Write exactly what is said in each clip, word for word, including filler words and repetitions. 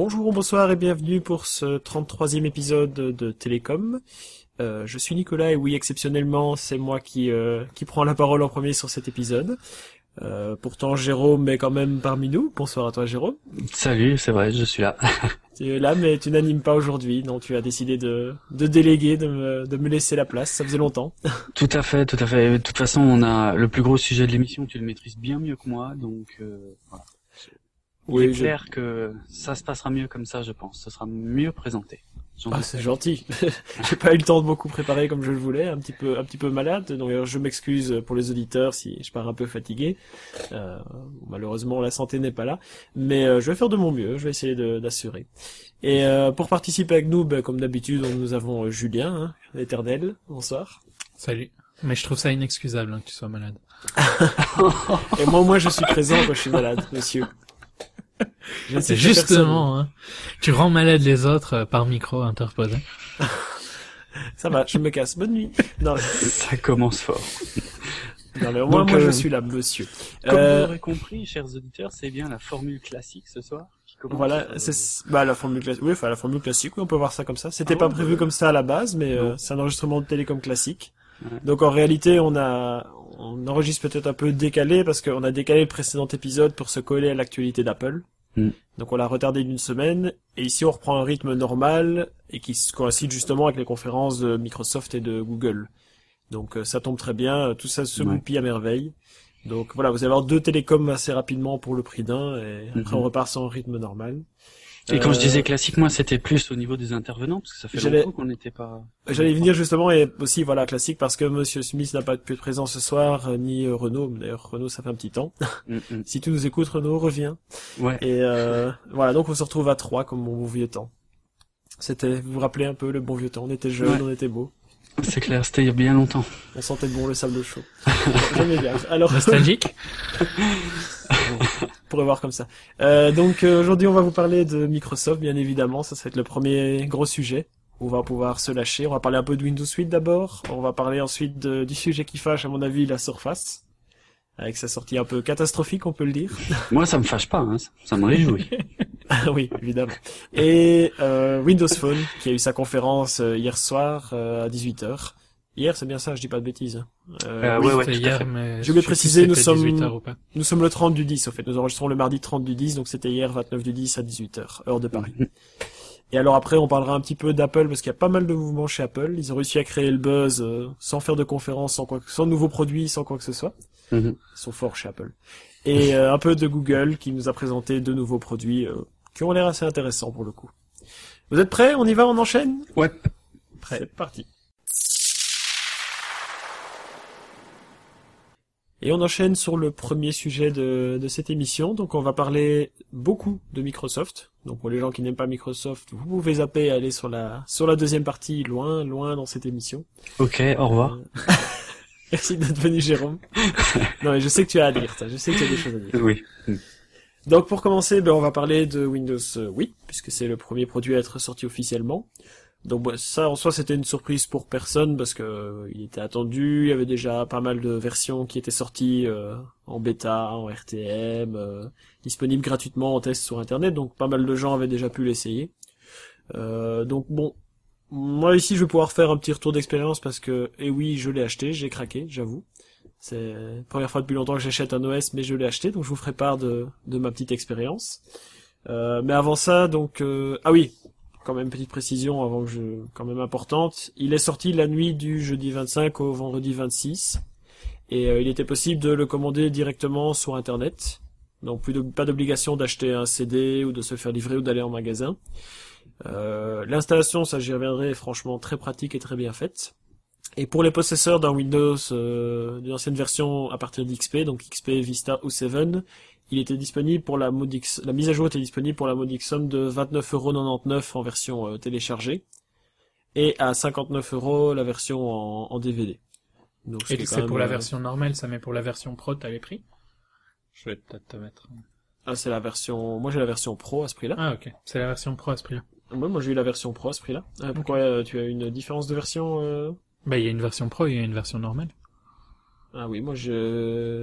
Bonjour, bonsoir et bienvenue pour ce trente-troisième épisode de Télécom. Euh, je suis Nicolas et oui, exceptionnellement, c'est moi qui euh, qui prend la parole en premier sur cet épisode. Euh, pourtant, Jérôme est quand même parmi nous. Bonsoir à toi, Jérôme. Salut, c'est vrai, je suis là. Tu es là, mais tu n'animes pas aujourd'hui. Non, tu as décidé de de déléguer, de me, de me laisser la place. Ça faisait longtemps. Tout à fait, tout à fait. De toute façon, on a le plus gros sujet de l'émission. Tu le maîtrises bien mieux que moi, donc euh, voilà. Il Oui, est je- clair que ça se passera mieux comme ça, je pense. Ce sera mieux présenté. J'en Ah, doute. c'est gentil. J'ai pas eu le temps de beaucoup préparer comme je le voulais, un petit peu, un petit peu malade. Donc euh, je m'excuse pour les auditeurs si je pars un peu fatigué. Euh, malheureusement, la santé n'est pas là, mais euh, je vais faire de mon mieux. Je vais essayer de- d'assurer. Et euh, pour participer avec nous, ben, comme d'habitude, nous avons euh, Julien, hein, l'éternel. Bonsoir. Salut. Mais je trouve ça inexcusable hein, que tu sois malade. Et moi, moi, je suis présent quand je suis malade, monsieur. Je ne sais C'est faire justement, hein, tu rends malade les autres euh, par micro interposé. personne. Ça va, je me casse. Bonne nuit. Non, Ça commence fort. non mais au moins, Donc, moi, je euh, suis là, monsieur. Comme Euh, vous l'aurez compris, chers auditeurs, c'est bien la formule classique ce soir qui commence. Voilà, euh, c'est bah la formule classique. Oui, enfin la formule classique, oui, on peut voir ça comme ça. C'était Ah pas ouais, prévu bah, comme ça à la base, mais euh, non. c'est un enregistrement de télécom classique. Ouais. Donc en réalité, on a on enregistre peut-être un peu décalé parce qu'on a décalé le précédent épisode pour se coller à l'actualité d'Apple. Mm. Donc on l'a retardé d'une semaine et ici on reprend un rythme normal et qui se coïncide justement avec les conférences de Microsoft et de Google. Donc euh, ça tombe très bien, euh, tout ça se Ouais. goupille à merveille. Donc voilà, vous allez avoir deux télécoms assez rapidement pour le prix d'un et après Mhm. on repart sur un rythme normal. Et quand je Euh, disais classique, moi, c'était plus au niveau des intervenants, parce que ça fait J'allais- longtemps qu'on n'était pas... J'allais y venir justement et aussi voilà classique parce que Monsieur Smith n'a pas pu être présent ce soir euh, ni euh, Renaud. D'ailleurs Renaud ça fait un petit temps. Mm, mm. Si tu nous écoutes Renaud reviens. Ouais. Et euh, voilà donc on se retrouve à trois comme au bon vieux temps. C'était vous vous rappelez un peu le bon vieux temps. On était jeunes, Ouais. on était beaux, C'est clair, c'était il y a bien longtemps. on sentait bon le sable chaud. J'aimais bien. Alors Nostalgique. on pourrait voir comme ça. Euh, donc euh, aujourd'hui on va vous parler de Microsoft bien évidemment. Ça, ça va être le premier gros sujet. On va pouvoir se lâcher. On va parler un peu de Windows huit d'abord. On va parler ensuite de- du sujet qui fâche, à mon avis, la Surface. Avec sa sortie un peu catastrophique, on peut le dire. Moi, ça me fâche pas, hein. ça- Ça me réjouit. Ah oui, évidemment. Et euh, Windows Phone, qui a eu sa conférence euh, hier soir euh, à dix-huit heures. Hier, c'est bien ça, je dis pas de bêtises. hein. Euh, Euh, oui, ouais, ouais. C'était tout à hier, fait. mais Je voulais sais plus préciser, si nous c'était sommes- dix-huit heures ou pas. Nous sommes le trente du dix, au fait. Nous enregistrons le mardi trente du dix, donc c'était hier vingt-neuf du dix à dix-huit heures, heure de Paris. Mhm. Et alors après, on parlera un petit peu d'Apple, parce qu'il y a pas mal de mouvements chez Apple. Ils ont réussi à créer le buzz euh, sans faire de conférence, sans quoi que, sans nouveaux produits, sans quoi que ce soit. Mhm. Ils sont forts chez Apple. Et euh, un peu de Google, qui nous a présenté deux nouveaux produits euh, qui ont l'air assez intéressants pour le coup. Vous êtes prêts? On y va, on enchaîne? Ouais. Prêt. C'est parti. Et on enchaîne sur le premier sujet de, de cette émission. Donc on va parler beaucoup de Microsoft. Donc pour les gens qui n'aiment pas Microsoft, vous pouvez zapper et aller sur la sur la deuxième partie, loin, loin dans cette émission. Ok, au revoir. Euh, Merci d'être venu, Jérôme. Non mais je sais que tu as à dire ça. Je sais que tu as des choses à dire. Oui. Donc pour commencer, ben, on va parler de Windows huit, puisque c'est le premier produit à être sorti officiellement. Donc bah, ça en soi c'était une surprise pour personne parce que euh, il était attendu, il y avait déjà pas mal de versions qui étaient sorties euh, en bêta, en R T M, euh, disponibles gratuitement en test sur internet, donc pas mal de gens avaient déjà pu l'essayer. Euh, donc bon, moi ici je vais pouvoir faire un petit retour d'expérience parce que, et oui je l'ai acheté, j'ai craqué, j'avoue. C'est la première fois depuis longtemps que j'achète un O S, mais je l'ai acheté, donc je vous ferai part de, de ma petite expérience. Euh, mais avant ça, donc... euh, ah oui, quand même petite précision, avant que je... quand même importante. Il est sorti la nuit du jeudi vingt-cinq au vendredi vingt-six, et euh, il était possible de le commander directement sur Internet. Donc plus de, pas d'obligation d'acheter un C D, ou de se faire livrer, ou d'aller en magasin. Euh, l'installation, ça j'y reviendrai, est franchement très pratique et très bien faite. Et pour les possesseurs d'un Windows euh, d'une ancienne version à partir d'X P, donc X P, Vista ou sept, il était disponible pour la modique, la mise à jour était disponible pour la modique somme de vingt-neuf euros quatre-vingt-dix-neuf en version euh, téléchargée et à cinquante-neuf euros la version en, en D V D. Donc, ce Et qui est quand c'est même, pour la euh, version normale, ça, mais pour la version pro, t'as les prix? Je vais peut-être te mettre... Ah, c'est la version, moi j'ai la version Pro à ce prix-là. Ah, ok. C'est la version pro à ce prix-là. Moi, moi j'ai eu la version Pro à ce prix-là. Euh, pourquoi euh, tu as une différence de version euh... Bah, il y a une version pro et il y a une version normale. Ah oui, moi je...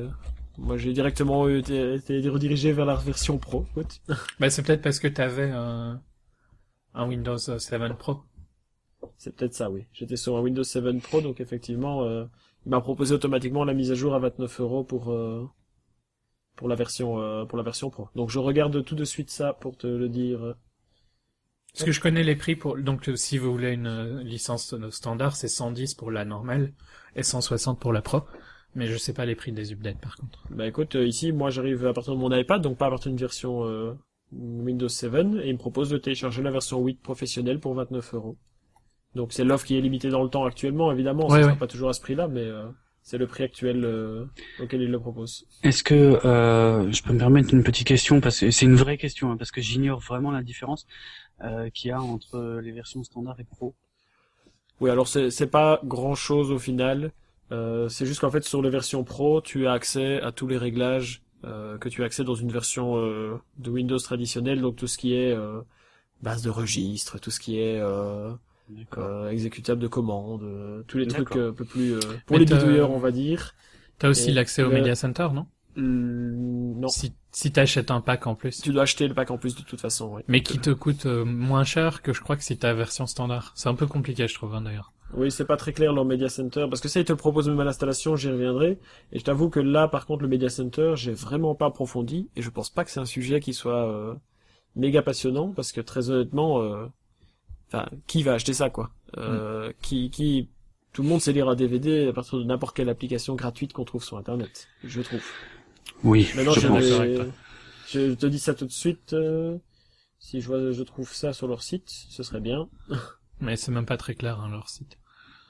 Moi, j'ai directement été, été redirigé vers la version Pro. Écoute. Bah, c'est peut-être parce que t'avais un, un Windows sept Pro. C'est peut-être ça, oui. J'étais sur un Windows sept Pro, donc effectivement, euh, il m'a proposé automatiquement la mise à jour à vingt-neuf euros pour euh, pour la version euh, pour la version Pro. Donc je regarde tout de suite ça pour te le dire. Parce que je connais les prix pour, donc si vous voulez une euh, licence standard, c'est cent dix pour la normale et cent soixante pour la Pro. Mais je sais pas les prix des updates par contre. Bah écoute, euh, ici, moi j'arrive à partir de mon iPad, donc pas à partir d'une version euh, Windows sept, et il me propose de télécharger la version huit professionnelle pour vingt-neuf euros. Donc c'est l'offre qui est limitée dans le temps actuellement, évidemment, Ouais, ça ouais. sera pas toujours à ce prix-là, mais euh, c'est le prix actuel euh, auquel il le propose. Est-ce que euh, je peux me permettre une petite question, parce que c'est une vraie question, hein, parce que j'ignore vraiment la différence euh, qu'il y a entre les versions standard et pro. Oui, alors c'est c'est pas grand-chose au final. Euh, c'est juste qu'en fait sur les versions Pro, tu as accès à tous les réglages euh, que tu as accès dans une version euh, de Windows traditionnelle, donc tout ce qui est euh, base de registre, tout ce qui est euh, euh, exécutable de commande, euh, tous les trucs D'accord. euh, un peu plus euh, pour Mais les t'as- bidouilleurs, on va dire. T'as aussi Et l'accès au le- Media Center, non? Hum, non, Si, si t'achètes un pack en plus. tu dois acheter le pack en plus de toute façon. Oui. Mais qui te coûte euh, moins cher que je crois que si t'as la version standard. C'est un peu compliqué, je trouve, hein, d'ailleurs. Oui, c'est pas très clair leur Media Center, parce que ça, ils te le proposent même à l'installation, j'y reviendrai. Et je t'avoue que là, par contre, le Media Center, j'ai vraiment pas approfondi, et je pense pas que c'est un sujet qui soit euh, méga passionnant, parce que très honnêtement, euh, enfin, qui va acheter ça, quoi euh, Qui, qui, tout le monde sait lire un D V D à partir de n'importe quelle application gratuite qu'on trouve sur Internet, je trouve. Oui, Maintenant, je je, pense. d'accord vais- avec toi. je te dis ça tout de suite. euh, si je vois, je trouve ça sur leur site, ce serait bien. Mais c'est même pas très clair, hein, leur site.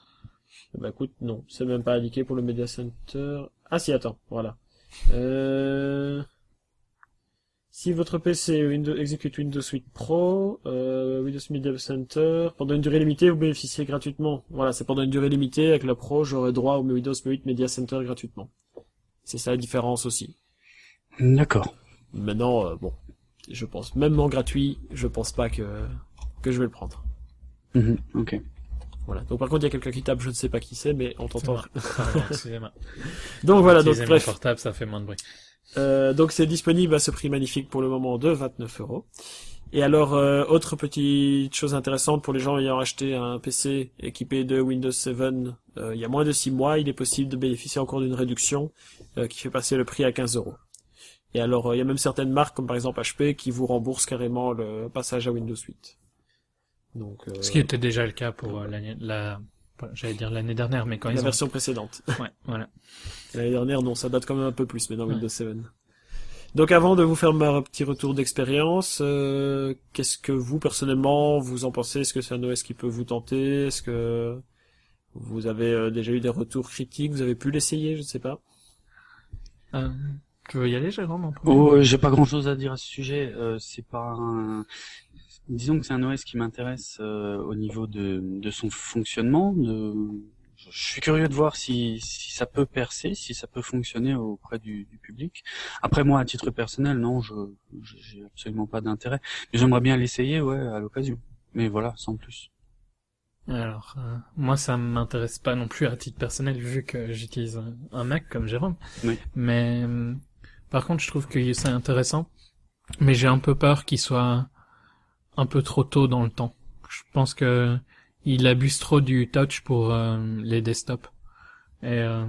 Bah écoute, non, c'est même pas indiqué pour le Media Center. Ah si, attends, voilà. Euh... Si votre P C Windows, exécute Windows huit Pro, euh, Windows Media Center, pendant une durée limitée, vous bénéficiez gratuitement. Voilà, c'est pendant une durée limitée, avec la Pro, j'aurai droit au Windows huit Media Center gratuitement. C'est ça la différence aussi. D'accord. Maintenant, euh, bon, je pense, même en gratuit, je pense pas que, que je vais le prendre. Mhm, ok. Voilà. Donc par contre, il y a quelqu'un qui tape, je ne sais pas qui c'est, mais on t'entend. moi. Pardon, excusez-moi. Donc voilà, donc Utiliser mon bref. portable, ça fait moins de bruit. Euh, donc c'est disponible à ce prix magnifique pour le moment de vingt-neuf euros. Et alors, euh, autre petite chose intéressante pour les gens ayant acheté un P C équipé de Windows sept euh, il y a moins de six mois, il est possible de bénéficier encore d'une réduction euh, qui fait passer le prix à quinze euros. Et alors, euh, il y a même certaines marques, comme par exemple H P, qui vous remboursent carrément le passage à Windows huit. Donc, euh, Ce qui était déjà le cas pour euh, l'année, la, j'allais dire l'année dernière, mais quand la ils ont... version précédente. Ouais, voilà. L'année dernière, non, ça date quand même un peu plus, mais dans Ouais. Windows sept. Donc avant de vous faire un petit retour d'expérience, euh, qu'est-ce que vous, personnellement, vous en pensez? Est-ce que c'est un O S qui peut vous tenter? Est-ce que vous avez euh, déjà eu des retours critiques? Vous avez pu l'essayer? Je ne sais pas. Euh, tu veux y aller, Jérôme, en premier? Oh, euh, j'ai pas grand-chose à dire à ce sujet. Euh, c'est pas un... Disons que c'est un O S qui m'intéresse euh, au niveau de, de son fonctionnement. De... Je suis curieux de voir si, si ça peut percer, si ça peut fonctionner auprès du, du public. Après moi, à titre personnel, non, je je- j'ai absolument pas d'intérêt. Mais j'aimerais bien l'essayer, ouais, à l'occasion. Mais voilà, sans plus. Alors, euh, moi, ça m'intéresse pas non plus à titre personnel, vu que j'utilise un, un Mac comme Jérôme. Oui. Mais, euh, par contre, je trouve que c'est intéressant. Mais j'ai un peu peur qu'il soit un peu trop tôt dans le temps. Je pense que il abuse trop du touch pour euh, les desktops. Et euh,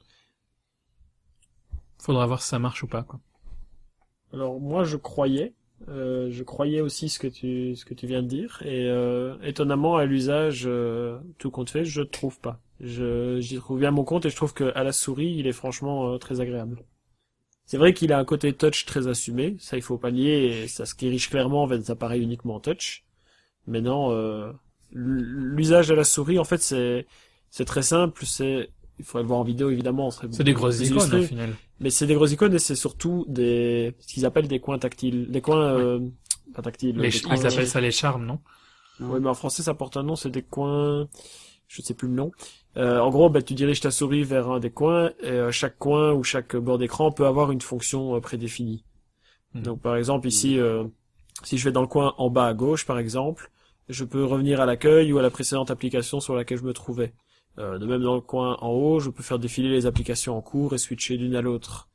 faudra voir si ça marche ou pas, quoi. Alors moi, je croyais, euh, je croyais aussi ce que tu ce que tu viens de dire, et euh, étonnamment à l'usage, euh, tout compte fait, je trouve pas. Je j'y trouve bien mon compte et je trouve que à la souris, il est franchement euh, très agréable. C'est vrai qu'il a un côté touch très assumé, ça il faut pas nier, et ça se dirige clairement vers des appareils uniquement en touch. Mais non, euh, l'usage à la souris, en fait, c'est c'est très simple, c'est il faudrait le voir en vidéo évidemment, on serait C'est des beaucoup grosses plus icônes, illustré. au final. Mais c'est des grosses icônes et c'est surtout des ce qu'ils appellent des coins tactiles, des coins euh, pas tactiles. Les, des ils coins- appellent ça les charmes, non? Oui, mais en français ça porte un nom, c'est des coins, je sais plus le nom. Euh, en gros, bah, tu diriges ta souris vers un des coins et euh, chaque coin ou chaque bord d'écran peut avoir une fonction euh, prédéfinie. Mhm. Donc par exemple ici, euh, si je vais dans le coin en bas à gauche par exemple, je peux revenir à l'accueil ou à la précédente application sur laquelle je me trouvais. Euh, de même dans le coin en haut, je peux faire défiler les applications en cours et switcher d'une à l'autre.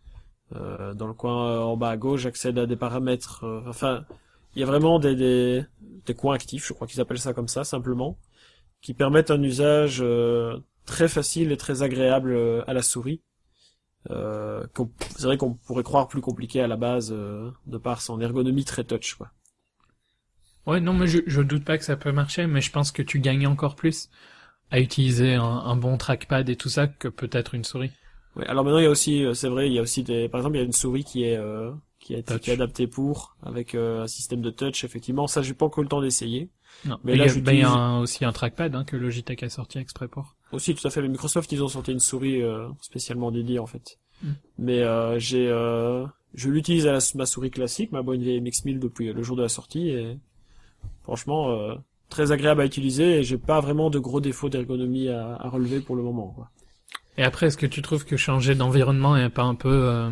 Euh, dans le coin euh, en bas à gauche, j'accède à des paramètres. Euh, enfin, il y a vraiment des, des des coins actifs, je crois qu'ils appellent ça comme ça simplement, qui permettent un usage euh, très facile et très agréable euh, à la souris. Euh, qu'on- c'est vrai qu'on pourrait croire plus compliqué à la base euh, de par son ergonomie très touch, quoi. Ouais, non, mais je, je doute pas que ça peut marcher, mais je pense que tu gagnes encore plus à utiliser un, un bon trackpad et tout ça que peut-être une souris. Ouais, alors maintenant il y a aussi, euh, c'est vrai, il y a aussi des, par exemple il y a une souris qui est euh, qui a été Touch. qui est adaptée pour avec euh, un système de touch. Effectivement, ça j'ai pas encore eu le temps d'essayer. Non, Mais mais là, il y a, ben, il y a j'utilise- un- aussi un trackpad hein, que Logitech a sorti exprès pour. Aussi, tout à fait. Mais Microsoft, ils ont sorti une souris euh, spécialement dédiée en fait. Mm. Mais euh, j'ai, euh, je l'utilise à la, ma souris classique, ma bonne vieille M X mille depuis le jour de la sortie et franchement euh, très agréable à utiliser et j'ai pas vraiment de gros défauts d'ergonomie à, à relever pour le moment, quoi. Et après, est-ce que tu trouves que changer d'environnement est pas un peu euh,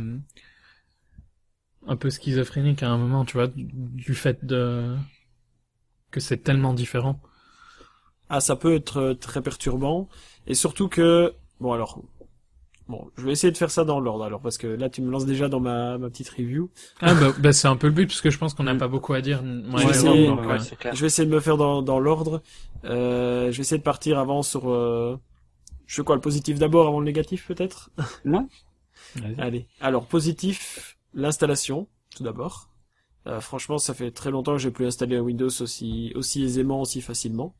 un peu schizophrénique à un moment, tu vois, du, du fait de que c'est tellement différent. Ah, ça peut être euh, très perturbant et surtout que bon alors bon, je vais essayer de faire ça dans l'ordre alors parce que là tu me lances déjà dans ma ma petite review. Ah bah, bah c'est un peu le but parce que je pense qu'on n'a Mm. pas beaucoup à dire. Moi, Je vais et essayer- Laurent, ouais, donc, ouais, ouais. c'est clair. Je vais essayer de me faire dans dans l'ordre. Euh, je vais essayer de partir avant sur euh, je fais quoi, le positif d'abord avant le négatif peut-être? Moi, Vas-y. Allez. Alors, positif, l'installation, tout d'abord. Euh, franchement, ça fait très longtemps que j'ai plus installé un Windows aussi, aussi aisément, aussi facilement.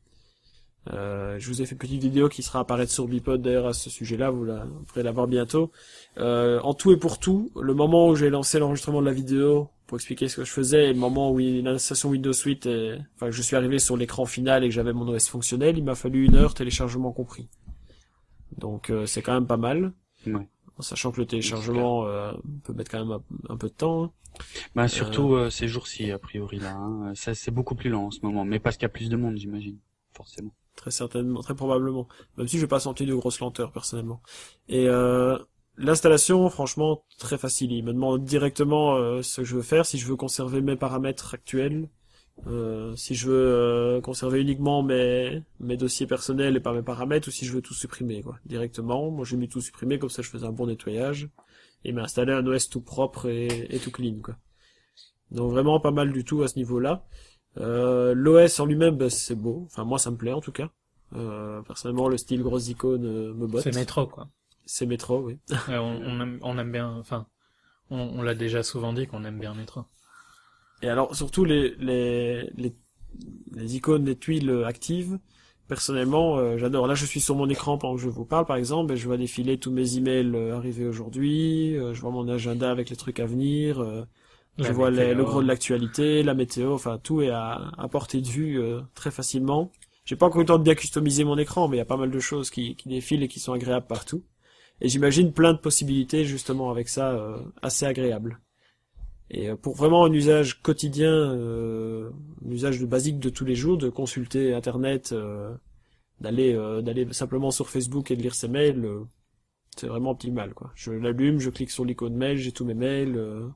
Euh, je vous ai fait une petite vidéo qui sera apparaître sur Bipod d'ailleurs à ce sujet-là, vous, la, vous pourrez la voir bientôt. Euh, en tout et pour tout, le moment où j'ai lancé l'enregistrement de la vidéo pour expliquer ce que je faisais et le moment où l'installation Windows huit, est, enfin que je suis arrivé sur l'écran final et que j'avais mon O S fonctionnel, il m'a fallu une heure, téléchargement compris. Donc euh, c'est quand même pas mal. ouais. En sachant que le téléchargement euh, peut mettre quand même un, un peu de temps. Hein. Bah surtout euh, ces jours-ci a priori là, hein. Ça c'est beaucoup plus lent en ce moment, mais parce qu'il y a plus de monde, j'imagine, forcément. Très certainement, très probablement. Même si je n'ai pas senti de grosse lenteur personnellement. Et euh, l'installation, franchement, très facile. Il me demande directement euh, ce que je veux faire, si je veux conserver mes paramètres actuels, euh, si je veux euh, conserver uniquement mes mes dossiers personnels et pas mes paramètres, ou si je veux tout supprimer, quoi, directement. Moi, j'ai mis tout supprimer, comme ça, je faisais un bon nettoyage. Et il m'a installé un O S tout propre et, et tout clean, quoi. Donc vraiment pas mal du tout à ce niveau-là. Euh, L'O S en lui-même, bah, c'est beau. Enfin, moi, ça me plaît en tout cas. Euh, personnellement, le style grosse icône euh, me botte. C'est métro quoi. C'est métro, oui. Ouais, on, on aime, on aime bien. Enfin, on, on l'a déjà souvent dit qu'on aime bien métro. Et alors, surtout les les les, les icônes, les tuiles actives. Personnellement, euh, j'adore. Là, je suis sur mon écran pendant que je vous parle, par exemple, et je vois défiler tous mes emails euh, arrivés aujourd'hui. Euh, je vois mon agenda avec les trucs à venir. euh, Je La vois les- météo. le gros de l'actualité, la météo, enfin tout est à, à portée de vue euh, très facilement. J'ai pas encore eu le temps de bien customiser mon écran, mais il y a pas mal de choses qui, qui défilent et qui sont agréables partout. Et j'imagine plein de possibilités justement avec ça, euh, assez agréables. Et euh, pour vraiment un usage quotidien, euh, un usage de basique de tous les jours, de consulter Internet, euh, d'aller euh, d'aller simplement sur Facebook et de lire ses mails, euh, c'est vraiment optimal, quoi. Je l'allume, je clique sur l'icône mail, j'ai tous mes mails. euh,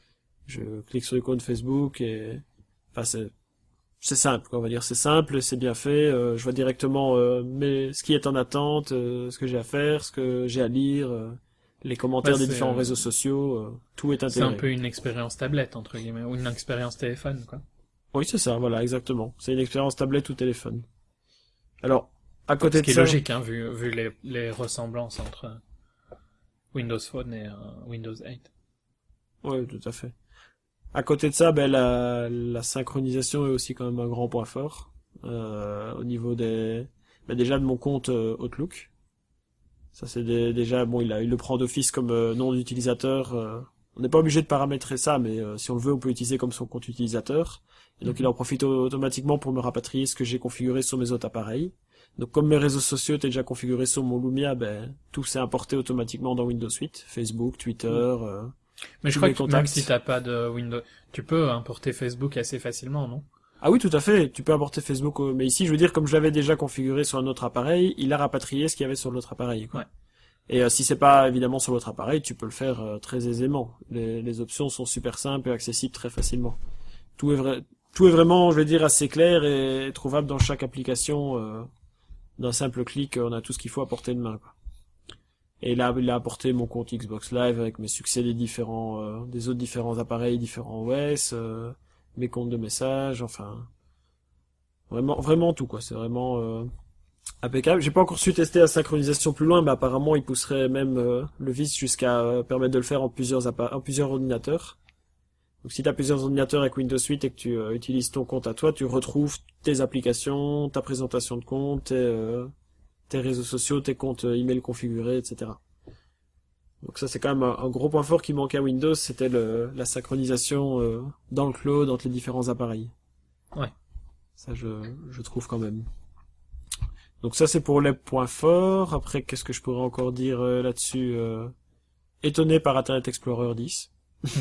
Je clique sur l'icône Facebook et enfin c'est c'est simple, quoi, on va dire c'est simple, c'est bien fait. Euh, je vois directement euh, mes... ce qui est en attente, euh, ce que j'ai à faire, ce que j'ai à lire, euh, les commentaires Ouais, des c'est, différents euh, réseaux sociaux, euh, tout est C'est intégré. un peu une expérience tablette entre guillemets ou une expérience téléphone quoi. Oui, c'est ça, voilà, exactement. C'est une expérience tablette ou téléphone. Alors, à côté Ce qui de est ça, logique hein, vu vu les les ressemblances entre Windows Phone et euh, Windows huit. oui, tout à fait. À côté de ça, ben la, la synchronisation est aussi quand même un grand point fort euh, au niveau des, ben déjà de mon compte euh, Outlook. Ça c'est des- déjà bon, il a, il le prend d'office comme euh, nom d'utilisateur. euh, on n'est pas obligé de paramétrer ça, mais euh, si on le veut, on peut l'utiliser comme son compte utilisateur. Et donc Mhm. il en profite au- automatiquement pour me rapatrier ce que j'ai configuré sur mes autres appareils. Donc comme mes réseaux sociaux étaient déjà configurés sur mon Lumia, ben tout s'est importé automatiquement dans Windows huit, Facebook, Twitter. euh, Mais je Tous crois mes que même contacts. si t'as pas de Windows, tu peux importer Facebook assez facilement, non? Ah oui, tout à fait. Tu peux importer Facebook, au- mais ici, je veux dire, comme je l'avais déjà configuré sur un autre appareil, il a rapatrié ce qu'il y avait sur l'autre appareil, quoi. Ouais. Et euh, si c'est pas évidemment sur l'autre appareil, tu peux le faire euh, très aisément. Les, les options sont super simples et accessibles très facilement. Tout est vrai, tout est vraiment, je vais dire, assez clair et trouvable dans chaque application. Euh, d'un simple clic, on a tout ce qu'il faut à portée de main, quoi. Et là, il a apporté mon compte Xbox Live avec mes succès des différents, euh, des autres différents appareils, différents O S, euh, mes comptes de messages, enfin, vraiment, vraiment tout, quoi. C'est vraiment euh, impeccable. J'ai pas encore su tester la synchronisation plus loin, mais apparemment, il pousserait même euh, le vice jusqu'à euh, permettre de le faire en plusieurs appa- en plusieurs ordinateurs. Donc, si t'as plusieurs ordinateurs avec Windows huit et que tu euh, utilises ton compte à toi, tu retrouves tes applications, ta présentation de compte, tes, euh, tes réseaux sociaux, tes comptes email configurés, et cetera. Donc ça, c'est quand même un, un gros point fort qui manquait à Windows, c'était le, la synchronisation euh, dans le cloud entre les différents appareils. Ouais. Ça, je, je trouve quand même. Donc ça, c'est pour les points forts. Après, qu'est-ce que je pourrais encore dire euh, là-dessus euh... Étonné par Internet Explorer dix.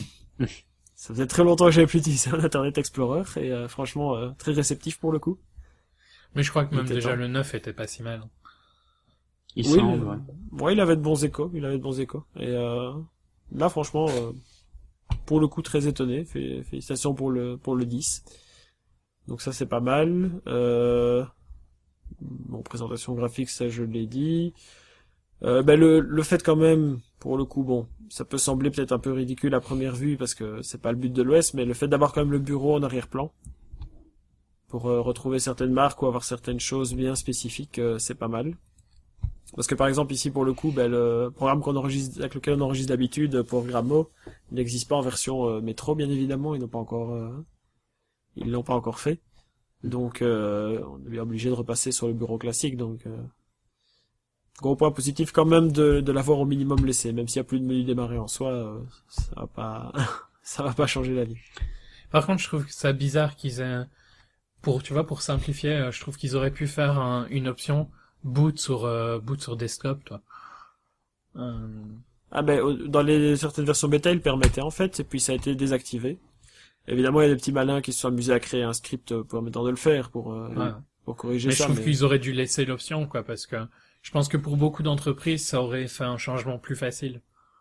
Ça faisait très longtemps que j'avais plus utilisé un Internet Explorer, et euh, franchement, euh, très réceptif pour le coup. Mais je crois que Il même était déjà temps. le neuf était pas si mal. Il Oui, semble, mais- ouais. ouais, il avait de bons échos, il avait de bons échos. Et euh, là, franchement, euh, pour le coup, très étonné. Fé- Félicitations pour le pour le dix. Donc ça, c'est pas mal. Euh... Bon, présentation graphique, ça, je l'ai dit. Euh, ben le le fait quand même, pour le coup, bon, ça peut sembler peut-être un peu ridicule à première vue parce que c'est pas le but de l'O S, mais le fait d'avoir quand même le bureau en arrière-plan pour euh, retrouver certaines marques ou avoir certaines choses bien spécifiques, euh, c'est pas mal. Parce que par exemple ici pour le coup, ben, le programme qu'on enregistre, avec lequel on enregistre d'habitude pour Grammo, il n'existe pas en version euh, métro bien évidemment, ils n'ont pas encore, euh, ils l'ont pas encore fait. Donc euh, on est bien obligé de repasser sur le bureau classique. Donc euh, gros point positif quand même de, de l'avoir au minimum laissé, même s'il y a plus de menu démarrer en soi, euh, ça va pas, ça va pas changer la vie. Par contre, je trouve que c'est bizarre qu'ils aient, pour, tu vois, pour simplifier, euh, je trouve qu'ils auraient pu faire un- une option boot sur, euh, boot sur desktop, toi. Euh, Ah ben au- dans les certaines versions bêta, il permettait en fait, et puis ça a été désactivé. Évidemment, il y a des petits malins qui se sont amusés à créer un script pour permettre de le faire, pour euh, ouais. pour corriger Mais je ça. trouve Mais qu'ils auraient dû laisser l'option, quoi, parce que je pense que pour beaucoup d'entreprises, ça aurait fait un changement plus facile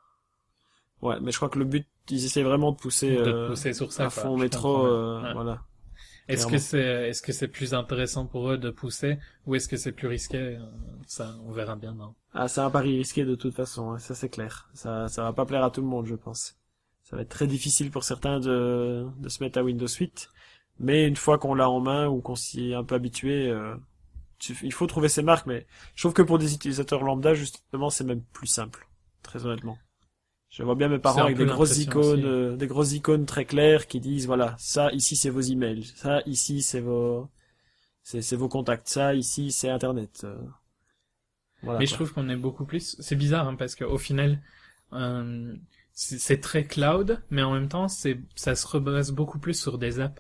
ouais, mais je crois que le but, ils essaient vraiment de pousser de te euh, pousser sur ça, à quoi. fond Je métro, comprends bien. euh, Ouais. voilà. Est-ce clairement. que c'est, est-ce que c'est plus intéressant pour eux de pousser, ou est-ce que c'est plus risqué? Euh, Ça, on verra bien, non? Ah, c'est un pari risqué de toute façon, hein, ça c'est clair. Ça, ça va pas plaire à tout le monde, je pense. Ça va être très difficile pour certains de, de se mettre à Windows huit, mais une fois qu'on l'a en main ou qu'on s'y est un peu habitué, euh, tu- il faut trouver ses marques. Mais je trouve que pour des utilisateurs lambda, justement, c'est même plus simple, très honnêtement. Je vois bien mes C'est parents un avec peu des grosses l'impression icônes, aussi. euh, des grosses icônes très claires qui disent voilà, ça ici c'est vos emails, ça ici c'est vos, c'est c'est vos contacts, ça ici c'est Internet. euh, Voilà. Mais je quoi. trouve qu'on est beaucoup plus, c'est bizarre, hein, parce qu'au final, euh, c'est c'est très cloud, mais en même temps, c'est, ça se rebase beaucoup plus sur des apps.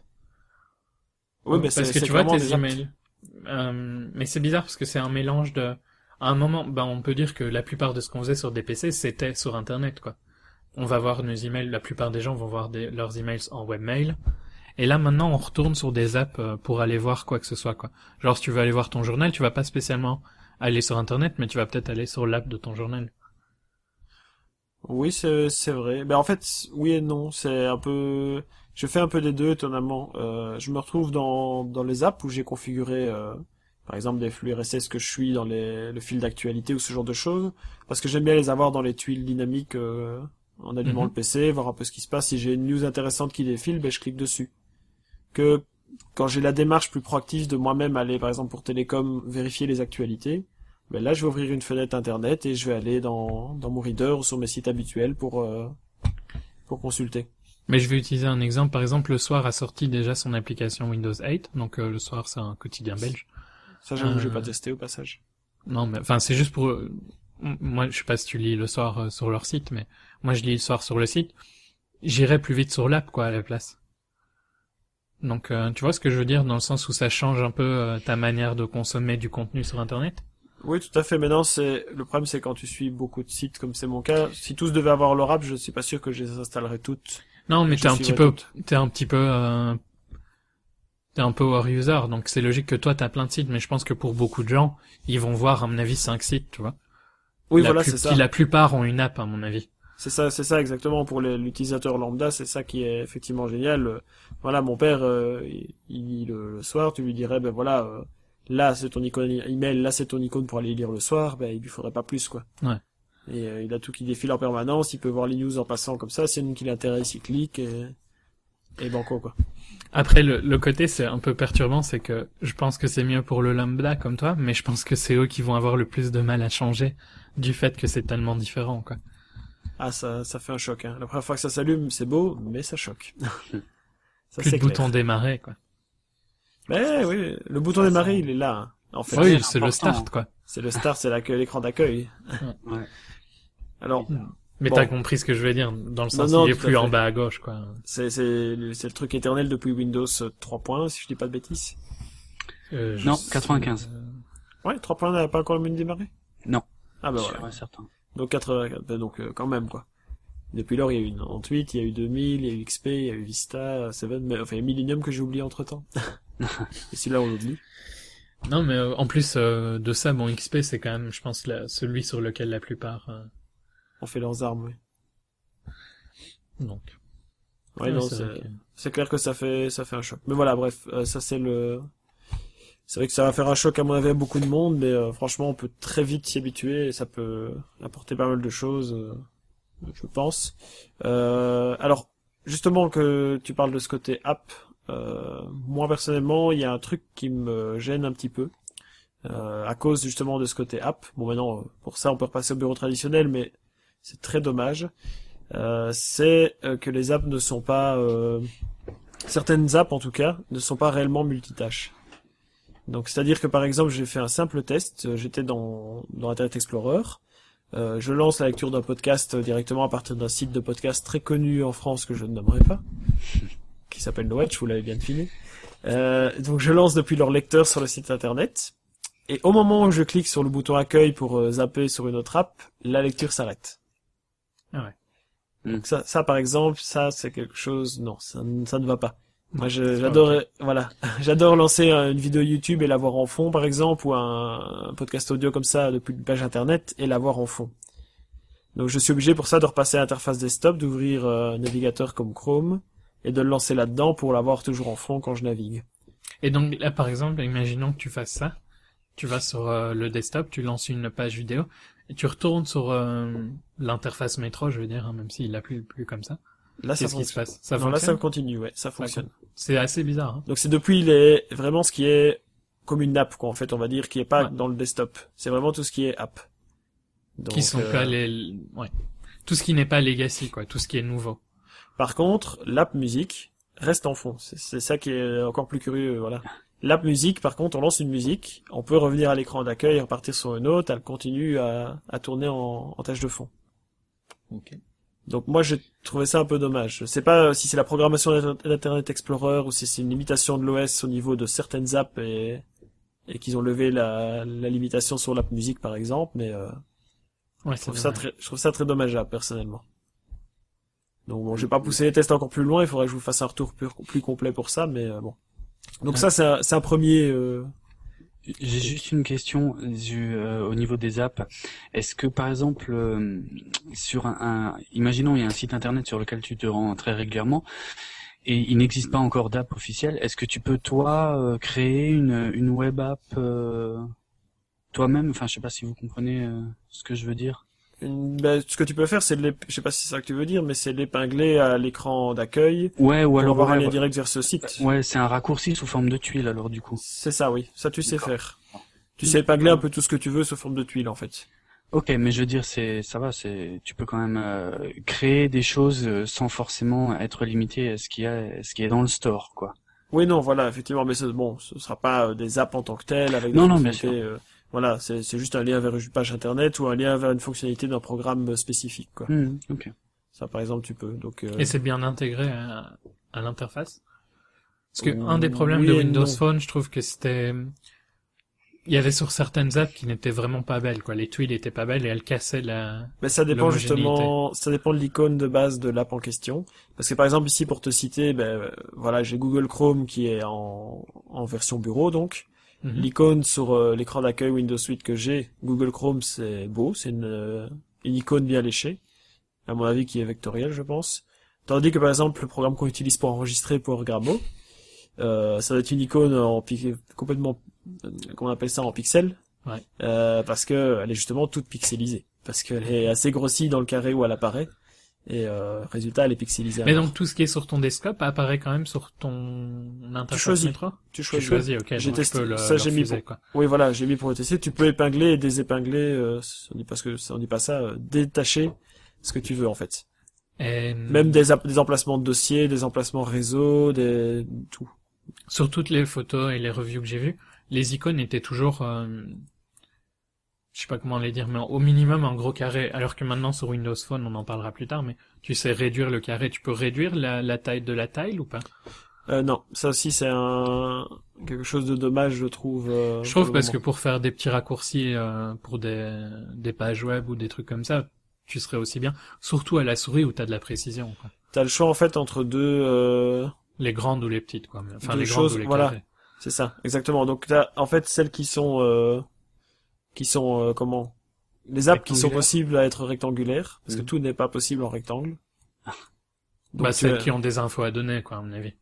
Oui, mais Parce c'est que c'est tu vois clairement tes des apps. emails. Euh, mais c'est bizarre parce que c'est un mélange de, à un moment, ben, on peut dire que la plupart de ce qu'on faisait sur des P C, c'était sur Internet, quoi. On va voir nos emails, la plupart des gens vont voir des, leurs emails en webmail. Et là, maintenant, on retourne sur des apps euh, pour aller voir quoi que ce soit, quoi. Genre, si tu veux aller voir ton journal, tu vas pas spécialement aller sur Internet, mais tu vas peut-être aller sur l'app de ton journal. Oui, c'est c'est vrai. Ben en fait, oui et non. C'est un peu. Je fais un peu des deux, étonnamment. Euh, je me retrouve dans dans les apps où j'ai configuré, euh, par exemple, des flux R S S que je suis dans les le fil d'actualité ou ce genre de choses, parce que j'aime bien les avoir dans les tuiles dynamiques euh, en allumant Mhm. le P C, voir un peu ce qui se passe. Si j'ai une news intéressante qui défile, ben je clique dessus. Que quand j'ai la démarche plus proactive de moi-même aller, par exemple pour Télécom, vérifier les actualités. Ben là, je vais ouvrir une fenêtre internet et je vais aller dans, dans mon reader ou sur mes sites habituels pour, euh, pour consulter. Mais je vais utiliser un exemple. Par exemple, le soir a sorti déjà son application Windows huit. Donc, euh, le soir, c'est un quotidien belge. Ça, j'avoue, Euh, j'ai pas testé au passage. Non, mais, enfin, c'est juste pour, euh, moi, je sais pas si tu lis le soir euh, sur leur site, mais moi, je lis le soir sur le site. J'irai plus vite sur l'app, quoi, à la place. Donc, euh, tu vois ce que je veux dire, dans le sens où ça change un peu euh, ta manière de consommer du contenu sur Internet? Oui, tout à fait. Maintenant, c'est, le problème, c'est quand tu suis beaucoup de sites, comme c'est mon cas. Si tous devaient avoir leur app, je suis pas sûr que je les installerais toutes. Non, mais Je t'es un petit suivrai peu, toutes. t'es un petit peu, euh, t'es un power user, donc c'est logique que toi t'as plein de sites, mais je pense que pour beaucoup de gens, ils vont voir, à mon avis, cinq sites, tu vois. Oui, La voilà, plus- c'est ça. Qui la plupart ont une app, à mon avis. C'est ça, c'est ça exactement pour les- l'utilisateur lambda, c'est ça qui est effectivement génial. Euh, Voilà, mon père, euh, il, il lit le, le soir, tu lui dirais, ben voilà, euh, là c'est ton icône email, là c'est ton icône pour aller lire le soir, ben il lui faudrait pas plus quoi. Ouais. Et euh, il a tout qui défile en permanence, il peut voir les news en passant comme ça, s'il y en a une qui l'intéresse, il clique, et, et banco, quoi. Après, le, le côté, c'est un peu perturbant, c'est que je pense que c'est mieux pour le lambda comme toi, mais je pense que c'est eux qui vont avoir le plus de mal à changer du fait que c'est tellement différent, quoi. Ah, ça, ça fait un choc, hein. La première fois que ça s'allume, c'est beau, mais ça choque. Ça, Plus c'est de bouton clair. démarrer, quoi. Mais oui, le bouton Ça, démarrer, ça- il est là, hein. En fait, Oui, c'est c'est le important. start, quoi. c'est le start, c'est l'accueil- l'écran d'accueil. Ouais. Alors, Mais Bon. t'as compris ce que je veux dire, dans le sens, non, il est tout à plus fait. en bas à gauche, quoi. c'est, c'est, c'est le truc éternel depuis Windows trois points, si je dis pas de bêtises. Euh, je Non, sais- quatre-vingt-quinze. Ouais, trois points n'a pas encore le menu démarré? Non. Ah bah Sûr voilà. et certain. Donc quatre-vingt-quatre, bah donc euh, quand même, quoi. Depuis lors, il y a eu quatre-vingt-huit, il y a eu deux mille, il y a eu X P, il y a eu Vista, sept, mais enfin, il y a Millennium que j'ai oublié entre temps. Et celui-là, on l'oublie. Non, mais euh, en plus euh, de ça, bon, X P, c'est quand même, je pense, la- celui sur lequel la plupart... euh, On fait leurs armes, oui. Donc... Ouais, Ouais, non, c'est c'est, vrai que- c'est clair que ça fait, ça fait un choc. Mais voilà, bref, euh, ça c'est le, c'est vrai que ça va faire un choc à mon avis à beaucoup de monde, mais euh, franchement, on peut très vite s'y habituer et ça peut apporter pas mal de choses, euh, je pense. Euh, alors, justement que tu parles de ce côté app, euh, moi personnellement, il y a un truc qui me gêne un petit peu, euh, à cause justement de ce côté app. Bon, maintenant, pour ça, on peut repasser au bureau traditionnel, mais c'est très dommage. Euh, c'est euh, que les apps ne sont pas euh, certaines apps en tout cas ne sont pas réellement multitâches. Donc c'est-à-dire que par exemple j'ai fait un simple test, euh, j'étais dans dans Internet Explorer, euh, je lance la lecture d'un podcast euh, directement à partir d'un site de podcast très connu en France que je ne nommerai pas, qui s'appelle Nowatch, vous l'avez bien deviné. Euh, donc je lance depuis leur lecteur sur le site internet, et au moment où je clique sur le bouton accueil pour euh, zapper sur une autre app, la lecture s'arrête. Ah ouais. Donc ça, ça par exemple, ça c'est quelque chose, non, ça, ça ne va pas. Moi, je- c'est j'adore, pas ok. voilà, j'adore lancer euh, une vidéo YouTube et l'avoir en fond, par exemple, ou un, un podcast audio comme ça depuis une page internet et l'avoir en fond. Donc je suis obligé pour ça de repasser à l'interface desktop, d'ouvrir euh, un navigateur comme Chrome et de le lancer là-dedans pour l'avoir toujours en fond quand je navigue. Et donc là, par exemple, imaginons que tu fasses ça. Tu vas sur euh, le desktop, tu lances une page vidéo, et tu retournes sur euh, l'interface métro, je veux dire, hein, même s'il l'appelle plus comme ça. Là, ça Qu'est-ce qui se fonctionne. passe? Ça Non, là, ça fonctionne? continue, ouais, ça fonctionne. C'est assez bizarre. Hein. Donc c'est depuis les, vraiment ce qui est comme une app, quoi, en fait, on va dire, qui est pas Ouais. dans le desktop. C'est vraiment tout ce qui est app. Donc, Qui sont euh, pas les... Ouais. Tout ce qui n'est pas legacy, quoi. Tout ce qui est nouveau. Par contre, l'app musique reste en fond. C'est, c'est ça qui est encore plus curieux, voilà. L'app musique, par contre, on lance une musique, on peut revenir à l'écran d'accueil et repartir sur une autre, elle continue à, à tourner en, en tâche de fond. Ok. Donc moi, j'ai trouvé ça un peu dommage. Je sais pas si c'est la programmation d'Internet Explorer ou si c'est une limitation de l'O S au niveau de certaines apps et, et qu'ils ont levé la, la limitation sur l'app musique, par exemple, mais euh, Ouais, je c'est trouve ça dommage. très, je trouve ça très dommageable, personnellement. Donc bon, j'ai pas poussé les tests encore plus loin, il faudrait que je vous fasse un retour plus, plus complet pour ça, mais euh, bon. Donc Ouais. ça, c'est un, c'est un premier... Euh... J'ai juste une question du, euh, au niveau des apps. Est-ce que par exemple, euh, sur un, un, imaginons il y a un site internet sur lequel tu te rends très régulièrement et il n'existe pas encore d'app officielle, est-ce que tu peux toi euh, créer une, une web app euh, toi-même? Enfin, je sais pas si vous comprenez euh, ce que je veux dire. Une- ben, ce que tu peux faire, c'est de l'ép- je sais pas si c'est ça que tu veux dire, mais c'est l'épingler à l'écran d'accueil Ouais, ou pour alors avoir un ouais, lien direct vers ce site. ouais, c'est un raccourci sous forme de tuile alors du coup. C'est ça, oui. Ça, tu sais D'accord. faire. Tu sais épingler un peu tout ce que tu veux sous forme de tuile, en fait. Ok, mais je veux dire, c'est, ça va, c'est, tu peux quand même euh, créer des choses euh, sans forcément être limité à ce qu'il y a, à ce qui est dans le store, quoi. Oui, non, voilà, effectivement, mais c'est- bon, ce sera pas euh, des apps en tant que telles avec des Non, non, bien fonctionnalités, euh, voilà, c'est c'est juste un lien vers une page internet ou un lien vers une fonctionnalité d'un programme euh, spécifique, quoi. Hmm, ok. Ça, par exemple, tu peux. Donc, euh, Et c'est bien intégré à, à l'interface. Parce que un des oui problèmes de et Windows non. Phone, je trouve que c'était... Il y avait sur certaines apps qui n'étaient vraiment pas belles, quoi. Les tuiles étaient pas belles et elles cassaient la... Mais ça dépend l'homogénéité. justement, ça dépend de l'icône de base de l'app en question. Parce que par exemple ici pour te citer, ben euh, voilà, j'ai Google Chrome qui est en, en version bureau donc. Mhm. L'icône sur euh, l'écran d'accueil Windows huit que j'ai, Google Chrome c'est beau, c'est une, euh, une icône bien léchée, à mon avis qui est vectorielle je pense. Tandis que par exemple le programme qu'on utilise pour enregistrer PowerGrabo, euh, ça doit être une icône en pi- complètement, euh, comment on appelle ça, en pixels. Ouais. Euh, parce que elle est justement toute pixelisée. parce qu'elle est assez grossie dans le carré où elle apparaît. Et euh, résultat, elle est pixelisée. Mais alors. donc tout ce qui est sur ton desktop apparaît quand même sur ton interface choisis. métro. Tu Tu choisis. choisis, ok. J'ai donc testé. tu peux le, Ça, le j'ai mis refuser, pour- quoi. Oui, voilà, j'ai mis pour le tester. Tu peux épingler et désépingler. Euh, on dit pas ce que, on dit pas ça. Euh, détacher ce que tu veux en fait. Et, Même des, ap- des emplacements de dossiers, des emplacements réseau, des tout. sur toutes les photos et les reviews que j'ai vues, les icônes étaient toujours, euh, je sais pas comment les dire, mais au minimum un gros carré. Alors que maintenant sur Windows Phone, on en parlera plus tard, mais tu sais réduire le carré. Tu peux réduire la, la taille de la tile ou pas? Euh, non, ça aussi c'est un quelque chose de dommage, je trouve. euh, Je pour trouve le parce que moment. pour faire des petits raccourcis euh, pour des, des pages web ou des trucs comme ça, tu serais aussi bien. Surtout à la souris où t'as de la précision, quoi. T'as le choix en fait entre deux. Euh... Les grandes ou les petites, quoi. Enfin, Deux les grandes choses, ou les voilà. carrées. C'est ça, exactement. Donc t'as en fait celles qui sont euh, qui sont euh, comment les apps qui sont Rectangulaires. possibles à être rectangulaires parce que Mhm. tout n'est pas possible en rectangle. Donc, Bah, celles euh, qui ont des infos à donner, quoi, à mon avis.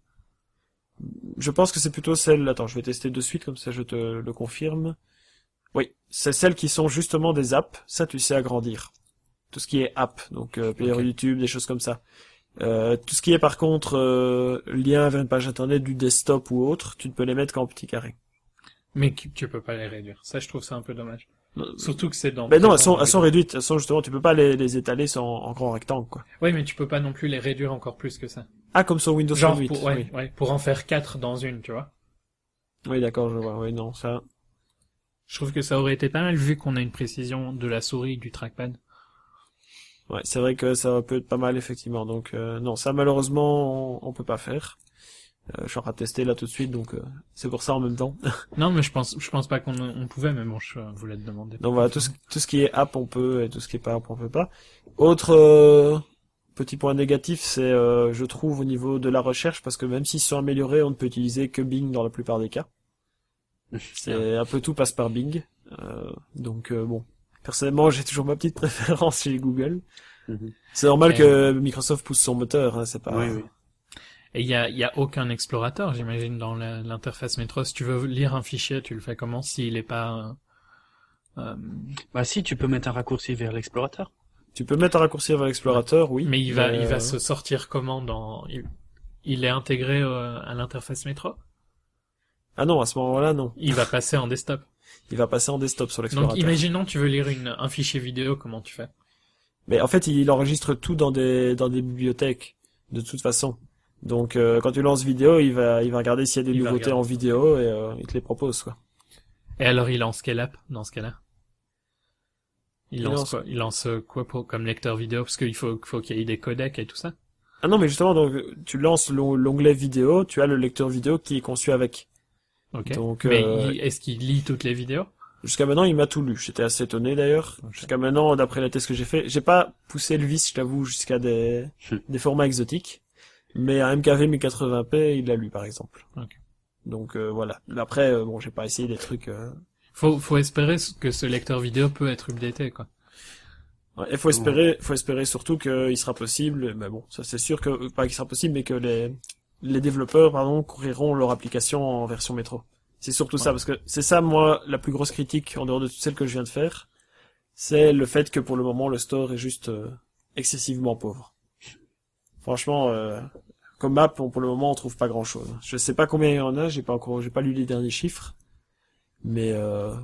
je pense que c'est plutôt celles. Attends, je vais tester de suite comme ça je te le confirme. Oui, c'est celles qui sont justement des apps. Ça tu sais agrandir. Tout ce qui est app, donc euh, player Ok. YouTube, des choses comme ça. Euh, tout ce qui est par contre euh, lien vers une page internet du desktop ou autre, tu ne peux les mettre qu'en petit carré. Mais tu tu peux pas les réduire. Ça, je trouve ça un peu dommage. Surtout que c'est dans... Mais non, elles présent sont, dans elles sont les- réduites. Elles sont justement, tu peux pas les, les étaler sans, en grand rectangle, quoi. Oui, mais tu peux pas non plus les réduire encore plus que ça. Ah, comme sur Windows Genre, huit. pour, ouais, Oui, ouais, pour en faire quatre dans une, tu vois. oui d'accord, je vois. Oui, non, ça. Je trouve que ça aurait été pas mal vu qu'on a une précision de la souris du trackpad. Ouais, c'est vrai que ça peut être pas mal, effectivement. Donc, euh, non, ça, malheureusement, on, on peut pas faire. Euh, je suis en train de tester là tout de suite, donc euh, c'est pour ça en même temps. Non, mais je pense, je pense pas qu'on on pouvait, mais bon, je voulais te demander. Donc voilà, tout ce, tout ce qui est app, on peut, et tout ce qui est pas app, on peut pas. Autre euh, petit point négatif, c'est, euh, je trouve, au niveau de la recherche, parce que même s'ils sont améliorés, on ne peut utiliser que Bing dans la plupart des cas. C'est un peu tout passe par Bing. Euh, donc euh, bon, personnellement, j'ai toujours ma petite préférence chez Google. Mhm. C'est normal Et- que Microsoft pousse son moteur, hein, c'est pas. Oui, oui. Et il y a, il y a aucun explorateur, j'imagine, dans la- l'interface métro. Si tu veux lire un fichier, tu le fais comment s'il est pas, euh, euh, Bah si, tu peux mettre un raccourci vers l'explorateur. Tu peux mettre un raccourci vers l'explorateur, oui. mais il va, mais, il va euh, se sortir comment dans, il, il est intégré euh, à l'interface métro? Ah non, à ce moment-là, non. Il va passer en desktop. Il va passer en desktop sur Donc, l'explorateur. imaginons, tu veux lire une, un fichier vidéo, comment tu fais? Mais en fait, il enregistre tout dans des dans des bibliothèques, de toute façon. Donc, euh, quand tu lances vidéo, il va il va regarder s'il y a des Il va nouveautés regarder. en vidéo et euh, il te les propose, quoi. Et alors, il lance quelle app dans ce cas-là? Il, Il lance, lance- quoi? Il lance euh, quoi pour, comme lecteur vidéo? Parce qu'il faut, faut qu'il y ait des codecs et tout ça. Ah non, mais justement, donc tu lances l'on- l'onglet vidéo, tu as le lecteur vidéo qui est conçu avec. Ok. Donc, mais euh, il- est-ce qu'il lit toutes les vidéos? Jusqu'à maintenant, il m'a tout lu. J'étais assez étonné d'ailleurs. Ok. Jusqu'à maintenant, d'après la test que j'ai fait, j'ai pas poussé le vice, je t'avoue, jusqu'à des Hmm. des formats exotiques. Mais un M K V mille quatre-vingts p, il l'a lu par exemple. Ok. Donc euh, voilà. Après, euh, bon, j'ai pas essayé des trucs. Euh... Faut, faut espérer que ce lecteur vidéo peut être updaté, quoi. Ouais, il faut espérer, faut espérer surtout qu'il sera possible. Mais bon, ça c'est sûr que pas qu'il sera possible, mais que les les développeurs, pardon, couvriront leur application en version métro. C'est surtout ça, Ouais. parce que c'est ça, moi, la plus grosse critique en dehors de toutes celles que je viens de faire, c'est le fait que pour le moment le store est juste euh, excessivement pauvre. Franchement, euh, comme map, on- pour le moment, on trouve pas grand-chose. Je sais pas combien il y en a, j'ai pas encore, j'ai pas lu les derniers chiffres, mais euh,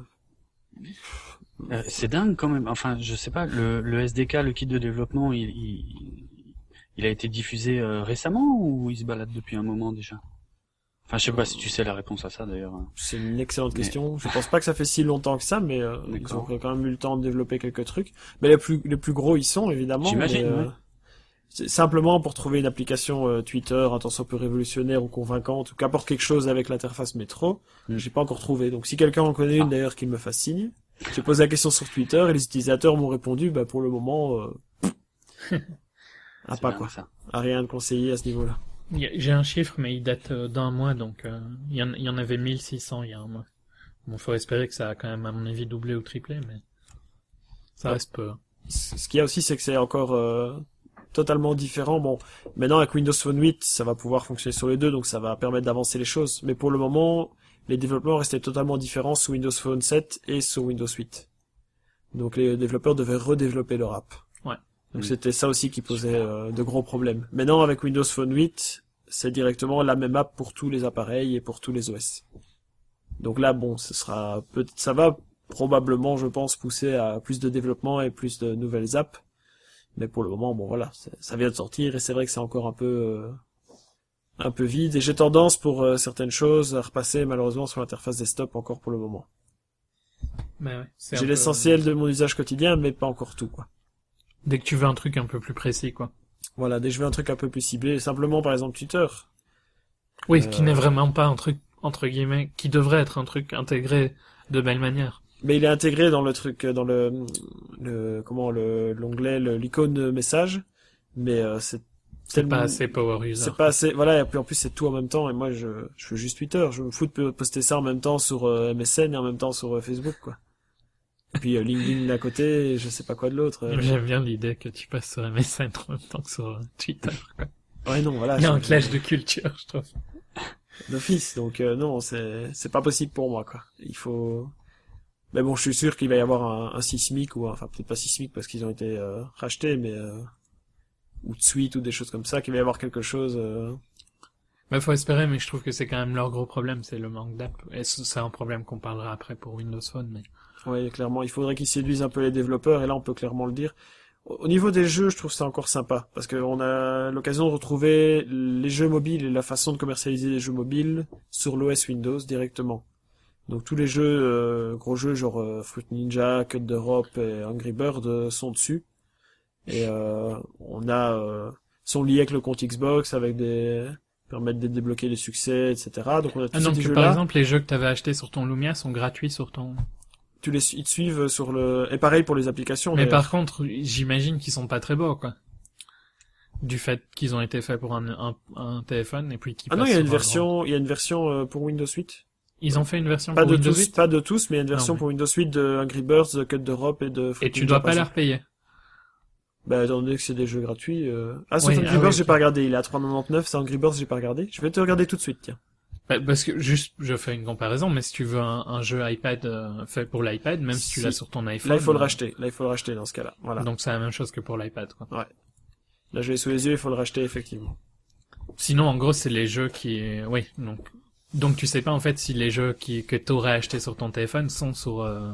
Euh, c'est dingue quand même. Enfin, je sais pas, le, le S D K, le kit de développement, il, il, il a été diffusé euh, récemment ou il se balade depuis un moment déjà? Enfin, je sais pas si tu sais la réponse à ça d'ailleurs. c'est une excellente Mais- question. Je pense pas que ça fait si longtemps que ça, mais euh, ils ont D'accord. quand même eu le temps de développer quelques trucs. Mais les plus les plus gros, ils sont évidemment. J'imagine, mais, euh, ouais. c'est simplement pour trouver une application euh, Twitter un tant soit peu révolutionnaire ou convaincante, ou qu'apporte quelque chose avec l'interface métro, Mm. j'ai pas encore trouvé. Donc si quelqu'un en connaît une Ah. d'ailleurs qui me fasse signe, j'ai posé la question sur Twitter et les utilisateurs m'ont répondu, bah pour le moment, euh, à C'est pas dingue, quoi, ça. à rien de conseiller à ce niveau-là. Il y a- J'ai un chiffre, mais il date euh, d'un mois, donc euh, il y, en, il y en avait mille six cents il y a un mois. Bon, faut espérer que ça a quand même, à mon avis, doublé ou triplé, mais ça Ouais. reste peu. C- Ce qu'il y a aussi, c'est que c'est encore euh, totalement différent. Bon, maintenant avec Windows Phone huit, ça va pouvoir fonctionner sur les deux, donc ça va permettre d'avancer les choses. Mais pour le moment, les développements restaient totalement différents sous Windows Phone sept et sous Windows huit. Donc les développeurs devaient redévelopper leur app. Ouais. Donc Mmh. c'était ça aussi qui posait euh, de gros problèmes. Maintenant avec Windows Phone huit, c'est directement la même app pour tous les appareils et pour tous les O S. Donc là bon, ce sera peut ça va probablement, je pense, pousser à plus de développement et plus de nouvelles apps. Mais pour le moment, bon voilà, ça vient de sortir et c'est vrai que c'est encore un peu euh, un peu vide. Et j'ai tendance pour euh, certaines choses à repasser malheureusement sur l'interface desktop encore pour le moment. Mais ouais, c'est J'ai un peu- l'essentiel de mon usage quotidien, mais pas encore tout, quoi. Dès que tu veux un truc un peu plus précis, quoi. Voilà, dès que je veux un truc un peu plus ciblé, simplement par exemple Twitter. Oui, Euh, qui n'est vraiment pas un truc, entre guillemets, qui devrait être un truc intégré de belle manière. Mais il est intégré dans le truc, dans le, le comment, le l'onglet, le- l'icône de message. Mais euh, c'est C'est tellement- pas assez power user. C'est pas assez, voilà, et puis en plus c'est tout en même temps, et moi je, je fais juste Twitter, je me fous de poster ça en même temps sur euh, M S N et en même temps sur euh, Facebook, quoi. Et puis euh, LinkedIn d'un côté, et je sais pas quoi de l'autre. euh. J'aime bien l'idée que tu passes sur M S N en même temps que sur euh, Twitter, quoi. Ouais, non, voilà. Il y a je- un clash de culture, je trouve. D'office, donc euh, non, c'est c'est pas possible pour moi, quoi. Il faut... Mais bon, je suis sûr qu'il va y avoir un, un sismique, ou un- enfin peut-être pas sismique parce qu'ils ont été euh, rachetés, mais... Euh... ou de suite, ou des choses comme ça, qu'il va y avoir quelque chose... Euh... Bah, faut espérer, mais je trouve que c'est quand même leur gros problème, c'est le manque d'app. Et c- c'est un problème qu'on parlera après pour Windows Phone, mais... Ouais, clairement, il faudrait qu'ils séduisent un peu les développeurs, et là on peut clairement le dire. Au au niveau des jeux, je trouve ça encore sympa, parce qu'on a l'occasion de retrouver les jeux mobiles et la façon de commercialiser les jeux mobiles sur l'O S Windows directement. Donc tous les jeux, euh, gros jeux genre euh, Fruit Ninja, Cut d'Europe et Angry Bird euh, sont dessus. Et euh, on a euh, sont liés avec le compte Xbox, avec des permettent de débloquer les succès, et cetera. Donc on a tous Ah, donc, ces par jeux-là. exemple, les jeux que t'avais achetés sur ton Lumia sont gratuits sur ton... Tu les ils te suivent sur le et pareil pour les applications. Mais d'ailleurs. par contre, j'imagine qu'ils sont pas très beaux, quoi. Du fait qu'ils ont été faits pour un, un, un téléphone, et puis qu'ils Ah non, passent il y a sur une un version, il y a une version euh, pour Windows huit. grand- Ils ont fait une version Pas pour de Windows tous, huit, pas de tous, mais il y a une version Non, mais- pour Windows huit de Angry Birds, de Cut d'Europe et de Fruit et tu Ninja, dois par pas les exemple. repayer. Bah, étant donné que c'est des jeux gratuits, euh... Ah, sauf Oui, Angry ah Birds, oui, j'ai ok. pas regardé. Il est à trois virgule quatre-vingt-dix-neuf, c'est Angry Birds, j'ai pas regardé. Je vais te regarder tout de suite, tiens. Bah, parce que, juste, je fais une comparaison, mais si tu veux un, un jeu iPad euh, fait pour l'iPad, même si tu Si. l'as sur ton iPhone... Là, il faut le euh, racheter. Là, il faut le racheter dans ce cas-là. Voilà. Donc c'est la même chose que pour l'iPad, quoi. Là, je l'ai sous les yeux, il faut le racheter, effectivement. Sinon, en gros, c'est les jeux qui... Oui, donc... Donc tu sais pas, en fait, si les jeux qui que t'aurais achetés sur ton téléphone sont sur... Euh...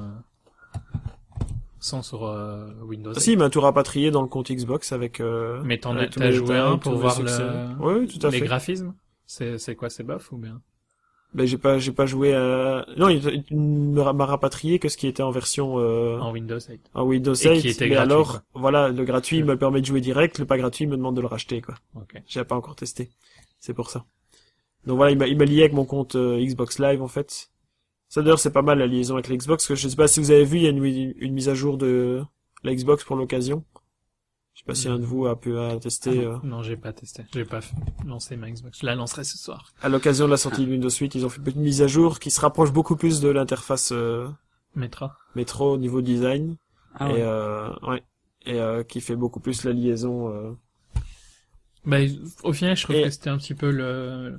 sont sur euh, Windows Ah, eight. si, il m'a tout rapatrié dans le compte Xbox avec, euh... Mais t'en as, avec tous t'as les joué détails, un tous pour les voir succès. le... Oui, oui, tout à les fait. graphismes. C'est, c'est quoi, c'est bof ou bien? Ben, j'ai pas, j'ai pas joué à... Non, il, il m'a m'a rapatrié que ce qui était en version, euh... En Windows eight. en Windows Et eight. qui était mais gratuit, alors, quoi. voilà, le gratuit me permet de jouer direct, le pas gratuit me demande de le racheter, quoi. Ok. J'ai pas encore testé. C'est pour ça. Donc voilà, il m'a, il m'a lié avec mon compte euh, Xbox Live, en fait. Ça, d'ailleurs, c'est pas mal, la liaison avec l'Xbox, parce que je sais pas si vous avez vu, il y a une, une mise à jour de la Xbox pour l'occasion. Je sais pas si un de vous a pu à tester, Ah euh, non, non, j'ai pas testé. J'ai pas f- lancé ma Xbox. Je la lancerai ce soir. à l'occasion de la sortie de Windows huit, ils ont fait une petite mise à jour qui se rapproche beaucoup plus de l'interface, euh, Metro. métro au niveau design. Ah et, ouais. euh, ouais. Et, euh, qui fait beaucoup plus la liaison, euh, Bah, au final, je trouve Et- que c'était un petit peu le,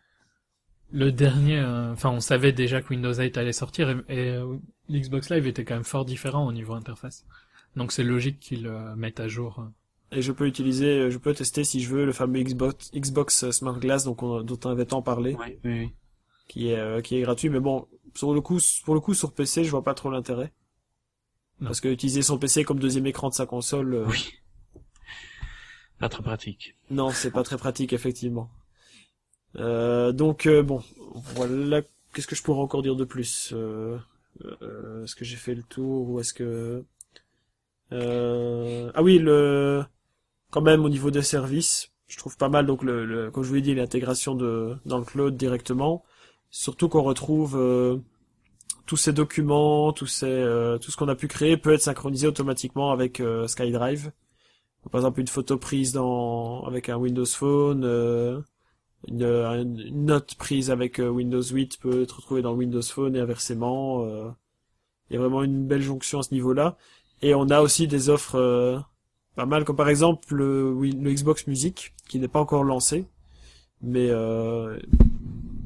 le dernier, euh, enfin, on savait déjà que Windows eight allait sortir et, et euh, l'Xbox Live était quand même fort différent au niveau interface. Donc c'est logique qu'ils le mettent à jour. Et je peux utiliser, je peux tester si je veux le fameux Xbox, Xbox Smart Glass, donc on, dont on avait tant parlé, Ouais, oui, oui. qui est, euh, qui est gratuit. Mais bon, sur le coup, pour le coup, sur P C, je vois pas trop l'intérêt. Non. Parce que utiliser son P C comme deuxième écran de sa console, euh, Oui. Pas très pratique. non, c'est pas très pratique, effectivement. Euh, donc, euh, bon, voilà. Qu'est-ce que je pourrais encore dire de plus? euh, euh, Est-ce que j'ai fait le tour ou est-ce que... Euh... Ah oui, le... quand même au niveau des services, je trouve pas mal, donc le, le... comme je vous l'ai dit, l'intégration de dans le cloud directement. Surtout qu'on retrouve euh, tous ces documents, tous ces, euh, tout ce qu'on a pu créer peut être synchronisé automatiquement avec euh, SkyDrive. Donc, par exemple, une photo prise dans avec un Windows Phone, euh, une, une note prise avec euh, Windows huit peut être retrouvée dans Windows Phone et inversement. Euh, il y a vraiment une belle jonction à ce niveau-là. Et on a aussi des offres euh, pas mal, comme par exemple le, oui, le Xbox Music, qui n'est pas encore lancé, mais euh,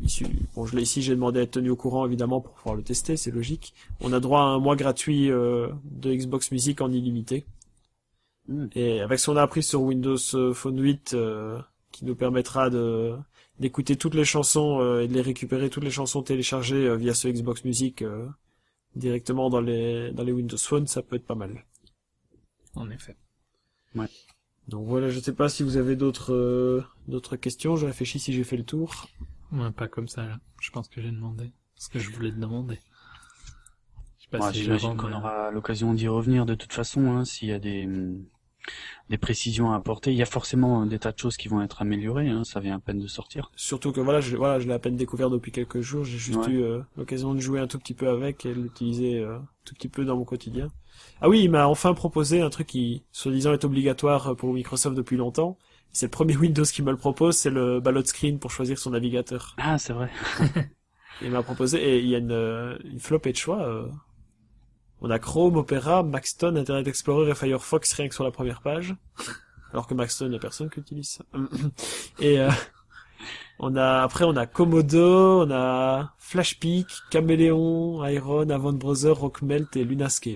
issu, bon, je l'ai ici, j'ai demandé à être tenu au courant, évidemment, pour pouvoir le tester, c'est logique. On a droit à un mois gratuit, euh, de Xbox Music en illimité. Mm. Et avec ce qu'on a appris sur Windows Phone huit, euh, qui nous permettra de, d'écouter toutes les chansons, euh, et de les récupérer, toutes les chansons téléchargées, euh, via ce Xbox Music, euh, directement dans les, dans les Windows Phone, ça peut être pas mal. En effet. Ouais. Donc voilà, je sais pas si vous avez d'autres euh, d'autres questions, je réfléchis si j'ai fait le tour. Ouais, pas comme ça, là. Je pense que j'ai demandé ce que je voulais te demander. Je sais pas ouais, si j'imagine qu'on aura l'occasion d'y revenir de toute façon, hein, s'il y a des des précisions à apporter. Il y a forcément des tas de choses qui vont être améliorées, hein, ça vient à peine de sortir. Surtout que voilà, je, voilà, je l'ai à peine découvert depuis quelques jours, j'ai juste ouais. eu euh, l'occasion de jouer un tout petit peu avec et de l'utiliser euh, un tout petit peu dans mon quotidien. Ah oui, il m'a enfin proposé un truc qui, soi-disant, est obligatoire pour Microsoft depuis longtemps. C'est le premier Windows qui me le propose, c'est le ballot screen pour choisir son navigateur. Ah, c'est vrai. Il m'a proposé, et il y a une, une flopée de choix. Euh. On a Chrome, Opera, Maxton, Internet Explorer et Firefox rien que sur la première page. Alors que Maxton, il n'y a personne qui utilise ça. Et euh, on a après, on a Komodo, on a Flashpeak, Caméléon, Iron, Avant Browser, Rockmelt et Lunascape.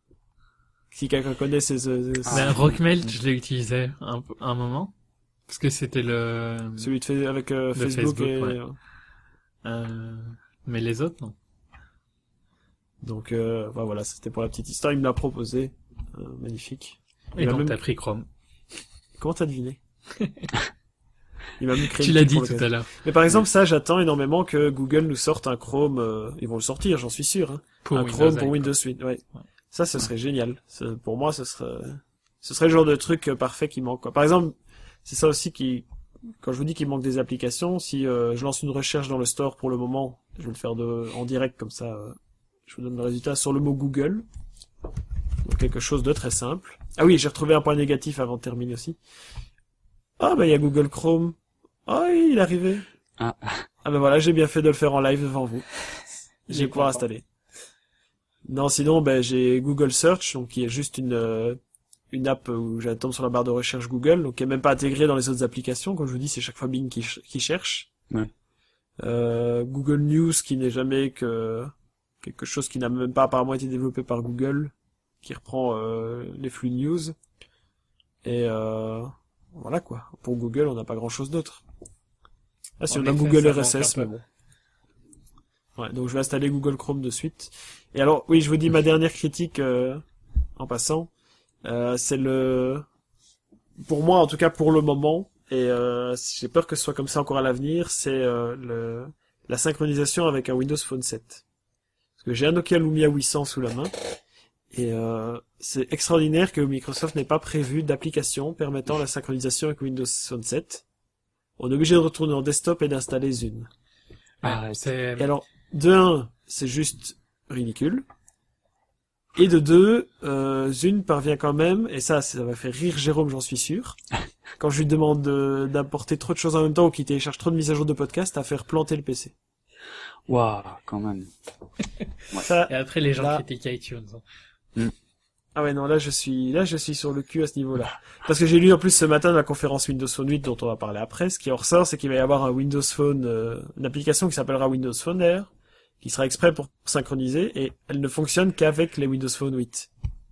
Si quelqu'un connaît ces... ces... Ah. Ben, Rockmelt, je l'ai utilisé un, un moment. Parce que c'était le... Celui de avec euh, Facebook, Facebook et... Ouais. Euh, mais les autres, non. Donc, euh, bah, voilà, c'était pour la petite histoire. Il me l'a proposé. Euh, magnifique. Et donc, même... t'as pris Chrome. Comment t'as deviné? Il m'a mis Tu l'as dit tout à l'heure. Mais par exemple, ça, j'attends énormément que Google nous sorte un Chrome... Euh... Ils vont le sortir, j'en suis sûr. Hein. Pour un Windows Chrome pour Windows huit, ouais. ouais. Ça, ce serait ouais. génial. Pour moi, ce serait, ce serait le genre de truc parfait qui manque, quoi. Par exemple, c'est ça aussi qui, quand je vous dis qu'il manque des applications, si euh, je lance une recherche dans le store pour le moment, je vais le faire de, en direct comme ça, euh, je vous donne le résultat sur le mot Google. Donc quelque chose de très simple. Ah oui, j'ai retrouvé un point négatif avant de terminer aussi. Ah bah il y a Google Chrome. Ah oui, il est arrivé. Ah, ah bah voilà, j'ai bien fait de le faire en live devant vous. J'ai pouvoir installer. Non, sinon, ben, j'ai Google Search, donc qui est juste une euh, une app où j'attends sur la barre de recherche Google, donc qui est même pas intégrée dans les autres applications. Comme je vous dis, c'est chaque fois Bing qui, ch- qui cherche. Ouais. Euh, Google News, qui n'est jamais que quelque chose qui n'a même pas apparemment été développé par Google, qui reprend euh, les flux news. Et euh, voilà quoi. Pour Google, on n'a pas grand-chose d'autre. Ah, si on a Google R S S, mais bon. Ouais, donc je vais installer Google Chrome de suite. Et alors, oui, je vous dis ma dernière critique euh, en passant, euh, c'est le, pour moi en tout cas pour le moment, et euh, j'ai peur que ce soit comme ça encore à l'avenir, c'est euh, le la synchronisation avec un Windows Phone sept. Parce que j'ai un Nokia Lumia huit cents sous la main, et euh, c'est extraordinaire que Microsoft n'ait pas prévu d'application permettant la synchronisation avec Windows Phone sept. On est obligé de retourner en desktop et d'installer Zune. Ah, c'est... Et alors, de un, c'est juste ridicule. Et de deux, euh, Zune parvient quand même, et ça, ça va faire rire Jérôme, j'en suis sûr, quand je lui demande de, d'importer trop de choses en même temps ou qu'il télécharge trop de mises à jour de podcast, à faire planter le P C. Waouh, quand même. Ouais. Ça, et après, les gens là... critiquent iTunes. Mm. Ah ouais, non, là, je suis, là, je suis sur le cul à ce niveau-là. Parce que j'ai lu en plus ce matin la conférence Windows Phone huit dont on va parler après. Ce qui en ressort, c'est qu'il va y avoir un Windows Phone, euh, une application qui s'appellera Windows Phone d'ailleurs, qui sera exprès pour synchroniser, et elle ne fonctionne qu'avec les Windows Phone huit.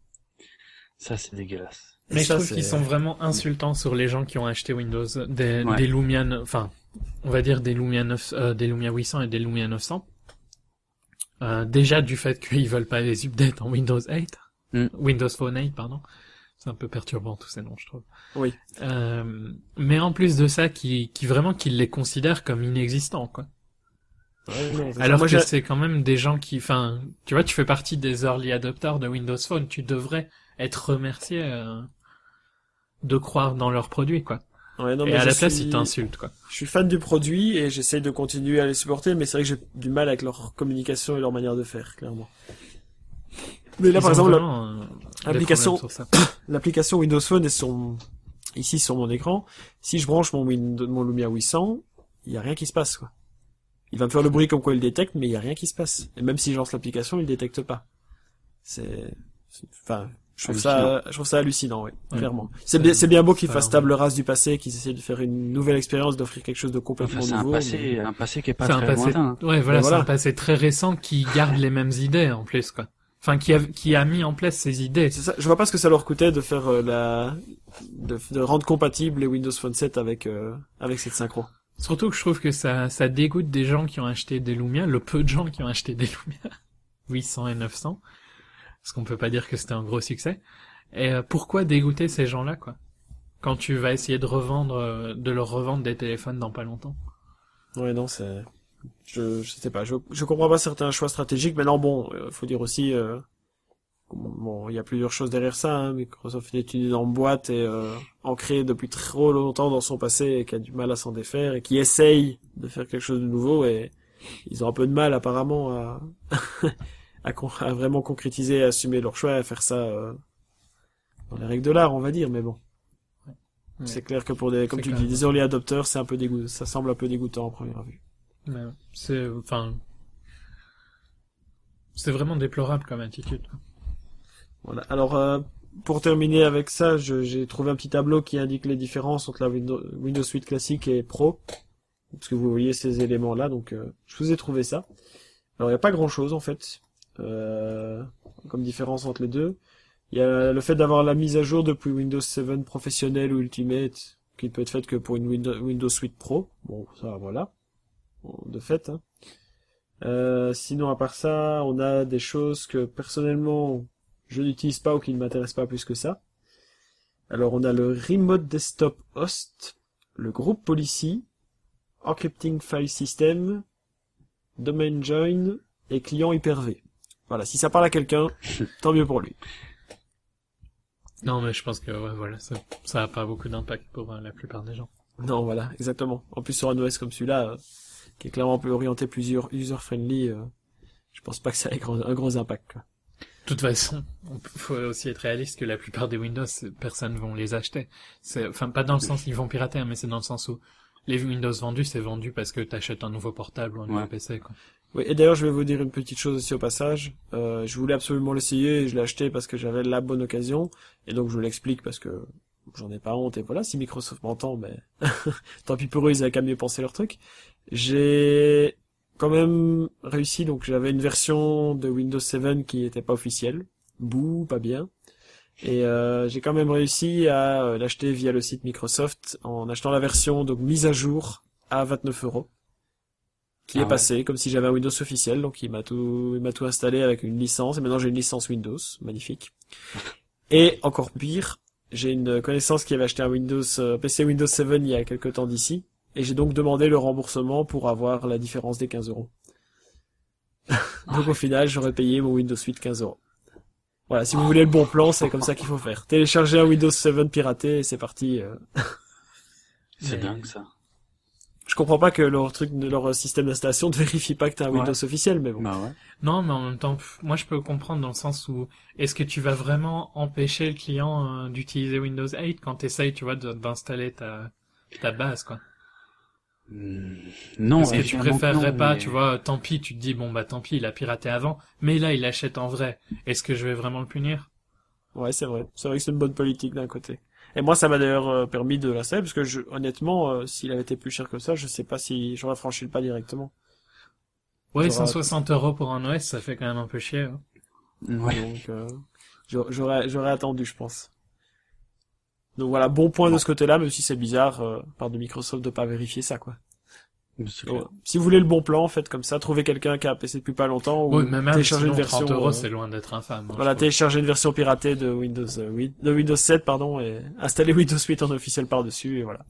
Ça, c'est dégueulasse. Mais ça, je trouve c'est... qu'ils sont vraiment insultants sur les gens qui ont acheté Windows, des, ouais. des Lumia, enfin, on va dire des Lumia neuf, euh, des Lumia huit cents et des Lumia neuf cents. Euh, déjà du fait qu'ils veulent pas les updates en Windows huit. Mm. Windows Phone huit, pardon. C'est un peu perturbant tous ces noms, je trouve. Oui. Euh, mais en plus de ça, qui, qui vraiment, qu'ils les considèrent comme inexistants, quoi. Ouais, non, alors moi, que j'ai... c'est quand même des gens qui, enfin, tu vois, tu fais partie des early adopters de Windows Phone, tu devrais être remercié euh, de croire dans leurs produits, quoi. Ouais, non, et mais à la suis... place, ils t'insultent, quoi. Je suis fan du produit et j'essaye de continuer à les supporter, mais c'est vrai que j'ai du mal avec leur communication et leur manière de faire, clairement. Mais là, ils par exemple, vraiment, euh, l'application, l'application Windows Phone est sur, ici sur mon écran. Si je branche mon Windows, mon Lumia huit cents, il y a rien qui se passe, quoi. Il va me faire le bruit comme quoi il détecte, mais il y a rien qui se passe. Et même si je lance l'application, il détecte pas. C'est, c'est... enfin, Je trouve Hallucinant. ça, je trouve ça hallucinant, oui, Ouais. clairement. C'est C'est- bien, c'est bien beau qu'ils c'est fassent pas table rase du passé, qu'ils essaient de faire une nouvelle expérience, d'offrir quelque chose de complètement Enfin, c'est un nouveau. passé, mais- un passé qui est pas C'est un très passé, lointain. hein. ouais, voilà, Mais c'est voilà. un passé très récent qui garde les mêmes idées, en plus, quoi. Enfin, qui a, qui a mis en place ces idées. C'est ça. Je vois pas ce que ça leur coûtait de faire euh, la, de, de rendre compatible les Windows Phone sept avec euh, avec cette synchro. Surtout que je trouve que ça, ça dégoûte des gens qui ont acheté des Lumia, le peu de gens qui ont acheté des Lumia, huit cents et neuf cents, parce qu'on peut pas dire que c'était un gros succès. Et euh, pourquoi dégoûter ces gens-là, quoi? Quand tu vas essayer de revendre, euh, de leur revendre des téléphones dans pas longtemps. Ouais, non, c'est, je, je sais pas, je, je comprends pas certains choix stratégiques. Maintenant, bon, euh, faut dire aussi, euh, bon, il y a plusieurs choses derrière ça. Hein. Microsoft est une énorme boîte et euh, ancrée depuis trop longtemps dans son passé et qui a du mal à s'en défaire et qui essaye de faire quelque chose de nouveau et ils ont un peu de mal apparemment à à, con- à vraiment concrétiser, à assumer leur choix, et à faire ça euh, dans les règles de l'art, on va dire. Mais bon, Ouais. c'est clair que pour des, comme C'est tu clair. dis, des early adopters, c'est un peu dégoût, ça semble un peu dégoûtant en première vue. Mais ouais, c'est, enfin, c'est vraiment déplorable comme attitude, quoi. Voilà. Alors, euh, pour terminer avec ça, je- j'ai trouvé un petit tableau qui indique les différences entre la Windows, Windows Suite classique et Pro, parce que vous voyez ces éléments-là, donc euh, je vous ai trouvé ça. Alors, il n'y a pas grand-chose, en fait, euh, comme différence entre les deux. Il y a le fait d'avoir la mise à jour depuis Windows sept professionnel ou Ultimate, qui ne peut être faite que pour une Windows, Windows Suite Pro. Bon, ça, voilà. Bon, de fait, hein. Euh, sinon, à part ça, on a des choses que, personnellement, je n'utilise pas ou qui ne m'intéressent pas plus que ça. Alors, on a le Remote Desktop Host, le Group Policy, Encrypting File System, Domain Join et Client Hyper-V. Voilà, si ça parle à quelqu'un, tant mieux pour lui. Non, mais je pense que, ouais, voilà, ça, ça a pas beaucoup d'impact pour euh, la plupart des gens. Non, voilà, exactement. En plus, sur un O S comme celui-là, euh, qui est clairement plus orienté plus user- user-friendly, euh, je pense pas que ça ait gros- un gros impact, quoi. De toute façon, on peut- faut aussi être réaliste que la plupart des Windows, c'est- personne vont les acheter. C'est, enfin, pas dans le sens qu'ils vont pirater, hein, mais c'est dans le sens où les Windows vendus, c'est vendu parce que t'achètes un nouveau portable ou un nouveau Ouais. P C, quoi. Oui, et d'ailleurs, je vais vous dire une petite chose aussi au passage. Euh, je voulais absolument l'essayer et je l'ai acheté parce que j'avais la bonne occasion. Et donc, je vous l'explique parce que j'en ai pas honte. Et voilà, si Microsoft m'entend, mais tant pis pour eux, ils avaient qu'à mieux penser leur truc. J'ai quand même réussi. Donc, j'avais une version de Windows sept qui était pas officielle. Bouh, pas bien. Et euh, j'ai quand même réussi à euh, l'acheter via le site Microsoft en achetant la version donc mise à jour à vingt-neuf euros. Qui Ah est ouais. passé comme si j'avais un Windows officiel, donc il m'a tout, il m'a tout installé avec une licence, et maintenant j'ai une licence Windows, magnifique. Et encore pire, j'ai une connaissance qui avait acheté un Windows, euh, P C Windows sept il y a quelque temps d'ici, et j'ai donc demandé le remboursement pour avoir la différence des quinze euros. Donc au final, j'aurais payé mon Windows huit quinze euros. Voilà, si vous voulez le bon plan, c'est comme ça qu'il faut faire. Télécharger un Windows sept piraté, et c'est parti. euh. C'est Mais- dingue, ça. Je comprends pas que leur truc, leur système d'installation ne vérifie pas que t'as un Ouais. Windows officiel, mais bon. Bah ouais. Non, mais en même temps, pff, moi je peux comprendre dans le sens où est-ce que tu vas vraiment empêcher le client euh, d'utiliser Windows huit quand t'essayes, tu vois, de- d'installer ta, ta base, quoi. Hmm, Non, Est-ce que tu évidemment préférerais non, pas, mais- tu vois, tant pis, tu te dis, bon bah tant pis, il a piraté avant, mais là il l'achète en vrai. Est-ce que je vais vraiment le punir? Ouais, c'est vrai. C'est vrai que c'est une bonne politique d'un côté. Et moi, ça m'a d'ailleurs euh, permis de l'installer, parce que je, honnêtement, euh, s'il avait été plus cher que ça, je sais pas si j'aurais franchi le pas directement. Ouais, J'aurais- cent soixante euros pour un O S, ça fait quand même un peu chier. Hein. Ouais. Donc, euh, j'aurais, j'aurais j'aurais attendu, je pense. Donc voilà, bon point de ce côté-là, même si c'est bizarre, euh, part de Microsoft de pas vérifier ça, quoi. C'est Donc, clair. si vous voulez le bon plan, faites comme ça, trouvez quelqu'un qui a un P C depuis pas longtemps, ou Oui, mais même téléchargez sinon, une version, trente euros, euh, c'est loin d'être infâme. hein, voilà, je trouve. téléchargez une version piratée de Windows, euh, huit, de Windows sept, pardon, et installez Windows huit en officiel par-dessus, et voilà.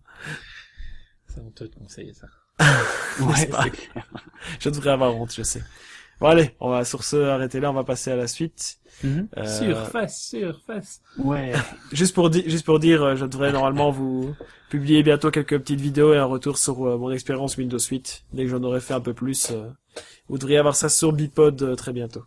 C'est honteux de conseiller ça. Ouais, n'est-ce pas c'est clair. Je devrais avoir honte, je sais. Bon allez, on va sur ce arrêter là, on va passer à la suite. Mhm. Euh, Surface, surface. Ouais. Juste pour dire, juste pour dire, euh, je devrais normalement vous publier bientôt quelques petites vidéos et un retour sur euh, mon expérience Windows huit. Dès que j'en aurai fait un peu plus, euh, vous devriez avoir ça sur Bipod euh, très bientôt.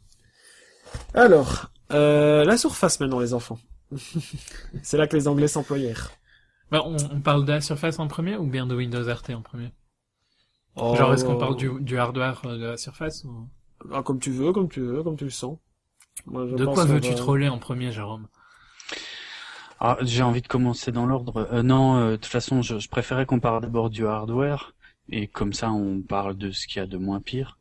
Alors, euh, la surface maintenant, les enfants. C'est là que les Anglais s'employèrent. Bah, on, on parle de la Surface en premier ou bien de Windows R T en premier? Oh, Genre, est-ce qu'on parle du, du hardware euh, de la Surface ou... Ah, comme tu veux, comme tu veux, comme tu le sens. Moi, je De pense quoi qu'on veux-tu va- troller en premier, Jérôme? Ah, j'ai envie de commencer dans l'ordre. Euh, non, euh, de toute façon, je, je préférais qu'on parle d'abord du hardware, et comme ça, on parle de ce qu'il y a de moins pire,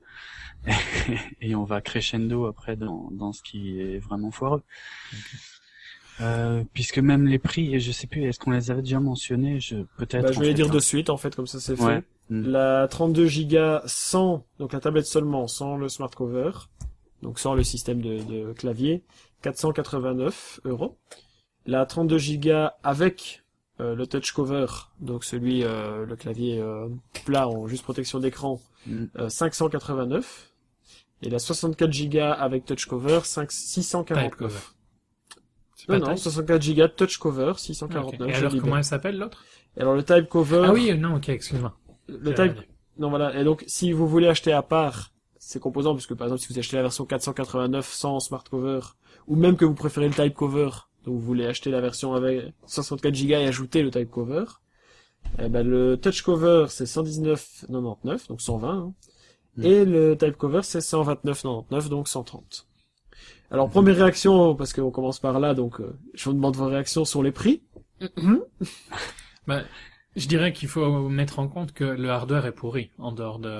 et on va crescendo après dans, dans ce qui est vraiment foireux. Okay. Euh, puisque même les prix, je sais plus, est-ce qu'on les avait déjà mentionnés, je peut-être. Bah, je vais les fait, dire hein. de suite, en fait, comme ça c'est ouais. fait. Mm. La trente-deux gigas sans, donc la tablette seulement, sans le smart cover, donc sans le système de, de clavier, quatre cent quatre-vingt-neuf euros. La trente-deux gigas avec euh, le touch cover, donc celui, euh, le clavier euh, plat en juste protection d'écran, mm. euh, cinq cent quatre-vingt-neuf. Et la soixante-quatre gigas avec touch cover, six cent quarante-neuf. Non, non, soixante-quatre gigas touch cover, six cent quarante-neuf. Okay. Et alors, comment elle s'appelle, l'autre? Alors, le type cover... Ah oui, non, ok, excuse-moi. Le type... Non, voilà. Et donc, si vous voulez acheter à part ces composants, puisque par exemple, si vous achetez la version quatre cent quatre-vingt-neuf sans smart cover, ou même que vous préférez le type cover, donc vous voulez acheter la version avec soixante-quatre gigas et ajouter le type cover, eh ben, le touch cover, c'est cent dix-neuf virgule quatre-vingt-dix-neuf, donc cent vingt, hein. Mm. Et le type cover, c'est cent vingt-neuf virgule quatre-vingt-dix-neuf, donc cent trente. Alors, première réaction, parce qu'on commence par là, donc euh, je vous demande vos réactions sur les prix. Mm-hmm. Bah, je dirais qu'il faut mettre en compte que le hardware est pourri, en dehors de...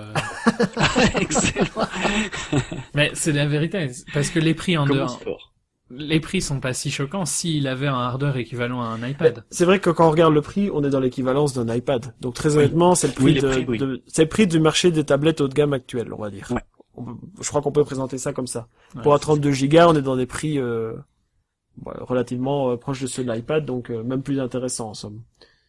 Excellent. Mais c'est la vérité, parce que les prix en dehors... Les prix sont pas si choquants s'il avait un hardware équivalent à un iPad. C'est vrai que quand on regarde le prix, on est dans l'équivalence d'un iPad. Donc très honnêtement, oui. c'est le prix, oui, de, prix oui. de, c'est le prix du marché des tablettes haut de gamme actuel, on va dire. Ouais. Je crois qu'on peut présenter ça comme ça. Ouais, pour un trente-deux gigas, on est dans des prix euh, bon, relativement euh, proches de ceux de l'iPad, donc euh, même plus intéressants en somme.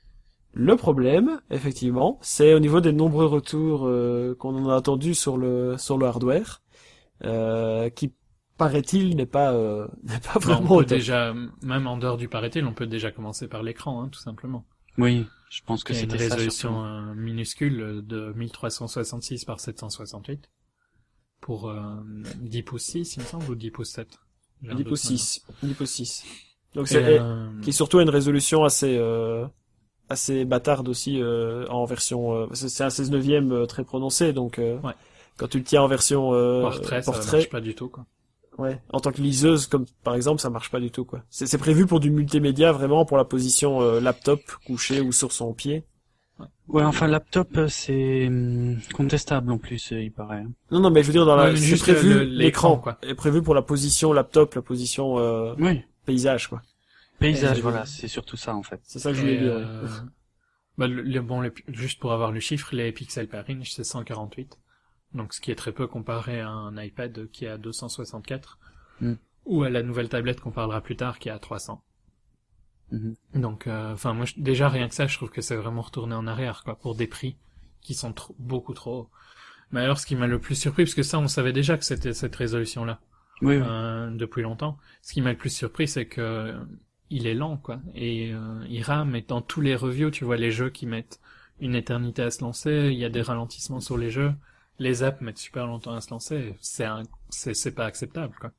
Le problème, effectivement, c'est au niveau des nombreux retours euh, qu'on en a attendus sur le sur le hardware, euh, qui paraît-il n'est pas euh, n'est pas vraiment. Non, on peut déjà, même en dehors du paraît-il, on peut déjà commencer par l'écran, hein, tout simplement. Oui, je pense que c'est une résolution ça, euh, minuscule de mille trois cent soixante-six par sept cent soixante-huit. Pour euh, dix pouces six, il me semble, ou dix pouces sept. dix pouces six. dix pouces six. Donc c'est euh... qui surtout a une résolution assez euh, assez bâtarde aussi euh, en version euh, c'est un seize neuvième euh, très prononcé, donc euh, ouais. Quand tu le tiens en version euh, portrait, portrait, ça marche pas du tout, quoi. Ouais, en tant que liseuse comme par exemple, ça marche pas du tout, quoi. C'est c'est prévu pour du multimédia, vraiment pour la position euh, laptop couché ou sur son pied. Ouais, enfin, laptop, c'est contestable en plus, il paraît. Non, non, mais je veux dire, dans la, ouais, c'est prévu, le, l'écran, quoi. Est prévu pour la position laptop, la position, euh, oui. paysage, quoi. Paysage, voilà, c'est surtout ça, en fait. C'est ça que je voulais dire, euh... ouais. Bah, le, bon, les, juste pour avoir le chiffre, les pixels par inch, c'est cent quarante-huit. Donc, ce qui est très peu comparé à un iPad qui est à deux cent soixante-quatre. Mm. Ou à la nouvelle tablette qu'on parlera plus tard qui est à trois cents. Mm-hmm. Donc, enfin, euh, moi, déjà rien que ça, je trouve que c'est vraiment retourné en arrière, quoi, pour des prix qui sont trop, beaucoup trop hauts. Mais alors, ce qui m'a le plus surpris, parce que ça, on savait déjà que c'était cette résolution-là, oui, euh, oui. depuis longtemps. Ce qui m'a le plus surpris, c'est que euh, il est lent, quoi, et euh, il rame. Et dans tous les reviews, tu vois les jeux qui mettent une éternité à se lancer. Il y a des ralentissements sur les jeux. Les apps mettent super longtemps à se lancer. C'est un, c'est, c'est pas acceptable, quoi.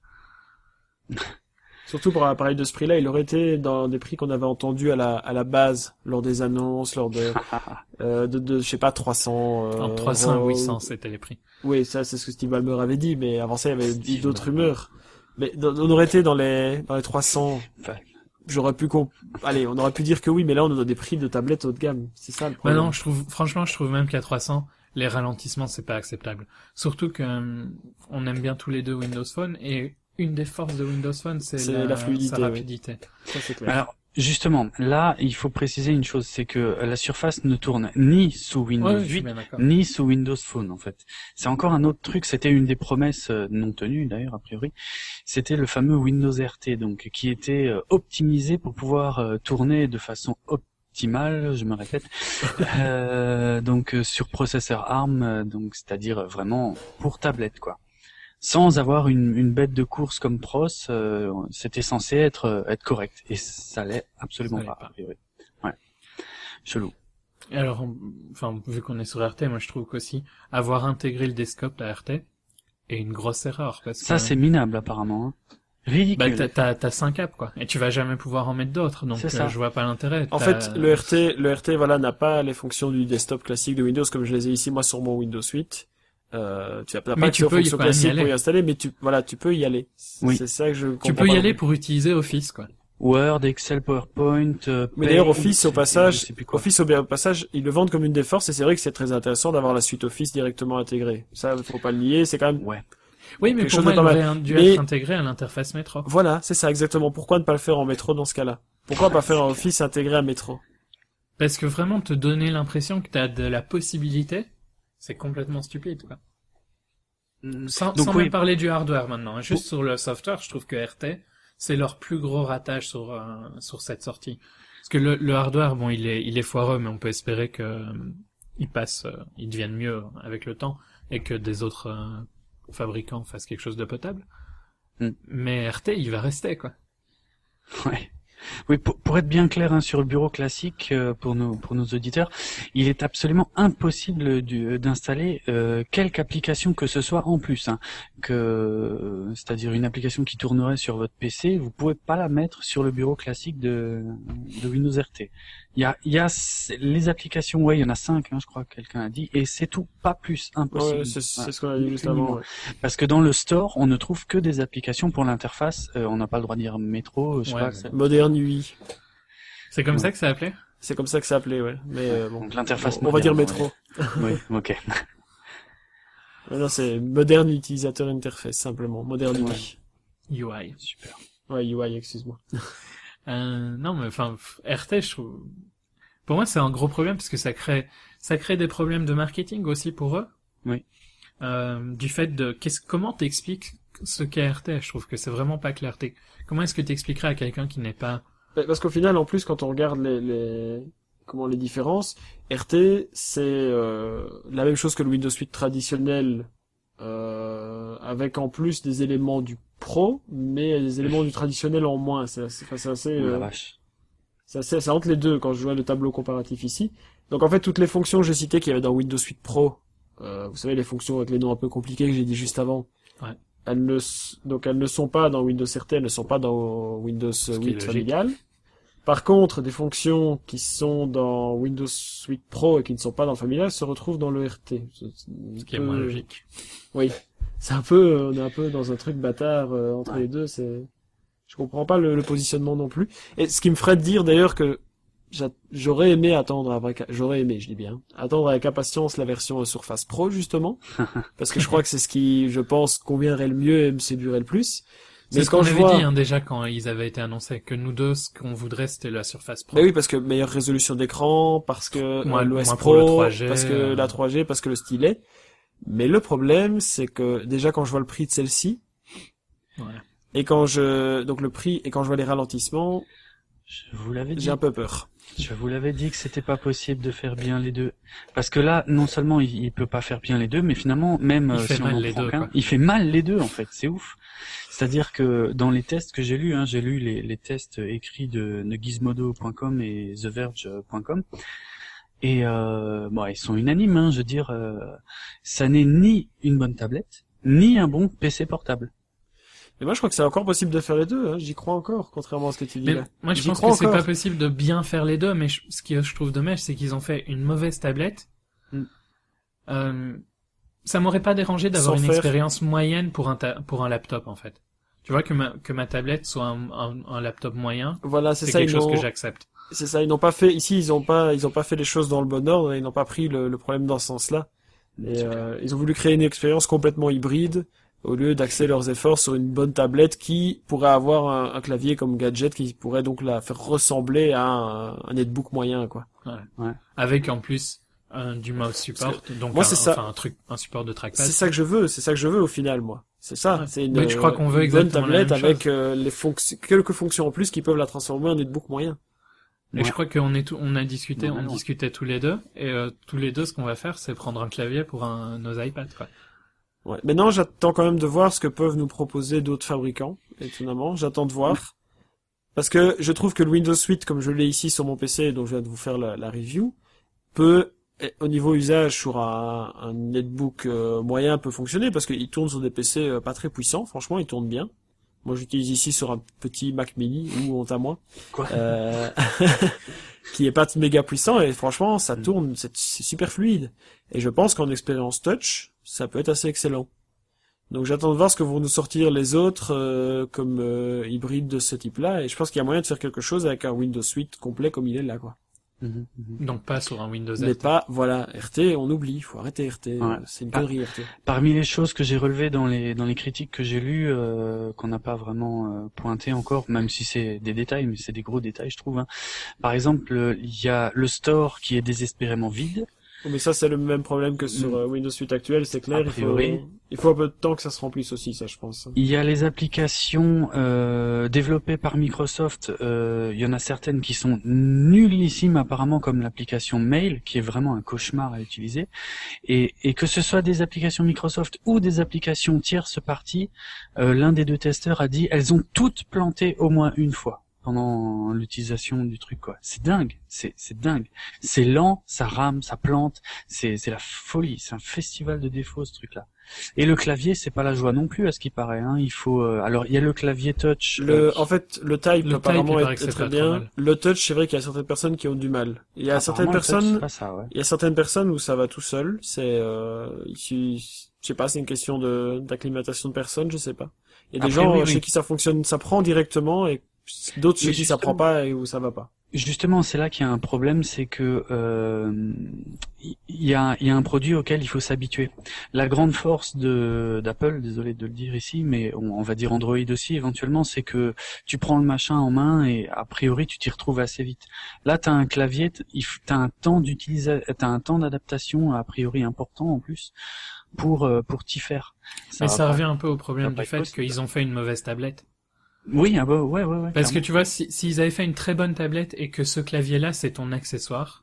Surtout pour un appareil de ce prix-là, il aurait été dans des prix qu'on avait entendus à la à la base, lors des annonces, lors de euh, de, de je sais pas trois cents. Euh, Entre trois cents et huit cents, c'était les prix. Oui, ça c'est ce que Steve Ballmer avait dit, mais avant ça il y avait dit d'autres rumeurs. Mais on aurait été dans les dans les trois cents. J'aurais pu comp... allez, on aurait pu dire que oui, mais là on a des prix de tablettes haut de gamme, c'est ça le problème. Bah non, je trouve franchement, je trouve même qu'à trois cents, les ralentissements c'est pas acceptable. Surtout que euh, on aime bien tous les deux Windows Phone et une des forces de Windows Phone, c'est, c'est la, la fluidité, sa rapidité. Oui. Ça, c'est clair. Alors, justement, là, il faut préciser une chose, c'est que la Surface ne tourne ni sous Windows ouais, huit, ni sous Windows Phone, en fait. C'est encore un autre truc, c'était une des promesses non tenues, d'ailleurs, a priori. C'était le fameux Windows R T, donc, qui était optimisé pour pouvoir euh, tourner de façon optimale, je me répète, euh, donc, sur processeur ARM, donc, c'est-à-dire vraiment pour tablette, quoi. Sans avoir une, une bête de course comme Pros, euh, c'était censé être être correct et ça l'est absolument ça pas, pas. A priori. Ouais, chelou. Et alors, enfin, vu qu'on est sur R T, moi je trouve qu'aussi avoir intégré le desktop à R T est une grosse erreur parce que ça c'est minable apparemment. Hein. Ridicule. Bah t'as t'as t'as cinq apps quoi et tu vas jamais pouvoir en mettre d'autres donc euh, je vois pas l'intérêt. En t'as... fait, le R T le R T voilà n'a pas les fonctions du desktop classique de Windows comme je les ai ici moi sur mon Windows huit. Euh, tu as pas accès aux fonctions classiques pour y installer, mais tu, voilà, tu peux y aller. Oui. C'est ça que je comprends. Tu peux y aller pour utiliser Office, quoi. Word, Excel, PowerPoint. Euh, Mais Paint, d'ailleurs, Office, au je passage, sais plus quoi. Office, au passage, ils le vendent comme une des forces, et c'est vrai que c'est très intéressant d'avoir la suite Office directement intégrée. Ça, faut pas le nier, c'est quand même... Ouais. Oui, mais quelque pour chose moi, de elle pas aurait mal. un- dû Mais- être intégrée à l'interface métro. Voilà, c'est ça, exactement. Pourquoi ne pas le faire en métro dans ce cas-là? Pourquoi pas faire un Office intégré à métro? Parce que vraiment, te donner l'impression que t'as de la possibilité, c'est complètement stupide, quoi. Sans, Donc sans oui. même parler du hardware maintenant, hein. Juste sur le software, je trouve que R T, c'est leur plus gros ratage sur euh, sur cette sortie. Parce que le, le hardware, bon, il est il est foireux, mais on peut espérer que euh, il passe, euh, il devienne mieux avec le temps et que des autres euh, fabricants fassent quelque chose de potable. Mm. Mais R T, il va rester, quoi. Ouais. Oui, pour, pour être bien clair hein, sur le bureau classique euh, pour nos pour nos auditeurs, il est absolument impossible du- d'installer euh, quelque application que ce soit en plus. Hein, que euh, c'est-à-dire une application qui tournerait sur votre P C, vous pouvez pas la mettre sur le bureau classique de de Windows R T. Il y a il y a c- les applications, ouais, il y en a cinq, hein, je crois que quelqu'un a dit, et c'est tout, pas plus, impossible. Ouais, c'est, c'est Voilà. ce qu'on a dit Ni juste plus ni avant. moins. Ouais. Parce que dans le store, on ne trouve que des applications pour l'interface. Euh, on n'a pas le droit de dire métro, je sais Ouais, pas. mais- c'est- Moderne U I. C'est comme Ouais. ça que ça appelé? C'est comme ça que c'est appelé, ouais. Mais euh, bon. Donc l'interface. On va dire moderne, métro. ouais. Oui, ok. Ouais, non, c'est moderne utilisateur interface, simplement. Moderne U I. U I. Super. Ouais, U I, excuse-moi. Euh, non, mais enfin, f- R T, je trouve, pour moi, c'est un gros problème parce que ça crée, ça crée des problèmes de marketing aussi pour eux. Oui. Euh, du fait de, qu'est-ce, comment t'expliques ce qu'est R T? Je trouve que c'est vraiment pas clair. T'es- Comment est-ce que t'expliquerais à quelqu'un qui n'est pas, Ouais, parce qu'au final, en plus, quand on regarde les, les, comment les différences, R T, c'est euh, la même chose que le Windows huit traditionnel, euh, avec en plus des éléments du Pro, mais des éléments du traditionnel en moins. C'est assez, enfin, c'est assez, Oh la euh, vache. c'est assez, c'est entre les deux quand je vois le tableau comparatif ici. Donc en fait, toutes les fonctions que j'ai citées qu'il y avait dans Windows huit Pro, euh, vous savez, les fonctions avec les noms un peu compliqués que j'ai dit juste avant. Ouais. Elles ne, s- donc elles ne sont pas dans Windows R T, elles ne sont pas dans Windows qui est huit logique. familial. Par contre, des fonctions qui sont dans Windows huit Pro et qui ne sont pas dans le familial se retrouvent dans le R T. C'est- c'est un ce qui est peu- moins logique? Oui. C'est un peu, on est un peu dans un truc bâtard euh, entre Ouais. les deux, c'est, je comprends pas le, le positionnement non plus. Et ce qui me ferait dire d'ailleurs que j'a- j'aurais aimé attendre avec, j'aurais aimé, je dis bien, attendre avec impatience la version Surface Pro justement, parce que je crois que c'est ce qui, je pense, conviendrait le mieux et me séduirait le plus. C'est Mais ce quand qu'on je avait vois, dit, hein, déjà quand ils avaient été annoncés, que nous deux, ce qu'on voudrait, c'était la Surface Pro. mais oui, parce que meilleure résolution d'écran, parce que Moins- euh, l'O S moins Pro, pour le trois G, parce que euh. la trois G, parce que le stylet. Mais le problème, c'est que déjà quand je vois le prix de celle-ci, Ouais. et quand je, donc le prix, et quand je vois les ralentissements, Je vous l'avais dit. j'ai un peu peur. Je vous l'avais dit que c'était pas possible de faire bien les deux. Parce que là, non seulement il, il peut pas faire bien les deux, mais finalement, même Il euh, fait si mal on en les prend deux, qu'un, quoi. il fait mal les deux en fait. C'est ouf. C'est-à-dire que dans les tests que j'ai lus, hein, j'ai lu les, les tests écrits de, de Gizmodo point com et The Verge point com. Et euh, bon, ils sont unanimes. Hein, je veux dire, euh, ça n'est ni une bonne tablette, ni un bon P C portable. Mais moi, je crois que c'est encore possible de faire les deux, hein. J'y crois encore, contrairement à ce que tu dis Mais là. moi, je J'y pense crois que c'est encore. pas possible de bien faire les deux, mais je- ce que je trouve dommage, c'est qu'ils ont fait une mauvaise tablette. Mm. Euh, ça m'aurait pas dérangé d'avoir Sans une faire- expérience moyenne pour un ta- pour un laptop, en fait. Tu vois, que ma, que ma tablette soit un, un, un laptop moyen, Voilà, c'est c'est ça, quelque ils chose n'ont, que j'accepte. c'est ça, ils n'ont pas fait, ici, ils ont pas, ils ont pas fait les choses dans le bon ordre, et ils n'ont pas pris le, le problème dans ce sens-là. Et, C'est euh, ils ont voulu créer une expérience complètement hybride, au lieu d'axer leurs efforts sur une bonne tablette qui pourrait avoir un, un clavier comme gadget qui pourrait donc la faire ressembler à un, un netbook moyen, quoi. Avec en plus un, du mouse support, donc moi, un, c'est ça. enfin un truc, un support de trackpad. C'est ça que je veux, c'est ça que je veux au final, moi. C'est ça, Ouais. c'est une, Mais je crois qu'on veut une bonne exactement la tablette même avec chose. euh, les fonctions, quelques fonctions en plus qui peuvent la transformer en netbook moyen. Et je crois qu'on est tout, on a discuté, Non, on non. discutait tous les deux, et euh, tous les deux, ce qu'on va faire, c'est prendre un clavier pour un, nos iPads, quoi. Ouais. Maintenant, j'attends quand même de voir ce que peuvent nous proposer d'autres fabricants, étonnamment. J'attends de voir. Parce que je trouve que le Windows huit, comme je l'ai ici sur mon P C, dont je viens de vous faire la, la review, peut, eh, au niveau usage sur un, un netbook euh, moyen, peut fonctionner, parce qu'il tourne sur des P C euh, pas très puissants. Franchement, il tourne bien. Moi, j'utilise ici sur un petit Mac mini, ou honte à moi. Quoi Euh, qui est pas méga puissant, et franchement, ça Mm. tourne, c'est c'est super fluide. Et je pense qu'en expérience touch, ça peut être assez excellent. Donc j'attends de voir ce que vont nous sortir les autres euh, comme euh, hybrides de ce type-là, et je pense qu'il y a moyen de faire quelque chose avec un Windows huit complet comme il est là, quoi. Mmh, mmh. Donc pas sur un Windows Mais R T. pas, voilà, R T, on oublie, il faut arrêter R T, Ouais. c'est une Ah. connerie R T. Parmi les choses que j'ai relevées dans les dans les critiques que j'ai lues, euh, qu'on n'a pas vraiment euh, pointé encore, même si c'est des détails, mais c'est des gros détails, je trouve. Hein. Par exemple, euh, il y a le store qui est désespérément vide. Mais ça, c'est le même problème que sur Mm. euh, Windows huit actuel, c'est clair. A Il faut, priori. il faut un peu de temps que ça se remplisse aussi, ça, je pense. Il y a les applications euh, développées par Microsoft. Euh, il y en a certaines qui sont nullissimes apparemment, comme l'application Mail, qui est vraiment un cauchemar à utiliser. Et, et que ce soit des applications Microsoft ou des applications tierces parties, euh, l'un des deux testeurs a dit elles ont toutes planté au moins une fois pendant l'utilisation du truc, quoi. C'est dingue, c'est c'est dingue. C'est lent, ça rame, ça plante, c'est c'est la folie, c'est un festival de défauts, ce truc-là. Et le clavier, c'est pas la joie non plus, à ce qui paraît. Hein. Il faut, euh, alors il y a le clavier touch. Le, euh, en fait, le type Le apparemment type, il paraît est, que est c'est très pas trop bien. mal. Le touch, c'est vrai qu'il y a certaines personnes qui ont du mal. Il y a certaines apparemment, le touch, personnes, c'est pas ça, ouais. il y a certaines personnes où ça va tout seul. C'est, euh, ici, je sais pas, c'est une question de d'acclimatation de personnes, je sais pas. Il y a des Après, gens oui, euh, chez oui. qui ça fonctionne, ça prend directement, et d'autres chez Mais qui ça justement- prend pas et où ça va pas. Justement, c'est là qu'il y a un problème, c'est que euh, il y a, il y a un produit auquel il faut s'habituer. La grande force de d'Apple, désolé de le dire ici, mais on, on va dire Android aussi éventuellement, c'est que tu prends le machin en main et a priori tu t'y retrouves assez vite. Là, t'as un clavier, t- il f- t'as un temps d'utilisation, t'as un temps d'adaptation a priori important en plus pour euh, pour t'y faire. Mais va ça pas- revient un peu au ça problème va du pas être fait possible. qu'ils ont fait une mauvaise tablette. Oui, ah bah ouais, ouais, ouais. Parce que clairement. tu vois, si, s'ils avaient fait une très bonne tablette et que ce clavier-là, c'est ton accessoire,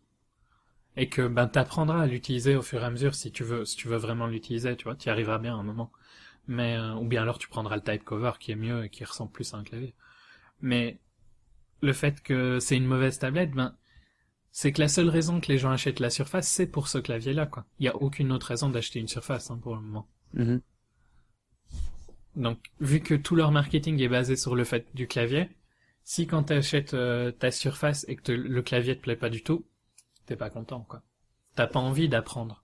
et que, ben, t'apprendras à l'utiliser au fur et à mesure si tu veux, si tu veux vraiment l'utiliser, tu vois, t'y arriveras bien à un moment. Mais, euh, ou bien alors tu prendras le type cover qui est mieux et qui ressemble plus à un clavier. Mais, le fait que c'est une mauvaise tablette, ben, c'est que la seule raison que les gens achètent la Surface, c'est pour ce clavier-là, quoi. Il y a aucune autre raison d'acheter une Surface, hein, pour le moment. Mhm. Donc, vu que tout leur marketing est basé sur le fait du clavier, si quand t'achètes euh, ta Surface et que te- le clavier te plaît pas du tout, t'es pas content, quoi. T'as pas envie d'apprendre.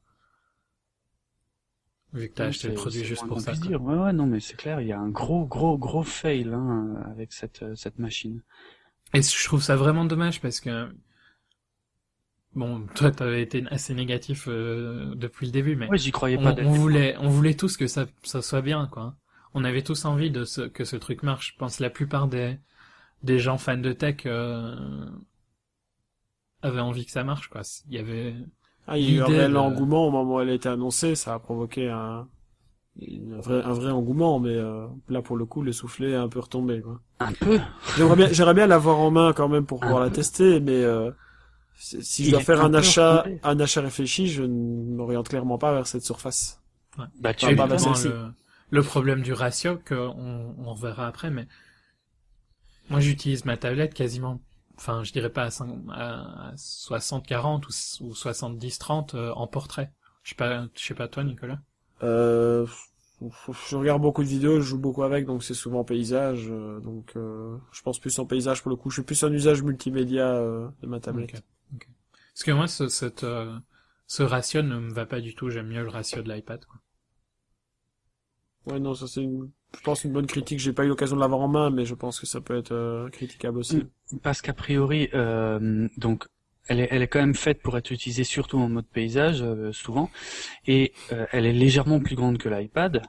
Vu que t'as Oui, acheté le c'est- produit c'est juste moins pour qu'on ça, puisse quoi. dire. Ouais, ouais, non, mais c'est clair, il y a un gros, gros, gros fail hein, avec cette euh, cette machine. Et je trouve ça vraiment dommage parce que, bon, toi t'avais été assez négatif euh, depuis le début, mais Ouais, j'y croyais on, pas. dès le on départ. voulait, on voulait tous que ça, ça soit bien, quoi. On avait tous envie de ce, que ce truc marche. Je pense que la plupart des, des gens fans de tech euh, avaient envie que ça marche, quoi. Il y avait, Ah, il y a eu un l'idée réel de- engouement au moment où elle a été annoncée, ça a provoqué un, un vrai, un vrai engouement, mais euh, là pour le coup, le soufflet est un peu retombé, quoi. Un peu. J'aimerais bien, j'aimerais bien l'avoir en main quand même pour Un pouvoir la peu. tester, mais euh, si si je Il dois est faire un un peu achat, retombé. un achat réfléchi, je ne m'oriente clairement pas vers cette surface. Bah, tu Enfin, Et pas m'étonnes. vers évidemment, celle-ci. le, le problème du ratio qu'on on reverra après, mais moi j'utilise ma tablette quasiment, enfin je dirais pas à, cinq- à soixante quarante ou, ou soixante-dix trente euh, en portrait. Je sais pas, je sais pas toi Nicolas. Euh, je regarde beaucoup de vidéos, je joue beaucoup avec, donc c'est souvent paysage, euh, donc euh, je pense plus en paysage pour le coup. Je suis plus en usage multimédia euh, de ma tablette. Ok, ok. Parce que moi ce, cette, euh, ce ratio ne me va pas du tout. J'aime mieux le ratio de l'iPad, quoi. Ouais, non, ça c'est une, je pense une bonne critique. J'ai pas eu l'occasion de l'avoir en main, mais je pense que ça peut être euh, critiquable aussi. Parce qu'a priori, euh, donc, elle est, elle est quand même faite pour être utilisée surtout en mode paysage, euh, souvent, et euh, elle est légèrement plus grande que l'iPad.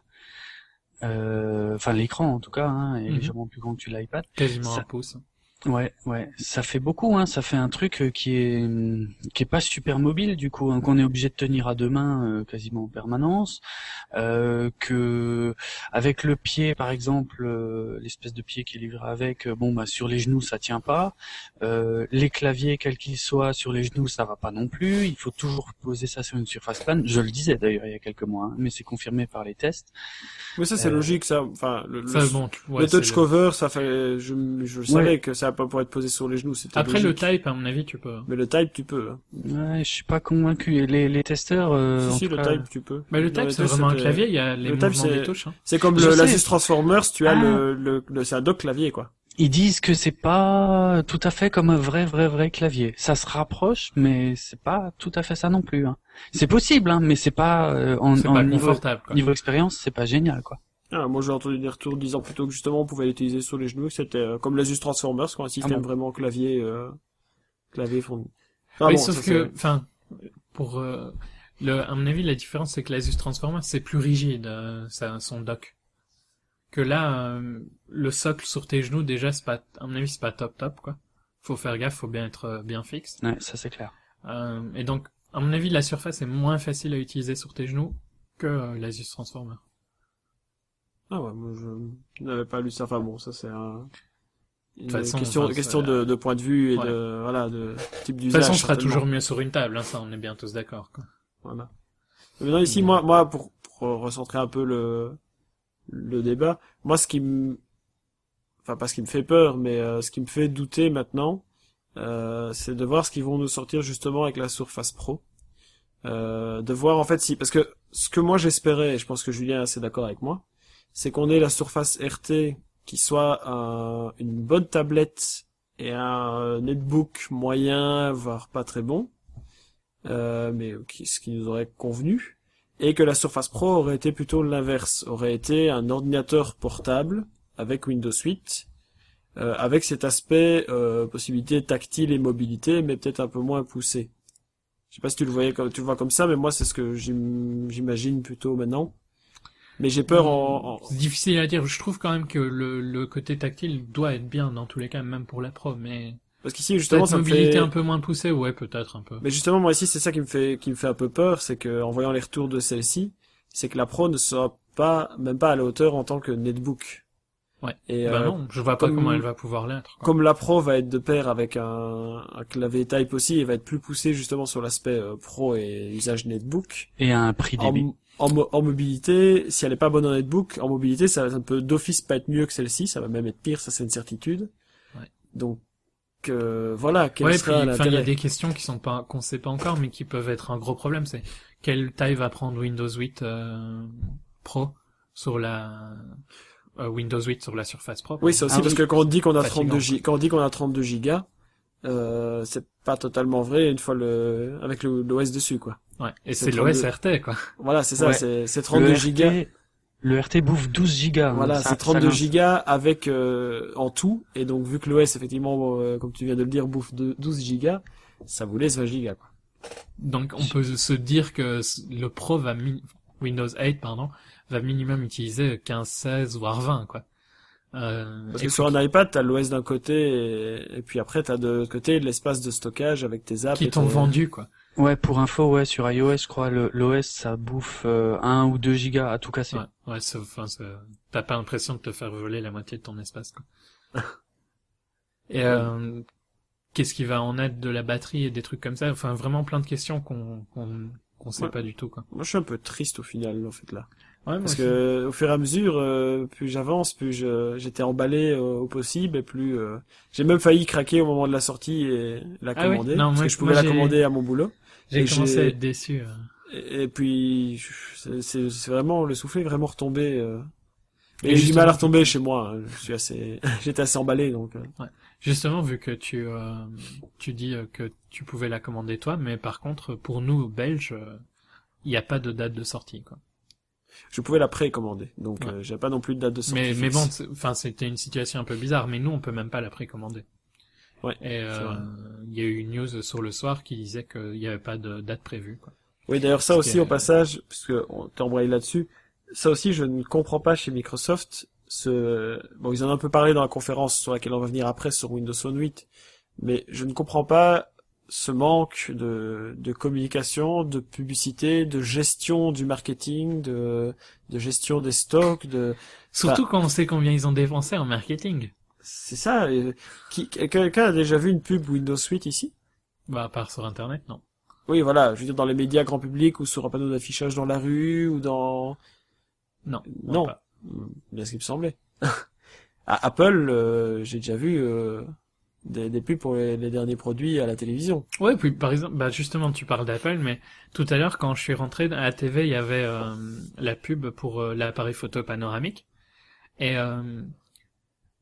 Euh, Enfin, l'écran en tout cas, hein, est Mhm. légèrement plus grand que l'iPad. Quasiment Ça- un pouce. Ouais, ouais, ça fait beaucoup, hein. Ça fait un truc euh, qui est qui est pas super mobile du coup, hein, qu'on est obligé de tenir à deux mains euh, quasiment en permanence. Euh, que avec le pied, par exemple, euh, l'espèce de pied qui est livré avec, euh, bon bah sur les genoux ça tient pas. Euh, les claviers, quels qu'ils soient, sur les genoux ça va pas non plus. Il faut toujours poser ça sur une surface plane. Je le disais d'ailleurs il y a quelques mois, hein, mais c'est confirmé par les tests. Mais ça c'est Euh, logique, ça. Enfin, le, Ça, le, bon, tu- ouais, le touch c'est le- cover, ça fait, je, je le savais Ouais. que ça va pas pouvoir être posé sur les genoux. C'était Après logique. le type, à mon avis, tu peux. Mais le type, tu peux. hein. Ouais, je suis pas convaincu. Les, les testeurs, euh, si en si, tout le cas- type, tu peux. Mais le Dans type, les c'est tests, vraiment un c'était- clavier. Il y a les le type, mouvements c'est- des touches. Hein. C'est comme Je le sais. l'Asus Transformers, tu as Ah. le, le, le c'est un dock clavier, quoi. Ils disent que c'est pas tout à fait comme un vrai, vrai, vrai clavier. Ça se rapproche, mais c'est pas tout à fait ça non plus. Hein. C'est possible, hein, mais c'est pas euh, en, C'est en pas niveau, confortable, quoi. niveau expérience, c'est pas génial, quoi. Ah, moi j'ai entendu des retours disant plutôt que justement on pouvait l'utiliser sur les genoux, que c'était euh, comme l'Asus Transformers, quoi, un système Ah bon. vraiment clavier, euh, clavier fourni. Ah Oui, bon, sauf ça, que, c'est- enfin, pour euh, le, à mon avis, la différence c'est que l'Asus Transformer c'est plus rigide, euh, ça, son dock. Que là, euh, le socle sur tes genoux déjà, c'est pas, à mon avis, c'est pas top top quoi. Faut faire gaffe, faut bien être euh, bien fixe. Ouais, ça c'est clair. Euh, et donc, à mon avis, la surface est moins facile à utiliser sur tes genoux que euh, l'Asus Transformer. Ah ouais, moi je n'avais pas lu ça. Enfin bon, ça c'est un... une De toute façon, question, enfin, question c'est- de, de point de vue et Ouais. de voilà de type De d'usage. toute façon, ce sera certainement. toujours mieux sur une table, hein, ça, on est bien tous d'accord. Quoi. Voilà. Mais maintenant ici, Mais- moi, moi pour, pour recentrer un peu le le débat, moi ce qui me, enfin pas ce qui me fait peur, mais euh, ce qui me fait douter maintenant, euh, c'est de voir ce qu'ils vont nous sortir justement avec la Surface Pro. Euh, de voir en fait si, parce que ce que moi j'espérais, et je pense que Julien est assez d'accord avec moi, c'est qu'on ait la Surface R T qui soit un- une bonne tablette et un netbook moyen, voire pas très bon, euh, mais qui, ce qui nous aurait convenu, et que la Surface Pro aurait été plutôt l'inverse, aurait été un ordinateur portable avec Windows huit, euh, avec cet aspect euh, possibilité tactile et mobilité, mais peut-être un peu moins poussé. Je sais pas si tu le voyais comme tu le vois comme ça, mais moi c'est ce que j'im- j'imagine plutôt maintenant. Mais j'ai peur en, en- C'est difficile à dire. Je trouve quand même que le, le côté tactile doit être bien dans tous les cas, même pour la pro. Mais parce qu'ici justement peut-être ça me mobilité fait. un peu moins poussée, ouais, peut-être un peu. Mais justement moi ici c'est ça qui me fait qui me fait un peu peur, c'est que en voyant les retours de celle-ci, c'est que la pro ne sera pas même pas à la hauteur en tant que netbook. Ouais. Et Bah euh, non, je vois pas comme- comment elle va pouvoir l'être. quoi. comme la pro va être de pair avec un, un clavier Type aussi, et va être plus poussé justement sur l'aspect euh, pro et usage netbook. Et à un prix débit. En, en, mo- en mobilité, si elle est pas bonne en netbook, en mobilité, ça, ça peut d'office pas être mieux que celle-ci, ça va même être pire, ça c'est une certitude. Ouais. Donc euh, voilà, quel Ouais, puis sera enfin, il y a l'intérêt. des questions qui sont pas qu'on sait pas encore, mais qui peuvent être un gros problème. C'est quelle taille va prendre Windows huit euh, Pro sur la euh, Windows huit sur la Surface Pro. Oui, c'est aussi Ah parce oui. que quand on dit qu'on a Fatigant, trente-deux gigas, quand on dit qu'on a trente-deux gigas, euh, c'est pas totalement vrai une fois le avec le l'O S dessus quoi. Ouais. Et C'est c'est l'O S trente-deux. R T quoi. Voilà, c'est ça, Ouais. c'est c'est Le trente-deux R T, gigas. le R T bouffe douze gigas. hein. Voilà, Ça- c'est trente-deux ça lance. gigas avec euh, en tout, et donc vu que l'O S effectivement, euh, comme tu viens de le dire, bouffe de douze gigas, ça vous laisse vingt gigas quoi. Donc on peut se dire que le Pro va mi- Windows huit pardon va minimum utiliser quinze, seize voire vingt quoi. Euh, Parce et que sur un iPad, t'as l'O S d'un côté, et, et puis après t'as de l'autre côté de l'espace de stockage avec tes apps. qui et t'ont ton- vendu quoi. Ouais, pour info, ouais, sur iOS, je crois, le, l'O S, ça bouffe euh, un ou deux gigas à tout casser. Ouais, ouais, c'est- enfin, c'est- t'as pas l'impression de te faire voler la moitié de ton espace, quoi. Et euh, qu'est-ce qui va en être de la batterie et des trucs comme ça? Enfin, vraiment plein de questions qu'on qu'on qu'on sait Ouais. pas du tout, quoi. Moi, je suis un peu triste au final, en fait là, Ouais, parce que au fur et à mesure, euh, plus j'avance, plus je j'étais emballé euh, au possible, et plus euh, j'ai même failli craquer au moment de la sortie et la Ah oui, commander, non, parce moi- que je pouvais moi, la j'ai- commander à mon boulot. j'ai et commencé j'ai- à être déçu. euh. Et, et puis, c'est c'est- c'est vraiment, le soufflet est vraiment retombé. Euh... Et Et j'ai du justement, mal à retomber chez moi. hein. Je suis assez, j'étais assez emballé donc. euh. Justement, vu que tu euh, tu dis euh, que tu pouvais la commander toi, mais par contre, pour nous Belges, il n'y a pas de date de sortie, quoi. Je pouvais la précommander, donc Ouais. euh, j'avais pas non plus de date de sortie. Mais, mais fixe. bon, c'est- enfin, c'était une situation un peu bizarre, mais nous, on peut même pas la précommander. Ouais, Et c'est euh, vrai. il y a eu une news sur le soir qui disait qu'il n'y avait pas de date prévue, quoi. Oui, d'ailleurs ça Ce aussi qui est- au passage, puisque on t'embraye là-dessus, ça aussi je ne comprends pas chez Microsoft. Ce, bon, ils en ont un peu parlé dans la conférence sur laquelle on va venir après sur Windows Phone huit, mais je ne comprends pas ce manque de, de communication, de publicité, de gestion du marketing, de, de gestion des stocks, de, Surtout quand on sait combien ils ont dépensé en marketing. c'est ça. euh, Qui, quelqu'un a déjà vu une pub Windows huit ici? Bah, à part sur Internet, non. Oui, voilà, je veux dire dans les médias grand public ou sur un panneau d'affichage dans la rue ou dans... Non. Non. pas. Hmm, bien ce qui me semblait. À Apple, euh, j'ai déjà vu euh, des, des pubs pour les, les derniers produits à la télévision. Ouais, puis par exemple, bah justement, tu parles d'Apple, mais tout à l'heure, quand je suis rentré à la T V, il y avait euh, la pub pour euh, l'appareil photo panoramique. Et euh,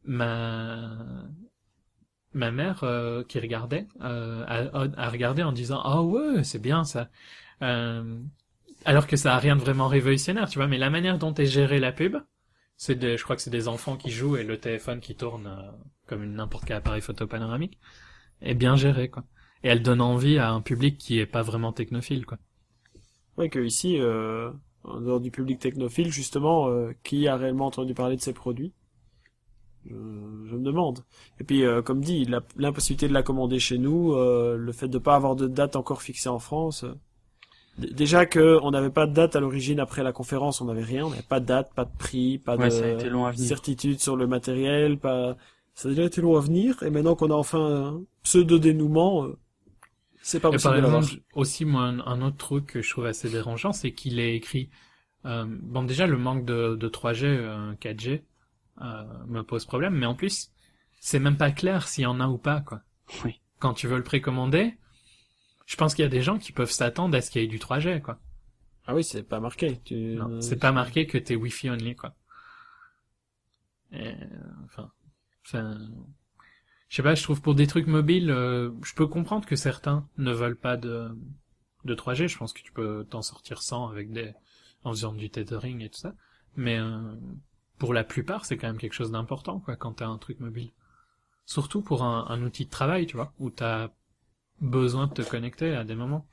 ma ma mère euh, qui regardait euh, a, a regardé en disant ah ouais c'est bien ça, euh, alors que ça a rien de vraiment révolutionnaire, tu vois. Mais la manière dont est gérée la pub, c'est des, je crois que c'est des enfants qui jouent et le téléphone qui tourne euh, comme une n'importe quel appareil photo panoramique, est bien géré quoi. Et elle donne envie à un public qui est pas vraiment technophile quoi. Ouais, que ici, euh, en dehors du public technophile, justement, euh, qui a réellement entendu parler de ces produits? Je, je me demande. Et puis, euh, comme dit, la- l'impossibilité de la commander chez nous, euh, le fait de pas avoir de date encore fixée en France. euh, d- déjà que on n'avait pas de date à l'origine après la conférence, on n'avait rien, on n'avait pas de date, pas de prix, pas Ouais, de ça a été long à venir. certitude sur le matériel, pas. Ça a déjà été long à venir, et maintenant qu'on a enfin un pseudo dénouement, euh, c'est pas Et possible par de l'avoir. exemple, aussi, moi, un, un autre truc que je trouve assez dérangeant, c'est qu'il est écrit... Euh, bon, déjà, le manque de, de trois G, euh, quatre G, euh, me pose problème, mais en plus, c'est même pas clair s'il y en a ou pas, quoi. Oui. Quand tu veux le précommander, je pense qu'il y a des gens qui peuvent s'attendre à ce qu'il y ait du trois G, quoi. Ah oui, c'est pas marqué. Tu... Non, euh, c'est pas marqué que t'es Wi-Fi only, quoi. Et, euh, enfin, ça... Je sais pas, je trouve pour des trucs mobiles, euh, je peux comprendre que certains ne veulent pas de, de trois G. Je pense que tu peux t'en sortir sans avec des, en faisant du tethering et tout ça. Mais euh, pour la plupart, c'est quand même quelque chose d'important, quoi, quand t'as un truc mobile. Surtout pour un, un outil de travail, tu vois, où t'as besoin de te connecter à des moments.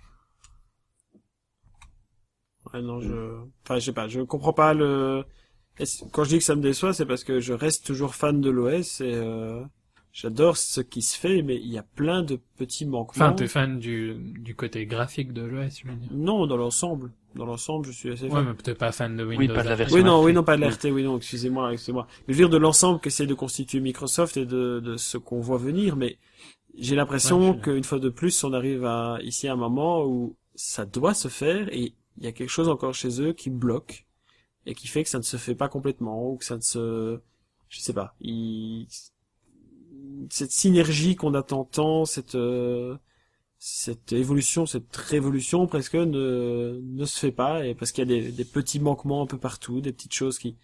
Ouais, non, je, enfin, je sais pas, je comprends pas le, est-ce- quand je dis que ça me déçoit, c'est parce que je reste toujours fan de l'O S et, euh, j'adore ce qui se fait, mais il y a plein de petits manquements. Enfin, t'es fan du, du côté graphique de l'O S, je veux dire. Non, dans l'ensemble. Dans l'ensemble, je suis assez Ouais, fan. mais peut-être pas fan de Windows. Oui, pas de la R T. version. Oui, non, R T. oui, non, pas de l'R T, oui, non, excusez-moi, excusez-moi. Mais je veux dire de l'ensemble qu'essaie de constituer Microsoft et de, de ce qu'on voit venir, mais j'ai l'impression Ouais, je suis qu'une fois de plus, on arrive à, ici à un moment où ça doit se faire et il y a quelque chose encore chez eux qui bloque et qui fait que ça ne se fait pas complètement ou que ça ne se, je sais pas, il, cette synergie qu'on attend tant, cette, euh, cette évolution, cette révolution presque ne, ne se fait pas et parce qu'il y a des, des petits manquements un peu partout, des petites choses qui,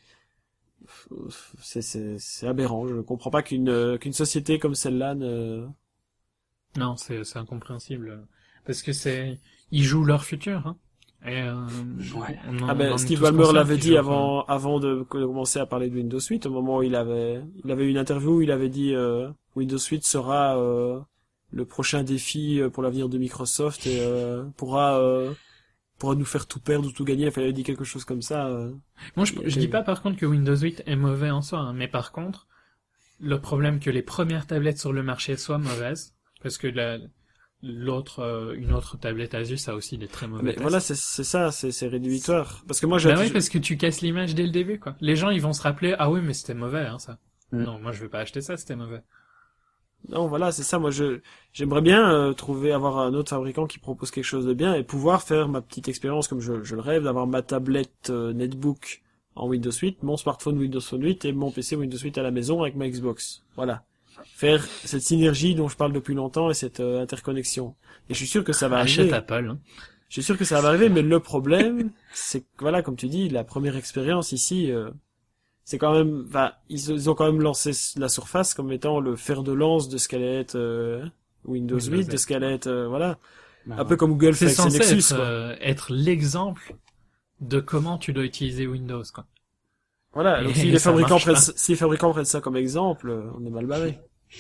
c'est, c'est, c'est aberrant. Je ne comprends pas qu'une, qu'une société comme celle-là ne, Non, c'est, c'est incompréhensible. Parce que c'est, ils jouent leur futur, hein. Et, euh, Ouais. on en- Ah on ben en est Steve tous Ballmer conscients l'avait qu'ils dit jouent, avant avant de commencer à parler de Windows huit, au moment où il avait il avait eu une interview où il avait dit euh, Windows huit sera euh, le prochain défi euh, pour l'avenir de Microsoft et euh, pourra euh, pourra nous faire tout perdre ou tout gagner. Enfin, il avait dit quelque chose comme ça. euh. Moi, je, Il y je avait- dis pas par contre que Windows huit est mauvais en soi, hein, mais par contre, le problème que les premières tablettes sur le marché soient mauvaises, parce que la, l'autre, euh, une autre tablette Asus a aussi des très mauvais Mais tests. voilà, c'est c'est ça, c'est c'est rédhibitoire. Parce que moi, Bah j'ai oui, parce que tu casses l'image dès le début, quoi. Les gens, ils vont se rappeler, ah oui, mais c'était mauvais, hein, ça. Mm. Non, moi, je vais pas acheter ça, c'était mauvais. non, voilà, c'est ça. Moi, je j'aimerais bien euh, trouver avoir un autre fabricant qui propose quelque chose de bien et pouvoir faire ma petite expérience comme je, je le rêve, d'avoir ma tablette euh, netbook en Windows huit, mon smartphone Windows Phone huit et mon P C Windows huit à la maison avec ma Xbox. Voilà. Faire cette synergie dont je parle depuis longtemps et cette euh, interconnexion. Et je suis sûr que ça va Achète arriver. Apple, hein. Je suis sûr que ça va arriver, mais le problème, c'est que, voilà, comme tu dis, la première expérience ici, euh, c'est quand même, enfin, ils, ils ont quand même lancé la Surface comme étant le fer de lance de ce qu'allait être euh, Windows, Windows huit, de huit. ce qu'allait être, euh, voilà, Bah, un peu comme Google fait C'est avec ses censé Nexus, être, quoi. euh, être l'exemple de comment tu dois utiliser Windows, quoi. Voilà, donc Et si les ça fabricants marche prennent, pas. si les fabricants prennent ça comme exemple, euh, on est mal barré.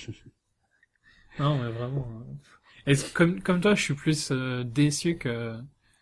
Non, mais vraiment. euh. Et comme, comme toi, je suis plus euh, déçu que...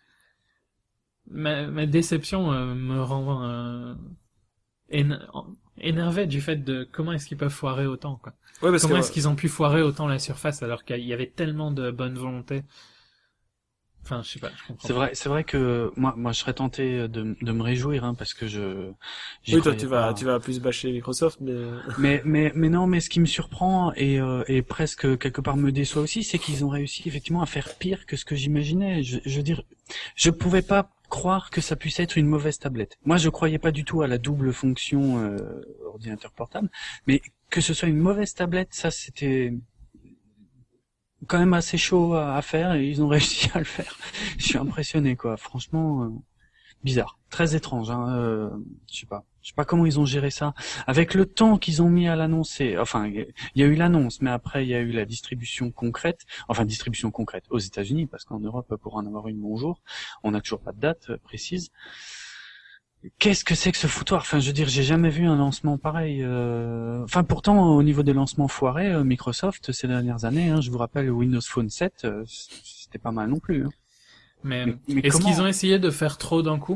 Ma, ma déception euh, me rend euh, éne- énervé du fait de comment est-ce qu'ils peuvent foirer autant, quoi. Ouais, parce Comment que, est-ce qu'ils ont pu foirer autant la Surface alors qu'il y avait tellement de bonne volonté. Enfin, je sais pas, je comprends. C'est vrai, c'est vrai que moi, moi, je serais tenté de, de me réjouir, hein, parce que je. j'y oui, toi, croyais tu vas, pas. tu vas plus bâcher Microsoft, mais, Mais, mais, mais non, mais ce qui me surprend et, euh, et presque quelque part me déçoit aussi, c'est qu'ils ont réussi effectivement à faire pire que ce que j'imaginais. Je, je veux dire, je pouvais pas croire que ça puisse être une mauvaise tablette. Moi, je croyais pas du tout à la double fonction euh, ordinateur portable, mais que ce soit une mauvaise tablette, ça c'était quand même assez chaud à, à faire et ils ont réussi à le faire. Je suis impressionné, quoi. Franchement, euh, bizarre, très étrange. Hein, euh, je sais pas. Je sais pas comment ils ont géré ça. Avec le temps qu'ils ont mis à l'annoncer, enfin, il y a eu l'annonce, mais après il y a eu la distribution concrète, enfin distribution concrète aux États-Unis, parce qu'en Europe, pour en avoir une, bonjour, on n'a toujours pas de date euh, précise. Qu'est-ce que c'est que ce foutoir? Enfin, je veux dire, j'ai jamais vu un lancement pareil. Euh... Enfin, pourtant, au niveau des lancements foirés, euh, Microsoft, ces dernières années, hein, je vous rappelle, Windows Phone sept, euh, c'était pas mal non plus. Hein. Mais, Mais- mais est-ce comment qu'ils ont essayé de faire trop d'un coup?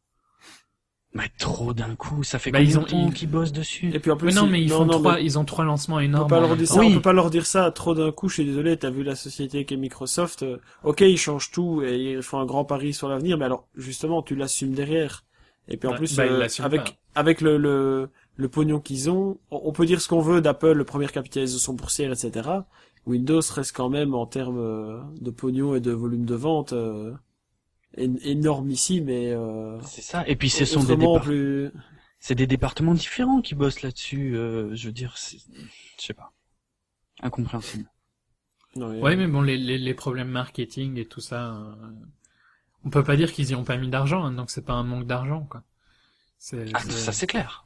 Mais trop d'un coup, ça fait Bah, combien ils ont- de temps ils- qu'ils bossent dessus? Et puis en plus, Mais non, ils- mais ils non, font non, trois, mais ils ont trois lancements on peut énormes. pas en leur même dire temps. ça, Oui. on peut pas leur dire ça trop d'un coup, je suis désolé, t'as vu la société qui est Microsoft, euh, ok, ils changent tout et ils font un grand pari sur l'avenir, mais alors, justement, tu l'assumes derrière. Et puis en Ouais, plus, bah, ils euh, l'assument avec, pas. avec le, le, le pognon qu'ils ont, on, on peut dire ce qu'on veut d'Apple, le premier capitalisation boursière, et cetera. Windows reste quand même, en termes euh, de pognon et de volume de vente, euh, é- énorme ici, mais, euh, C'est ça. Et puis ce sont des autrement départ- plus... c'est des départements différents qui bossent là-dessus. Euh, je veux dire, c'est... je sais pas, incompréhensible. Non, Ouais, mais bon, les, les, les problèmes marketing et tout ça, euh, on peut pas dire qu'ils y ont pas mis d'argent, hein, donc c'est pas un manque d'argent, quoi. C'est, Ah, c'est- ça c'est clair.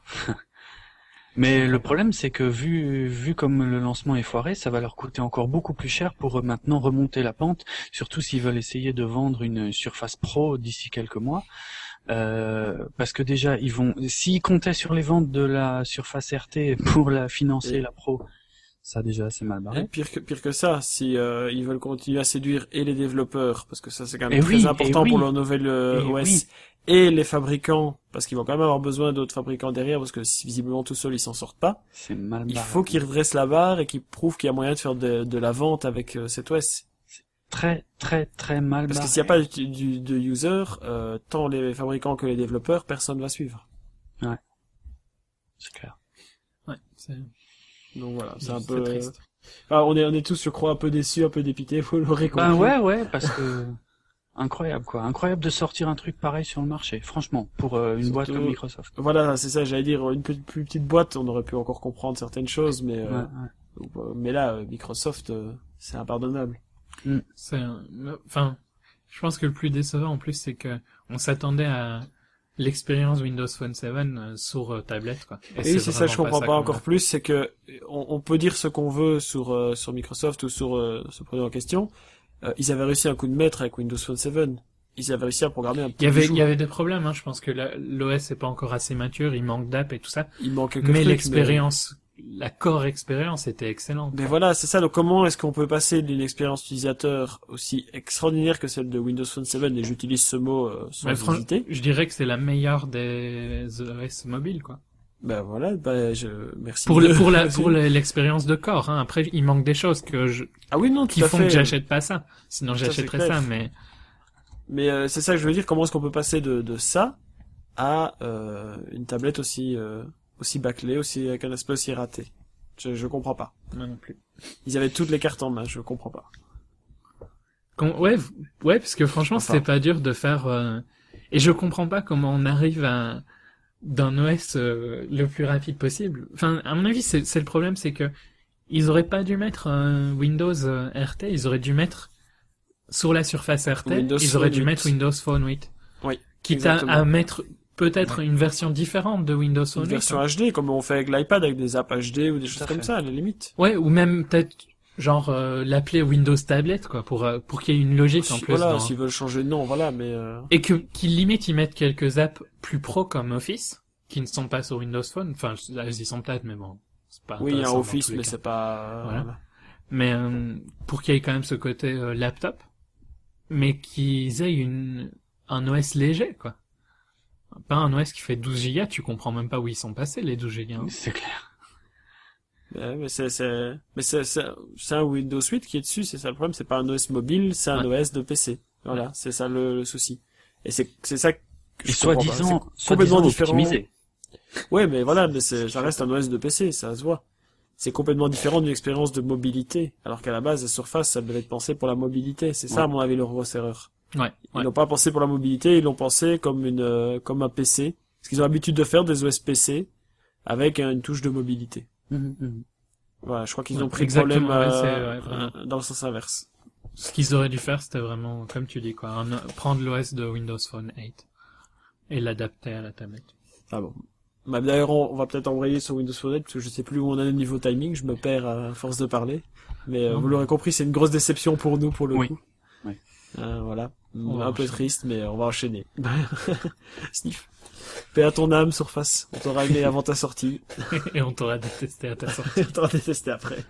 Mais le problème, c'est que vu vu comme le lancement est foiré, ça va leur coûter encore beaucoup plus cher pour euh, maintenant remonter la pente, surtout s'ils veulent essayer de vendre une Surface Pro d'ici quelques mois. Euh, parce que déjà, ils vont, s'ils comptaient sur les ventes de la Surface R T pour la financer, Et- la Pro, ça déjà c'est mal Et barré. pire que pire que ça, si euh, ils veulent continuer à séduire et les développeurs, parce que ça c'est quand même Et très oui, important et oui. pour leur nouvelle euh, Et O S, oui. et les fabricants, parce qu'ils vont quand même avoir besoin d'autres fabricants derrière, parce que si visiblement tout seul ils s'en sortent pas. C'est mal Il barré. faut qu'ils redressent la barre et qu'ils prouvent qu'il y a moyen de faire de, de la vente avec euh, cet O S. Très très très mal Parce que barré. s'il n'y a pas du, du- de user, euh, tant les fabricants que les développeurs, personne va suivre. C'est clair. ouais, c'est, Donc voilà, c'est c'est un peu. triste. Enfin, on est on est tous, je crois, un peu déçus, un peu dépités. Vous l'aurez compris. Ben ouais ouais parce que incroyable quoi, incroyable de sortir un truc pareil sur le marché. Franchement, pour euh, une Surtout- boîte comme Microsoft. Voilà, c'est ça, j'allais dire, une petite, plus petite boîte, on aurait pu encore comprendre certaines choses, mais, euh, Ouais, ouais. mais là, euh, Microsoft, euh, c'est impardonnable. C'est, un- enfin, je pense que le plus décevant en plus, c'est que on s'attendait à l'expérience Windows Phone sept euh, sur euh, tablette, quoi. Et oui, c'est ça, je vraiment comprends ça pas qu'on encore a. plus, c'est que on, on peut dire ce qu'on veut sur euh, sur Microsoft ou sur euh, ce produit en question. Euh, ils avaient réussi un coup de maître avec Windows Phone sept. Ils avaient réussi à programmer un Il petit y avait, bijou. il y avait des problèmes, hein. Je pense que l'O S est pas encore assez mature, il manque d'app et tout ça. Il manque quelques Mais trucs, l'expérience, la core expérience était excellente. Mais voilà, c'est ça. Donc comment est-ce qu'on peut passer d'une expérience utilisateur aussi extraordinaire que celle de Windows Phone sept, et j'utilise ce mot euh, sans Mais fran- hésiter. je dirais que c'est la meilleure des O S mobiles, quoi. Ben voilà, ben je merci. Pour de- le, pour la, Vas-y. pour le- l'expérience de corps, hein. Après, il manque des choses que je, Ah oui, non, tout qui à font fait. que j'achète pas ça. Sinon, Ça, c'est j'achèterais clair. ça, mais Mais euh, c'est ça que je veux dire. Comment est-ce qu'on peut passer de, de ça à euh, une tablette aussi euh, aussi bâclée, aussi avec un aspect aussi raté? Je je comprends pas. moi non plus. Ils avaient toutes les cartes en main. Je comprends pas. Con- ouais, v- ouais, parce que franchement, Enfin. c'était pas dur de faire, euh, et je comprends pas comment on arrive à, d'un O S euh, le plus rapide possible. Enfin, à mon avis, c'est c'est le problème, c'est que ils auraient pas dû mettre euh, Windows euh, R T, ils auraient dû mettre sur la Surface R T, Windows ils auraient Phone dû huit. mettre Windows Phone huit. Oui, Quitte à, exactement. à mettre peut-être une version différente de Windows Phone Une huit. version hein. H D, comme on fait avec l'iPad, avec des apps H D ou des choses à comme fait. ça, à la limite. Ouais, ou même peut-être genre euh, l'appeler Windows Tablet, quoi, pour euh, pour qu'il y ait une logique en Si- plus. voilà, dans- s'ils veulent changer de nom, voilà, mais euh, Et que qu'ils limite ils mettent quelques apps plus pro comme Office qui ne sont pas sur Windows Phone. Enfin, là, ils y sont peut-être, mais bon, c'est pas. oui, il y a intéressant dans Office, tous les mais cas. c'est pas. euh, Voilà. voilà. Mais euh, pour qu'il y ait quand même ce côté euh, laptop, mais qu'ils aient une un O S léger, quoi. Pas un O S qui fait douze gigas, tu comprends même pas où ils sont passés les douze gigas. hein. C'est clair. Ouais, mais c'est c'est mais c'est c'est c'est un Windows huit qui est dessus, c'est ça le problème, c'est pas un O S mobile, c'est un Ouais. O S de P C. Voilà, c'est ça le, le souci. Et c'est c'est ça que Et je comprends pas. soi-disant, C'est soi-disant complètement différent. optimisé. Ouais, mais voilà, mais c'est ça reste un O S de P C, ça se voit. C'est complètement différent d'une expérience de mobilité, alors qu'à la base, la Surface, ça devait être pensé pour la mobilité. C'est ça, Ouais. à mon avis, leur grosse erreur. Ouais. Ils ouais. l'ont pas pensé pour la mobilité, ils l'ont pensé comme une euh, comme un P C, parce qu'ils ont l'habitude de faire des O S P C avec euh, une touche de mobilité. Mhm, mhm. Voilà, je crois qu'ils Ouais, ont pris le exactement, problème ouais, c'est- euh, ouais, vraiment. euh, dans le sens inverse. Ce qu'ils auraient dû faire, c'était vraiment, comme tu dis, quoi, un- prendre l'O S de Windows Phone huit et l'adapter à la tablette. Ah bon. Bah, d'ailleurs, on, on va peut-être embrayer sur Windows Phone eight parce que je sais plus où on en est niveau timing, je me perds à force de parler. Mais euh, Non, vous mais- l'aurez compris, c'est une grosse déception pour nous pour le Oui. coup. Oui. Euh, voilà, On va un peu enchaîner. triste, mais on va enchaîner. Sniff. Paix à ton âme, Surface. On t'aura aimé avant ta sortie. Et on t'aura détesté à ta sortie. On t'aura détesté après.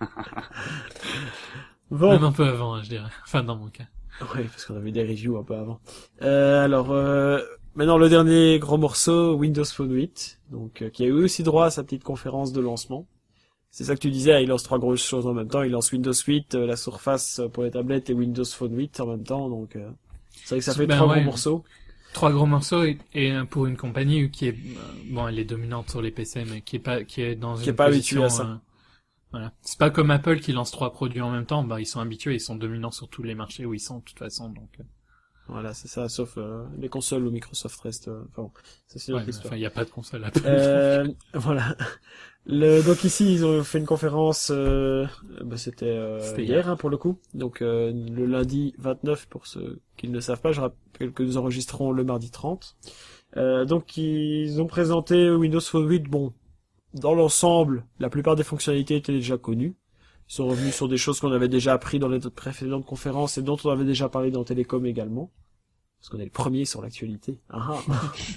Bon. Même un peu avant, hein, je dirais. Enfin, dans mon cas. Oui, parce qu'on avait des reviews un peu avant. Euh, alors, euh, maintenant le dernier gros morceau, Windows Phone huit, donc euh, qui a eu aussi droit à sa petite conférence de lancement. C'est ça que tu disais, il lance trois grosses choses en même temps. Il lance Windows huit, euh, la Surface pour les tablettes et Windows Phone huit en même temps. Donc, euh, c'est vrai que ça fait Ben trois ouais. gros morceaux. Trois gros morceaux et, et euh, pour une compagnie qui est, euh, bon, elle est dominante sur les P C, mais qui est pas, qui est dans Qui une est pas position, habituée à ça. euh, voilà. C'est pas comme Apple qui lance trois produits en même temps. Bah, ils sont habitués, ils sont dominants sur tous les marchés où ils sont, de toute façon, donc. euh, Voilà, c'est ça, sauf euh, les consoles où Microsoft reste. euh, Enfin bon, ça c'est une Ouais, autre mais histoire. enfin, il y a pas de console Apple. Euh, voilà. Le, donc ici, ils ont fait une conférence, euh, bah, c'était, euh, C'était hier, hier. hein, pour le coup. Donc euh, le lundi vingt-neuf, pour ceux qui ne le savent pas, je rappelle que nous enregistrons le mardi trente. Euh, donc ils ont présenté Windows Phone huit. Bon, dans l'ensemble, la plupart des fonctionnalités étaient déjà connues. Ils sont revenus sur des choses qu'on avait déjà appris dans les précédentes conférences et dont on avait déjà parlé dans Télécom également. Parce qu'on est le premier sur l'actualité. Ah ah.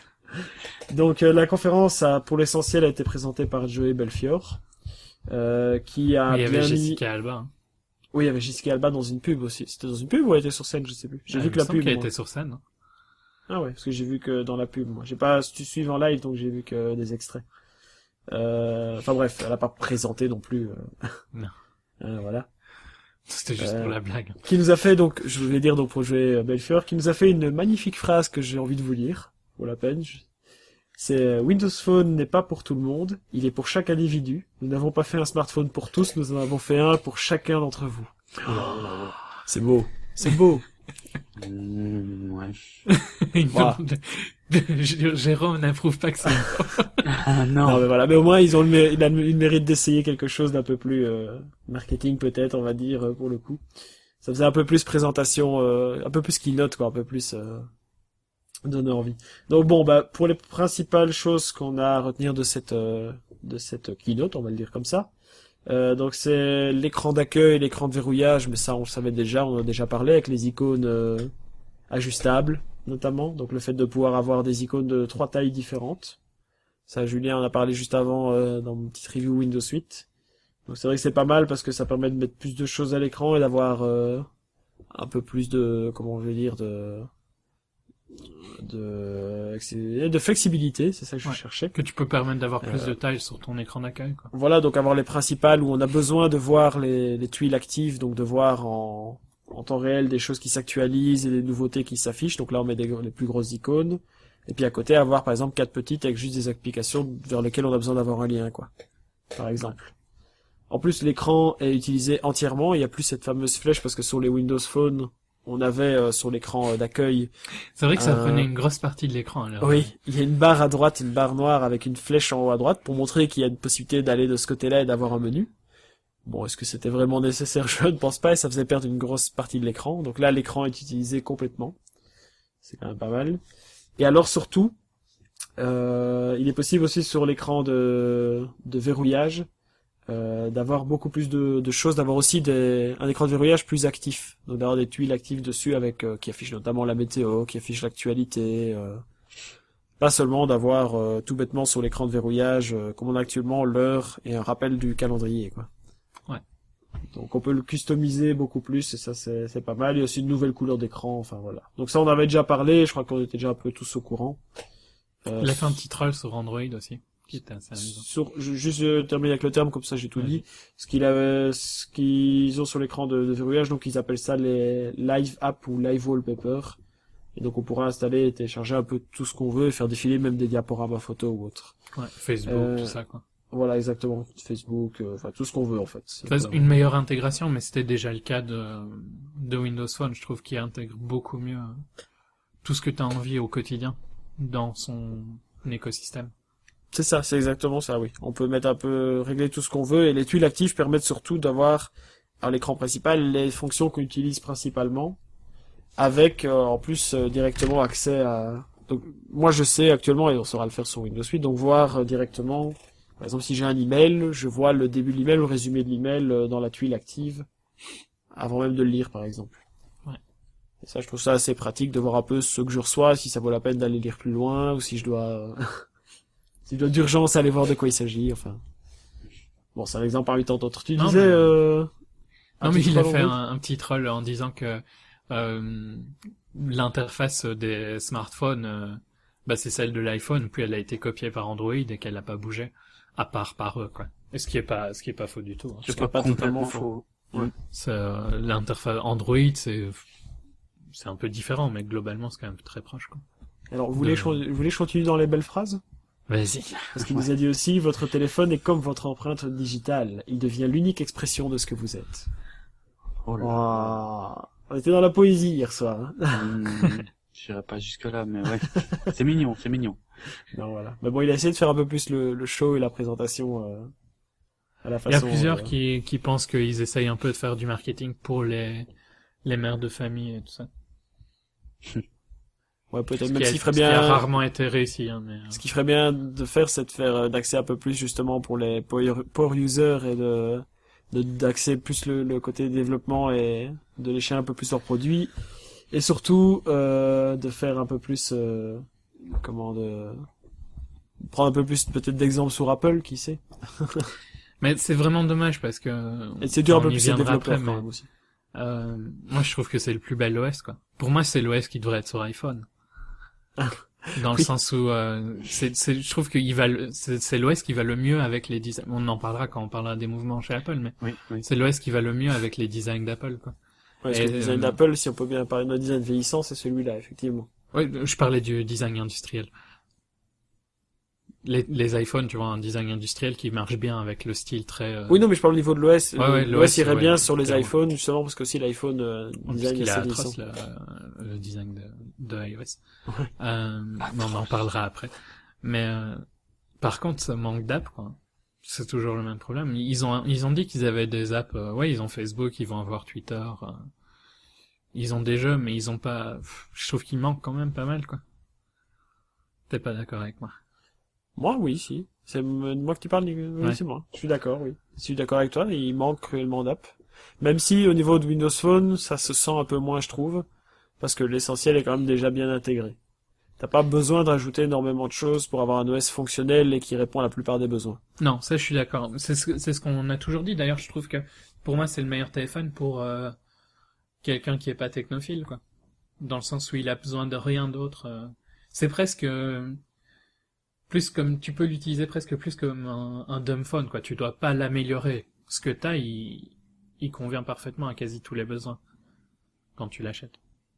Donc euh, la conférence a, pour l'essentiel, a été présentée par Joey Belfiore, euh, qui a Mais il y avait bien mis... Jessica Alba. Hein. Oui, il y avait Jessica Alba dans une pub aussi. C'était dans une pub ou elle était sur scène, je sais plus. J'ai Ah, vu il que me la semble pub. qu'elle moi. était sur scène. Hein. Ah ouais, parce que j'ai vu que dans la pub, moi. J'ai pas su suivre en live, donc j'ai vu que des extraits. Euh... Enfin bref, elle a pas présenté non plus. Euh... Non. Euh, voilà. C'était juste Euh, pour la blague. Qui nous a fait donc, je voulais dire donc pour jouer euh, Belfiore, qui nous a fait une magnifique phrase que j'ai envie de vous lire, pour la peine. Je- C'est euh, Windows Phone n'est pas pour tout le monde, il est pour chaque individu. Nous n'avons pas fait un smartphone pour tous, nous en avons fait un pour chacun d'entre vous. C'est beau, c'est beau. Mmh, ouais. Une Voilà. demande de- de- Jérôme n'approuve pas que c'est... Ah Non, non. mais voilà, mais au moins ils ont le, mé- il a le mérite d'essayer quelque chose d'un peu plus euh, marketing peut-être, on va dire euh, pour le coup. Ça faisait un peu plus présentation, euh, un peu plus keynote quoi, un peu plus euh, donner envie. Donc bon, bah pour les principales choses qu'on a à retenir de cette euh, de cette keynote, on va le dire comme ça. Euh, donc c'est l'écran d'accueil, l'écran de verrouillage, mais ça on le savait déjà, on en a déjà parlé avec les icônes euh, ajustables notamment. Donc le fait de pouvoir avoir des icônes de trois tailles différentes. Ça, Julien en a parlé juste avant euh, dans mon petite review Windows huit. Donc c'est vrai que c'est pas mal parce que ça permet de mettre plus de choses à l'écran et d'avoir euh, un peu plus de, comment je vais dire, de de de flexibilité, c'est ça que je Ouais. cherchais. Que tu peux permettre d'avoir plus Euh, de tailles sur ton écran d'accueil, quoi. Voilà, donc avoir les principales où on a besoin de voir les, les tuiles actives, donc de voir en, en temps réel des choses qui s'actualisent et des nouveautés qui s'affichent. Donc là, on met des, les plus grosses icônes. Et puis à côté, avoir par exemple quatre petites avec juste des applications vers lesquelles on a besoin d'avoir un lien, quoi. Par exemple. En plus, l'écran est utilisé entièrement. Il n'y a plus cette fameuse flèche parce que sur les Windows Phone, on avait euh, sur l'écran euh, d'accueil. C'est vrai que ça Euh, prenait une grosse partie de l'écran, alors. Oui, il y a une barre à droite, une barre noire avec une flèche en haut à droite pour montrer qu'il y a une possibilité d'aller de ce côté-là et d'avoir un menu. Bon, est-ce que c'était vraiment nécessaire? Je ne pense pas et ça faisait perdre une grosse partie de l'écran. Donc là, l'écran est utilisé complètement. C'est quand même pas mal. Et alors surtout, euh, il est possible aussi sur l'écran de, de verrouillage euh, d'avoir beaucoup plus de, de choses, d'avoir aussi des, un écran de verrouillage plus actif. Donc d'avoir des tuiles actives dessus avec euh, qui affichent notamment la météo, qui affichent l'actualité. Euh, pas seulement d'avoir euh, tout bêtement sur l'écran de verrouillage, euh, comme on a actuellement, l'heure et un rappel du calendrier, quoi. Ouais. Donc on peut le customiser beaucoup plus et ça c'est c'est pas mal. Il y a aussi une nouvelle couleur d'écran, enfin voilà. Donc ça on avait déjà parlé, je crois qu'on était déjà un peu tous au courant. Euh, Il a fait un petit troll sur Android aussi, qui était assez amusant. sur, je- juste euh, terminer avec le terme, comme ça j'ai tout Vas-y. dit. Ce qu'il avait, ce qu'ils ont sur l'écran de, de verrouillage, donc ils appellent ça les live app ou live wallpaper. Et donc on pourra installer et télécharger un peu tout ce qu'on veut et faire défiler même des diaporamas photos ou autres. Ouais, Facebook, Euh, tout ça, quoi. Voilà, exactement. Facebook, euh, enfin tout ce qu'on veut en fait. C'est Ça, c'est pas- une meilleure intégration, mais c'était déjà le cas de, de Windows Phone. Je trouve qu'il intègre beaucoup mieux euh, tout ce que tu as envie au quotidien dans son écosystème. C'est ça, c'est exactement ça, oui. On peut mettre un peu, régler tout ce qu'on veut, et les tuiles actives permettent surtout d'avoir, à l'écran principal, les fonctions qu'on utilise principalement, avec, euh, en plus, euh, directement accès à, donc, moi je sais actuellement, et on saura le faire sur Windows huit, donc voir euh, directement, par exemple si j'ai un email, je vois le début de l'email ou le résumé de l'email euh, dans la tuile active, avant même de le lire par exemple. Ouais. Et ça je trouve ça assez pratique de voir un peu ce que je reçois, si ça vaut la peine d'aller lire plus loin, ou si je dois, si je dois d'urgence aller voir de quoi il s'agit, enfin. Bon, c'est un exemple parmi tant d'autres. Tu Non, disais, mais... euh... Non, mais il a fait un, un petit troll en disant que euh, l'interface des smartphones, euh, bah, c'est celle de l'iPhone, puis elle a été copiée par Android et qu'elle n'a pas bougé, à part par eux, quoi. Et ce qui est pas, ce qui est pas faux du tout. Hein. C'est pas, pas, pas complètement totalement faux. faux. Ouais. C'est, euh, l'interface Android, c'est, c'est un peu différent, mais globalement, c'est quand même très proche, quoi. Alors, vous voulez, De... cho- vous voulez que je continue dans les belles phrases? Vas-y. Parce qu'il nous a dit aussi, votre téléphone est comme votre empreinte digitale. Il devient l'unique expression de ce que vous êtes. Oh là. Wow. On était dans la poésie hier soir. Hein. Hum, j'irai pas jusque là, mais ouais. C'est mignon, c'est mignon. Non, voilà. Mais bon, il a essayé de faire un peu plus le, le show et la présentation euh, à la façon. Il y a plusieurs euh... qui, qui pensent qu'ils essayent un peu de faire du marketing pour les, les mères de famille et tout ça. Ouais, peut-être Ce même qui a- s'il ferait ce qui bien. a rarement été réussi, hein, mais... euh, Ce qui ferait bien de faire, c'est de faire euh, d'accès un peu plus justement pour les power, power users et de de- d'axer plus le, le côté développement et de lécher un peu plus leurs produits et surtout euh, de faire un peu plus euh, comment de prendre un peu plus peut-être d'exemples sur Apple, qui sait. Mais c'est vraiment dommage parce que... Et c'est dur un on peu y plus les viendra développeurs après, quand mais, même aussi. euh, moi je trouve que c'est le plus bel O S, quoi. Pour moi, c'est l'O S qui devrait être sur iPhone. Dans le Oui. sens où euh, c'est, c'est, je trouve que il va, le- c'est, c'est l'O S qui va le mieux avec les designs. On en parlera quand on parlera des mouvements chez Apple, mais Oui, oui. c'est l'O S qui va le mieux avec les designs d'Apple, quoi. Ouais, parce Et, que le design euh, d'Apple, si on peut bien parler de notre design vieillissant, c'est celui-là, effectivement. Ouais, je parlais du design industriel. Les, les iPhones, tu vois, un design industriel qui marche bien avec le style très... euh, Oui, non, mais je parle au niveau de l'O S. Ouais, ouais, L'O S l'O S, irait ouais, bien ouais, sur les clairement. iPhones, justement, parce que aussi l'iPhone euh, parce design qu'il est assez atroce, vieillissant. le, le design de, de iOS. Ouais. Euh, mais on en parlera après. Mais euh, par contre, ça manque d'app, quoi. C'est toujours le même problème. Ils ont ils ont dit qu'ils avaient des apps. Euh, ouais, ils ont Facebook, ils vont avoir Twitter. Euh, ils ont des jeux, mais ils ont pas. Pff, je trouve qu'il manque quand même pas mal, quoi. T'es pas d'accord avec moi? Moi, oui, si. C'est m- de moi que tu parles, Nicolas. Oui, Ouais. c'est moi. Je suis d'accord, oui. Je suis d'accord avec toi, il manque cruellement d'app. Même si, au niveau de Windows Phone, ça se sent un peu moins, je trouve. Parce que l'essentiel est quand même déjà bien intégré. T'as pas besoin de rajouter énormément de choses pour avoir un O S fonctionnel et qui répond à la plupart des besoins. Non, ça je suis d'accord. C'est ce, c'est ce qu'on a toujours dit. D'ailleurs, je trouve que pour moi c'est le meilleur téléphone pour euh, quelqu'un qui est pas technophile, quoi. Dans le sens où il a besoin de rien d'autre. euh. C'est presque euh, plus comme tu peux l'utiliser presque plus comme un, un dumb phone, quoi. Tu dois pas l'améliorer. Ce que t'as, il, il convient parfaitement à quasi tous les besoins quand tu l'achètes.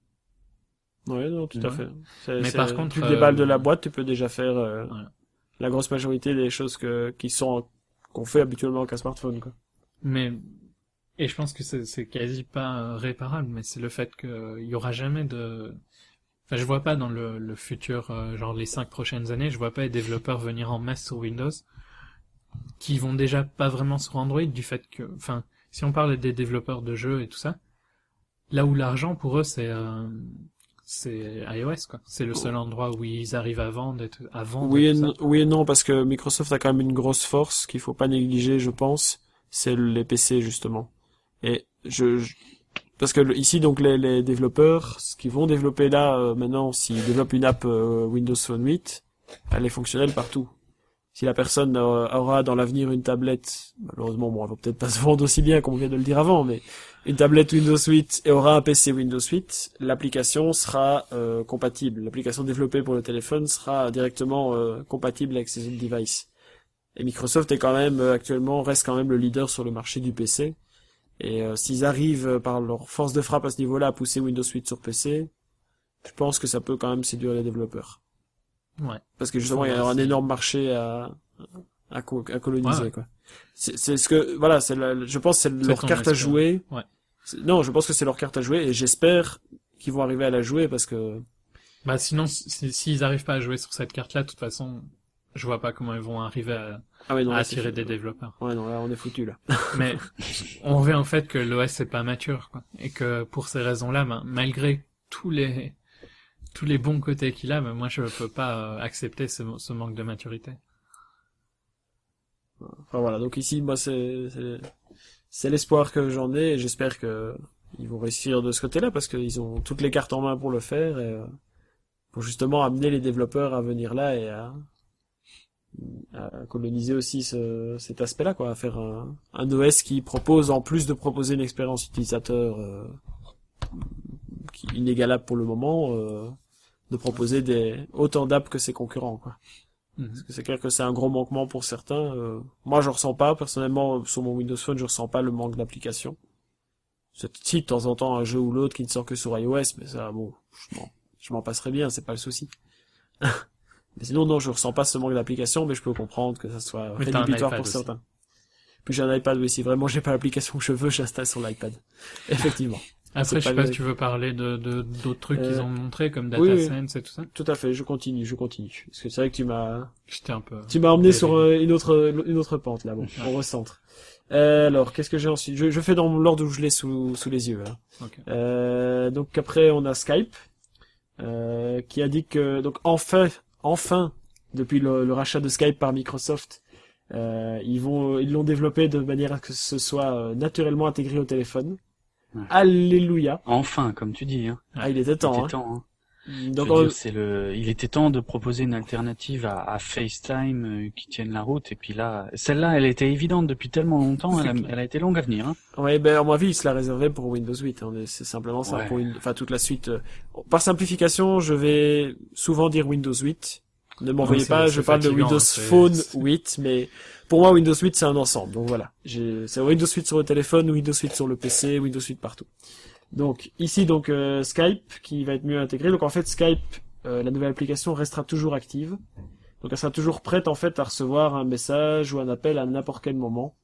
Oui, non, tout à Ouais. fait. C'est- Mais c'est- par contre, tu le euh, déballes de la boîte, tu peux déjà faire euh, Voilà. la grosse majorité des choses que qui sont qu'on fait habituellement avec un smartphone, quoi. Mais et je pense que c'est c'est quasi pas euh, réparable, mais c'est le fait que il y aura jamais de. Enfin, je vois pas dans le, le futur, euh, genre les cinq prochaines années, je vois pas les développeurs venir en masse sur Windows, qui vont déjà pas vraiment sur Android du fait que, enfin, si on parle des développeurs de jeux et tout ça, là où l'argent pour eux c'est euh, c'est iOS, quoi. C'est le seul endroit où ils arrivent à vendre et tout- à vendre Oui et et, tout ça. non, oui et non, parce que Microsoft a quand même une grosse force qu'il faut pas négliger, je pense, c'est les P C, justement. Et je, je- parce que le- ici, donc, les, les développeurs, ce qu'ils vont développer là, euh, maintenant, s'ils développent une app euh, Windows Phone huit, elle est fonctionnelle partout. Si la personne euh, aura dans l'avenir une tablette, malheureusement, bon, elle va peut-être pas se vendre aussi bien comme on vient de le dire avant, mais une tablette Windows huit et aura un P C Windows huit, l'application sera euh, compatible. L'application développée pour le téléphone sera directement euh, compatible avec ces autres devices. Et Microsoft est quand même euh, actuellement reste quand même le leader sur le marché du P C. Et euh, s'ils arrivent euh, par leur force de frappe à ce niveau-là à pousser Windows huit sur P C, je pense que ça peut quand même séduire les développeurs. Ouais. Parce que justement, il y a un énorme marché à, à, co- à coloniser, Ouais, ouais. quoi. C'est, c'est ce que, voilà, c'est la- je pense que c'est C'est leur ton carte à espérance. jouer. Ouais. C'est- Non, je pense que c'est leur carte à jouer et j'espère qu'ils vont arriver à la jouer parce que, Bah sinon, si- s'ils arrivent pas à jouer sur cette carte-là, de toute façon, je vois pas comment ils vont arriver à, ah ouais, non, à là, c'est attirer fou. des développeurs. Ouais, non, là, on est foutu, là. Mais on revient au fait que l'O S c'est pas mature, quoi. Et que pour ces raisons-là, ben, malgré tous les tous les bons côtés qu'il a, mais moi je peux pas euh, accepter ce, ce manque de maturité. Enfin voilà, donc ici, moi, c'est, c'est, c'est l'espoir que j'en ai, et j'espère que ils vont réussir de ce côté-là, parce qu'ils ont toutes les cartes en main pour le faire, et euh, pour justement amener les développeurs à venir là et à, à coloniser aussi ce, cet aspect-là, quoi, à faire un, un O S qui propose, en plus de proposer une expérience utilisateur euh, qui est inégalable pour le moment, euh, de proposer des autant d'apps que ses concurrents, quoi. Mm-hmm. Parce que c'est clair que c'est un gros manquement pour certains. Euh, moi, je ressens pas, personnellement, sur mon Windows Phone, je ressens pas le manque d'applications. C'est si de temps en temps un jeu ou l'autre qui ne sort que sur iOS, mais ça, bon, je m'en, je m'en passerai bien, c'est pas le souci. Mais sinon, non, je ressens pas ce manque d'applications, mais je peux comprendre que ça soit Mais t'as un rédhibitoire iPad pour aussi. certains. Puis j'ai un iPad, oui, si vraiment j'ai pas l'application que je veux, j'installe sur l'iPad. Effectivement. Après, C'est je sais pas pas le- si tu veux parler de, de, d'autres trucs Euh, qu'ils ont montré, comme oui, oui. DataSense et tout ça. Tout à fait, je continue, je continue. Parce que c'est vrai que tu m'as, J'étais un peu... tu m'as emmené dérivé. sur euh, une autre, une autre pente, là, bon, on recentre. Euh, alors, qu'est-ce que j'ai ensuite? Je, je fais dans l'ordre où je l'ai sous, sous les yeux, hein. Ok. Euh, donc après, on a Skype, euh, qui a dit que, donc enfin, enfin, depuis le, le rachat de Skype par Microsoft, euh, ils vont, ils l'ont développé de manière à ce que ce soit euh, naturellement intégré au téléphone. Ouais. Alléluia. Enfin, comme tu dis, hein. Ah, il était Il temps, était hein. temps, hein. Donc, Je veux on- dire, c'est le, il était temps de proposer une alternative à, à FaceTime euh, qui tienne la route. Et puis là, celle-là, elle était évidente depuis tellement longtemps. Elle a, elle a été longue à venir, hein. ouais, ben, à mon avis, il se l'a réservé pour Windows huit, hein. C'est simplement ça, Ouais. pour une, enfin, toute la suite. euh. Par simplification, je vais souvent dire Windows huit. Ne m'envoyez c'est- pas, c'est je parle de fatigant, Windows c'est- Phone c'est- huit, mais pour moi, Windows huit, c'est un ensemble. Donc voilà. J'ai, c'est Windows huit sur le téléphone, Windows huit sur le P C, Windows huit partout. Donc, ici, donc, euh, Skype, qui va être mieux intégré. Donc, en fait, Skype, euh, la nouvelle application restera toujours active. Donc, elle sera toujours prête, en fait, à recevoir un message ou un appel à n'importe quel moment.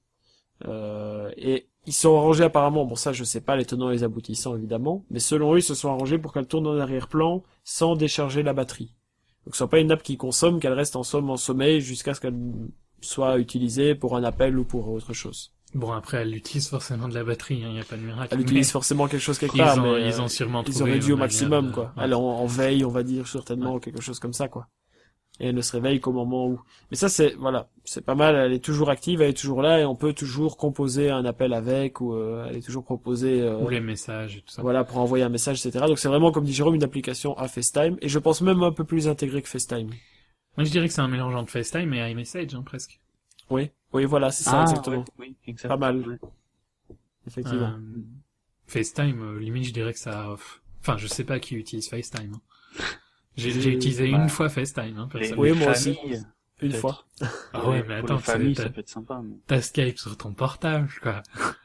Euh, et ils sont arrangés apparemment, bon ça je sais pas les tenants et les aboutissants évidemment, mais selon eux ils se sont arrangés pour qu'elle tourne en arrière-plan sans décharger la batterie. Donc ce soit pas une app qui consomme, qu'elle reste en somme en sommeil jusqu'à ce qu'elle soit utilisée pour un appel ou pour autre chose. Bon, après, elle utilise forcément de la batterie, il n'y a pas de miracle. Elle mais utilise forcément quelque chose quelque ils part, ont, mais ils euh, ont sûrement ils trouvé auraient dû au une maximum manière de- quoi. ouais. Elle est en, en veille on va dire certainement, ou quelque chose comme ça quoi. Et elle ne se réveille qu'au moment où. Mais ça c'est voilà, c'est pas mal. Elle est toujours active, elle est toujours là et on peut toujours composer un appel avec ou euh, elle est toujours proposée. Euh, Ou les messages et tout ça. Voilà pour envoyer un message et cetera. Donc c'est vraiment comme dit Jérôme une application à FaceTime et je pense même un peu plus intégrée que FaceTime. Moi, je dirais que c'est un mélange entre FaceTime et iMessage, hein, presque. Oui, oui voilà c'est ça Ah, exactement. ouais, oui, exactement. Pas mal. Ouais. Effectivement. Euh, FaceTime, euh, limite, je dirais que ça... Enfin, je sais pas qui utilise FaceTime. hein. J'ai Je- j'ai utilisé bah, une fois FaceTime, hein, Les, personnellement. Oui, les moi aussi. familles, Une peut-être. fois. Ah ouais, mais pour attends, les familles, c'est- ça peut être sympa. Mais... T'as Skype sur ton portable, quoi.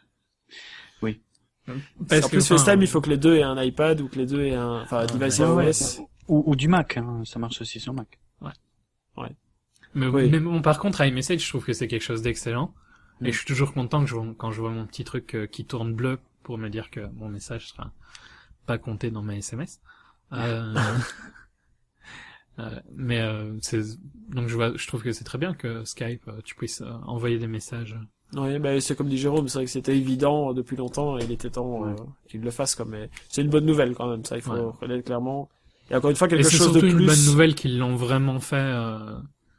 Oui. Parce en que, plus enfin, FaceTime il faut que les deux aient un iPad ou que les deux aient un enfin un device ouais, iOS. ouais. Ou, ou du Mac, hein, ça marche aussi sur Mac. Mais, Oui. mais bon, par contre, iMessage, je trouve que c'est quelque chose d'excellent. Mm. Et je suis toujours content que je vois, quand je vois mon petit truc euh, qui tourne bleu pour me dire que mon message sera pas compté dans mes S M S. Euh... euh, mais euh, c'est donc je vois, je trouve que c'est très bien que Skype, euh, tu puisses euh, envoyer des messages. Oui, ben c'est comme dit Jérôme, c'est vrai que c'était évident euh, depuis longtemps et il était temps euh, Ouais. qu'il le fasse quoi. Mais c'est une bonne nouvelle quand même, ça il faut Ouais. reconnaître clairement. Et encore une fois Et quelque c'est chose de surtout plus. une bonne nouvelle qu'ils l'ont vraiment fait euh,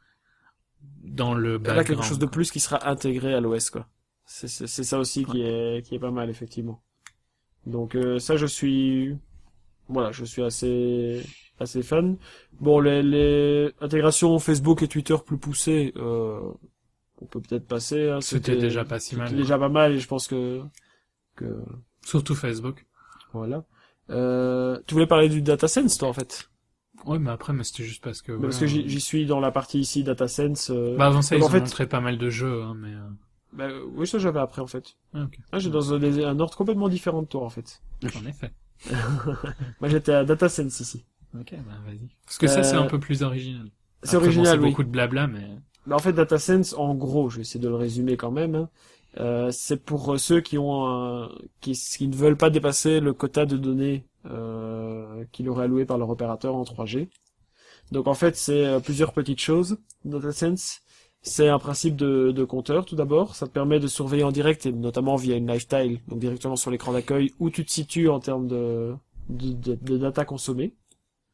dans le Là, background. quelque chose de quoi. plus qui sera intégré à l'O S, quoi. C'est, c'est, c'est ça aussi qui est, qui est pas mal, effectivement. Donc, euh, ça, je suis, voilà, je suis assez, assez fan. Bon, les, les intégrations Facebook et Twitter plus poussées, euh, on peut peut-être passer, hein. C'était déjà pas si mal. C'était déjà pas mal et je pense que, que, Surtout Facebook. voilà. Euh, tu voulais parler du DataSense, toi, en fait? Ouais, mais après, mais c'était juste parce que. Mais voilà, Parce que j'y, j'y suis dans la partie ici, DataSense, euh... Bah avant ça, donc, ils en ont fait- montré pas mal de jeux, hein, mais. euh, bah, oui, ça j'avais après, en fait. Ah, ok. Ah, j'ai dans un, des- un ordre complètement différent de toi, en fait. En effet. Moi, j'étais à DataSense ici. Ok, bah vas-y. Parce que ça, c'est Euh, un peu plus original. C'est Après, bon, original, c'est oui. beaucoup de blabla, mais. Mais en fait, DataSense, en gros, je vais essayer de le résumer quand même, hein. Euh, c'est pour euh, ceux qui ont un, qui, qui ne veulent pas dépasser le quota de données euh, qu'il aurait alloué par leur opérateur en trois G. Donc en fait, c'est euh, plusieurs petites choses. DataSense, c'est un principe de, de compteur tout d'abord. Ça te permet de surveiller en direct et notamment via une live tile, donc directement sur l'écran d'accueil, où tu te situes en termes de, de, de, de data consommée.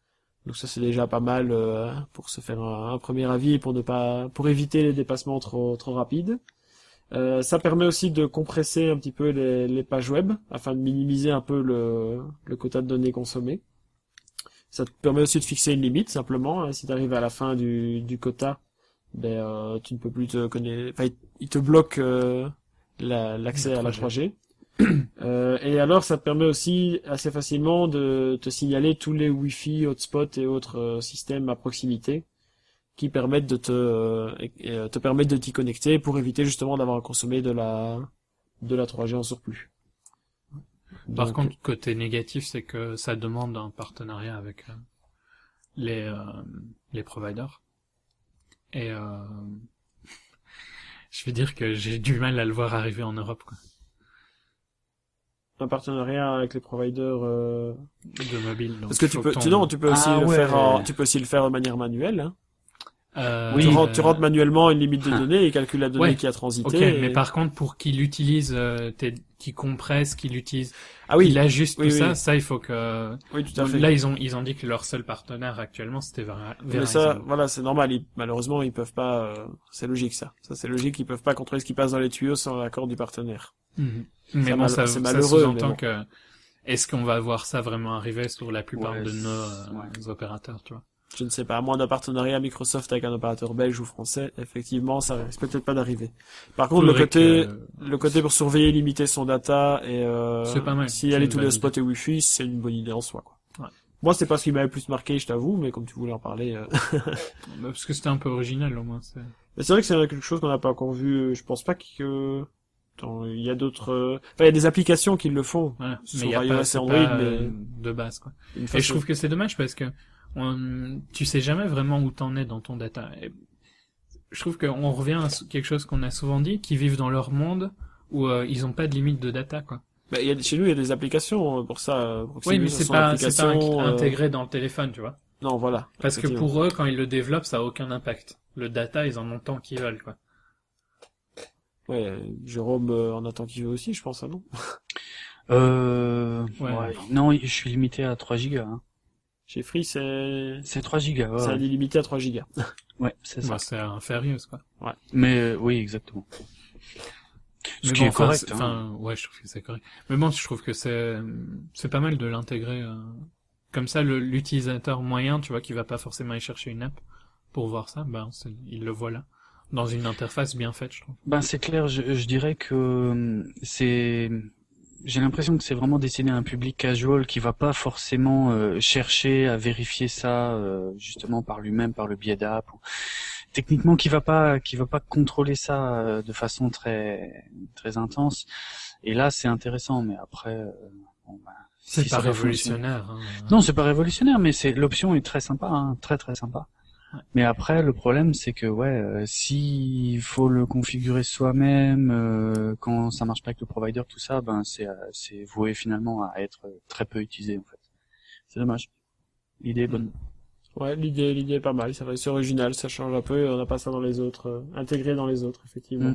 Donc ça c'est déjà pas mal euh, pour se faire un, un premier avis, pour ne pas, pour éviter les dépassements trop trop rapides. Euh, ça permet aussi de compresser un petit peu les, les pages web afin de minimiser un peu le, le quota de données consommées. Ça te permet aussi de fixer une limite simplement. Hein, si tu arrives à la fin du, du quota, ben euh, tu ne peux plus te connaître. Enfin, il, il te bloque euh, la, l'accès à la trois G. euh, et alors, ça te permet aussi assez facilement de te signaler tous les Wi-Fi, hotspots et autres euh, systèmes à proximité qui permettent de te euh, et, te permettent de t'y connecter pour éviter justement d'avoir à consommer de la de la trois G en surplus. Par Donc, contre, côté négatif, c'est que ça demande un partenariat avec euh, les euh, les providers. Et euh, je vais dire que j'ai du mal à le voir arriver en Europe, quoi. un partenariat avec les providers euh... de mobile. Donc parce que tu faut peux ton... tu non tu peux aussi Ah, le ouais. faire en, tu peux aussi le faire de manière manuelle hein. Euh, Oui, tu, rentres, euh, tu rentres manuellement une limite de Ah. données et il calcule la donnée Ouais. qui a transité. Ok, et... mais par contre, pour qu'il utilise, euh, tes... qu'il compresse, qu'il utilise, ah oui, qu'il ajuste oui, tout oui. ça, ça il faut que. oui tout à fait. Là, ils ont ils ont dit que leur seul partenaire actuellement c'était Vera... Mais ça, Verizon. voilà, c'est normal. Ils, malheureusement, ils peuvent pas. Euh, c'est logique ça. Ça c'est logique. Ils peuvent pas contrôler ce qui passe dans les tuyaux sans l'accord du partenaire. Mhm. Mais C'est bon, mal- ça, c'est ça malheureux, sous-entend mais bon. que est-ce qu'on va voir ça vraiment arriver sur la plupart Ouais, de nos c'est- euh, ouais. opérateurs, tu vois. Je ne sais pas. À moins d'un partenariat Microsoft avec un opérateur belge ou français, effectivement, ça risque peut-être pas d'arriver. Par contre, le Faudrait côté, que- le côté pour surveiller et limiter son data et euh, C'est pas mal. s'il y C'est a les une tous bonne les spots et Wi-Fi, c'est une bonne idée en soi, quoi. Ouais. Moi, c'est pas ce qui m'avait plus marqué, je t'avoue, mais comme tu voulais en parler. Euh... Bah, parce que c'était un peu original au moins. C'est... Mais c'est vrai que c'est quelque chose qu'on n'a pas encore vu. Je pense pas que Attends, il y a d'autres. euh, Enfin, il y a des applications qui le font. Ouais. Sur Mais il y a iOS pas, et c'est Android, pas, mais- euh, de base, quoi. Une Et façon- je trouve que c'est dommage parce que on, tu sais jamais vraiment où t'en es dans ton data. Et je trouve qu'on revient à quelque chose qu'on a souvent dit, qu'ils vivent dans leur monde où euh, ils ont pas de limite de data, quoi. Bah, il y a, chez nous, il y a des applications euh, pour ça. euh, Oui, Proximus, mais ce c'est sont pas, c'est pas applications, inc- euh, intégré dans le téléphone, tu vois. Non, voilà. Parce que Effectivement. pour eux, quand ils le développent, ça a aucun impact. Le data, ils en ont tant qu'ils veulent, quoi. Ouais, euh, Jérôme euh, en attend qu'il veut aussi, je pense, ah non Euh, Ouais. ouais. Non, je suis limité à trois gigas. Hein. Chez Free, c'est C'est trois gigas, ouais. c'est ouais. limité à trois gigas. Ouais, c'est ça. Bah, c'est inférieur, quoi. Mais euh, oui, exactement. Ce Mais qui bon, est enfin, correct. c'est- hein. Enfin, ouais, je trouve que c'est correct. Mais bon, je trouve que c'est, c'est pas mal de l'intégrer, euh, comme ça, le, l'utilisateur moyen, tu vois, qui va pas forcément aller chercher une app pour voir ça, ben, c'est- il le voit là. Dans une interface bien faite, je trouve. Ben c'est clair, je, je dirais que euh, c'est, j'ai l'impression que c'est vraiment destiné à un public casual qui va pas forcément euh, chercher à vérifier ça euh, justement par lui-même, par le biais d'app. Ou... Techniquement, qui va pas, qui va pas contrôler ça euh, de façon très très intense. Et là, c'est intéressant, mais après, euh, bon, ben, C'est si pas ça va fonctionner- révolutionnaire, hein. Non, c'est pas révolutionnaire, mais c'est l'option est très sympa, hein, très très sympa. Ouais. Mais après, le problème, c'est que ouais, euh, s'il faut le configurer soi-même, euh, quand ça marche pas avec le provider, tout ça, ben c'est euh, c'est voué finalement à être très peu utilisé en fait. C'est dommage. L'idée est bonne. Ouais, l'idée, l'idée est pas mal. C'est vrai, c'est original, ça change un peu. On n'a pas ça dans les autres, euh, intégré dans les autres, effectivement. Mm.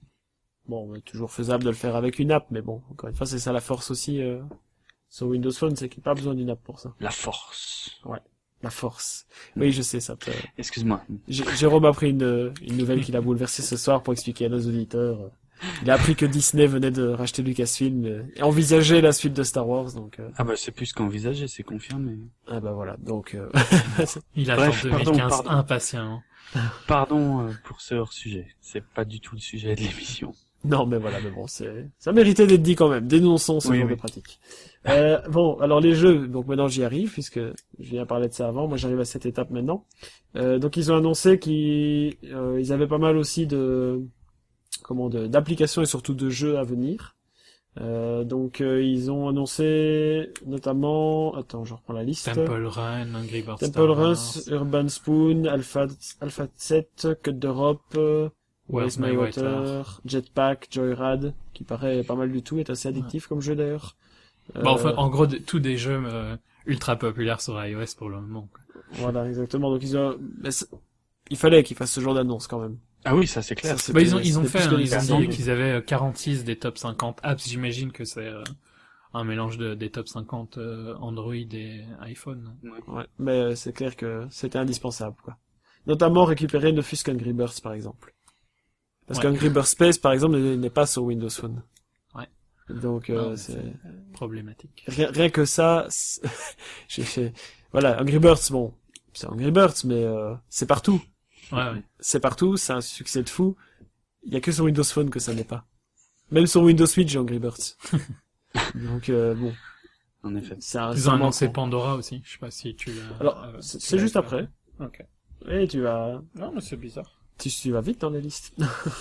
Bon, ouais, toujours faisable de le faire avec une app, mais bon, encore une fois, c'est ça la force aussi euh, sur Windows Phone, c'est qu'il n'y a pas besoin d'une app pour ça. La force. La force. Oui, je sais ça. te- Excuse-moi. J- Jérôme a appris une, une nouvelle qu'il a bouleversée ce soir pour expliquer à nos auditeurs. Il a appris que Disney venait de racheter Lucasfilm euh, et envisageait la suite de Star Wars, donc euh, Ah bah c'est plus qu'envisagé, c'est confirmé. ah bah voilà. Donc euh, Il Bref, attend pardon, deux mille quinze pardon. impatient. Pardon euh, pour ce hors sujet. C'est pas du tout le sujet de l'émission. non, mais voilà, mais bon, c'est ça méritait d'être dit quand même. Dénonçons ce Oui, genre oui. de pratique. Euh, bon, alors les jeux, donc maintenant j'y arrive puisque je viens parler de ça avant. Moi, j'arrive à cette étape maintenant. Euh, donc ils ont annoncé qu'ils euh, ils avaient pas mal aussi de comment de d'applications et surtout de jeux à venir. Euh, donc euh, ils ont annoncé notamment, attends, je reprends la liste. Temple Run, Angry Birds Temple Star Run, Wars, Urban Spoon, Alpha Alpha sept, Cut d'Europe, euh, Where's Where's My My Water. Water, Jetpack, Joyride, qui paraît pas mal du tout, est assez addictif comme jeu d'ailleurs. Bah, enfin, Euh, en gros, de- tous des jeux euh, ultra populaires sur iOS pour le moment, quoi. Voilà, exactement. Donc ils ont, mais c'est- il fallait qu'ils fassent ce genre d'annonce quand même. Ah oui, ça c'est clair. Ça, Bah, ils ont, c'était- ils ont c'était fait, plus hein, que ils ont nécessaire. dit qu'ils avaient euh, quarante-six des top cinquante apps, j'imagine que c'est, euh, un mélange de, des top cinquante euh, Android et iPhone. Ouais, mais euh, c'est clair que c'était indispensable, quoi. Notamment récupérer ne fût-ce qu'Angry Birds, par exemple. Parce Ouais. qu'Angry Birds Space, par exemple, n'est pas sur Windows Phone. Ouais. Donc, euh, Non, c'est... c'est problématique. Rien, rien que ça, c'est- j'ai fait... Voilà, Angry Birds, bon, c'est Angry Birds, mais euh, c'est partout. Ouais, ouais. C'est partout, c'est un succès de fou. Il y a que sur Windows Phone que ça n'est pas. Même sur Windows Switch, j'ai Angry Birds. Donc, euh, bon, En effet. c'est un... Ils c'est ont un annoncé manquant. Pandora aussi. Je sais pas si tu l'as... Alors, euh, c'est tu c'est l'as juste fait. après. Ok. Et tu vas... Non, mais c'est bizarre. Tu, tu vas vite dans la liste.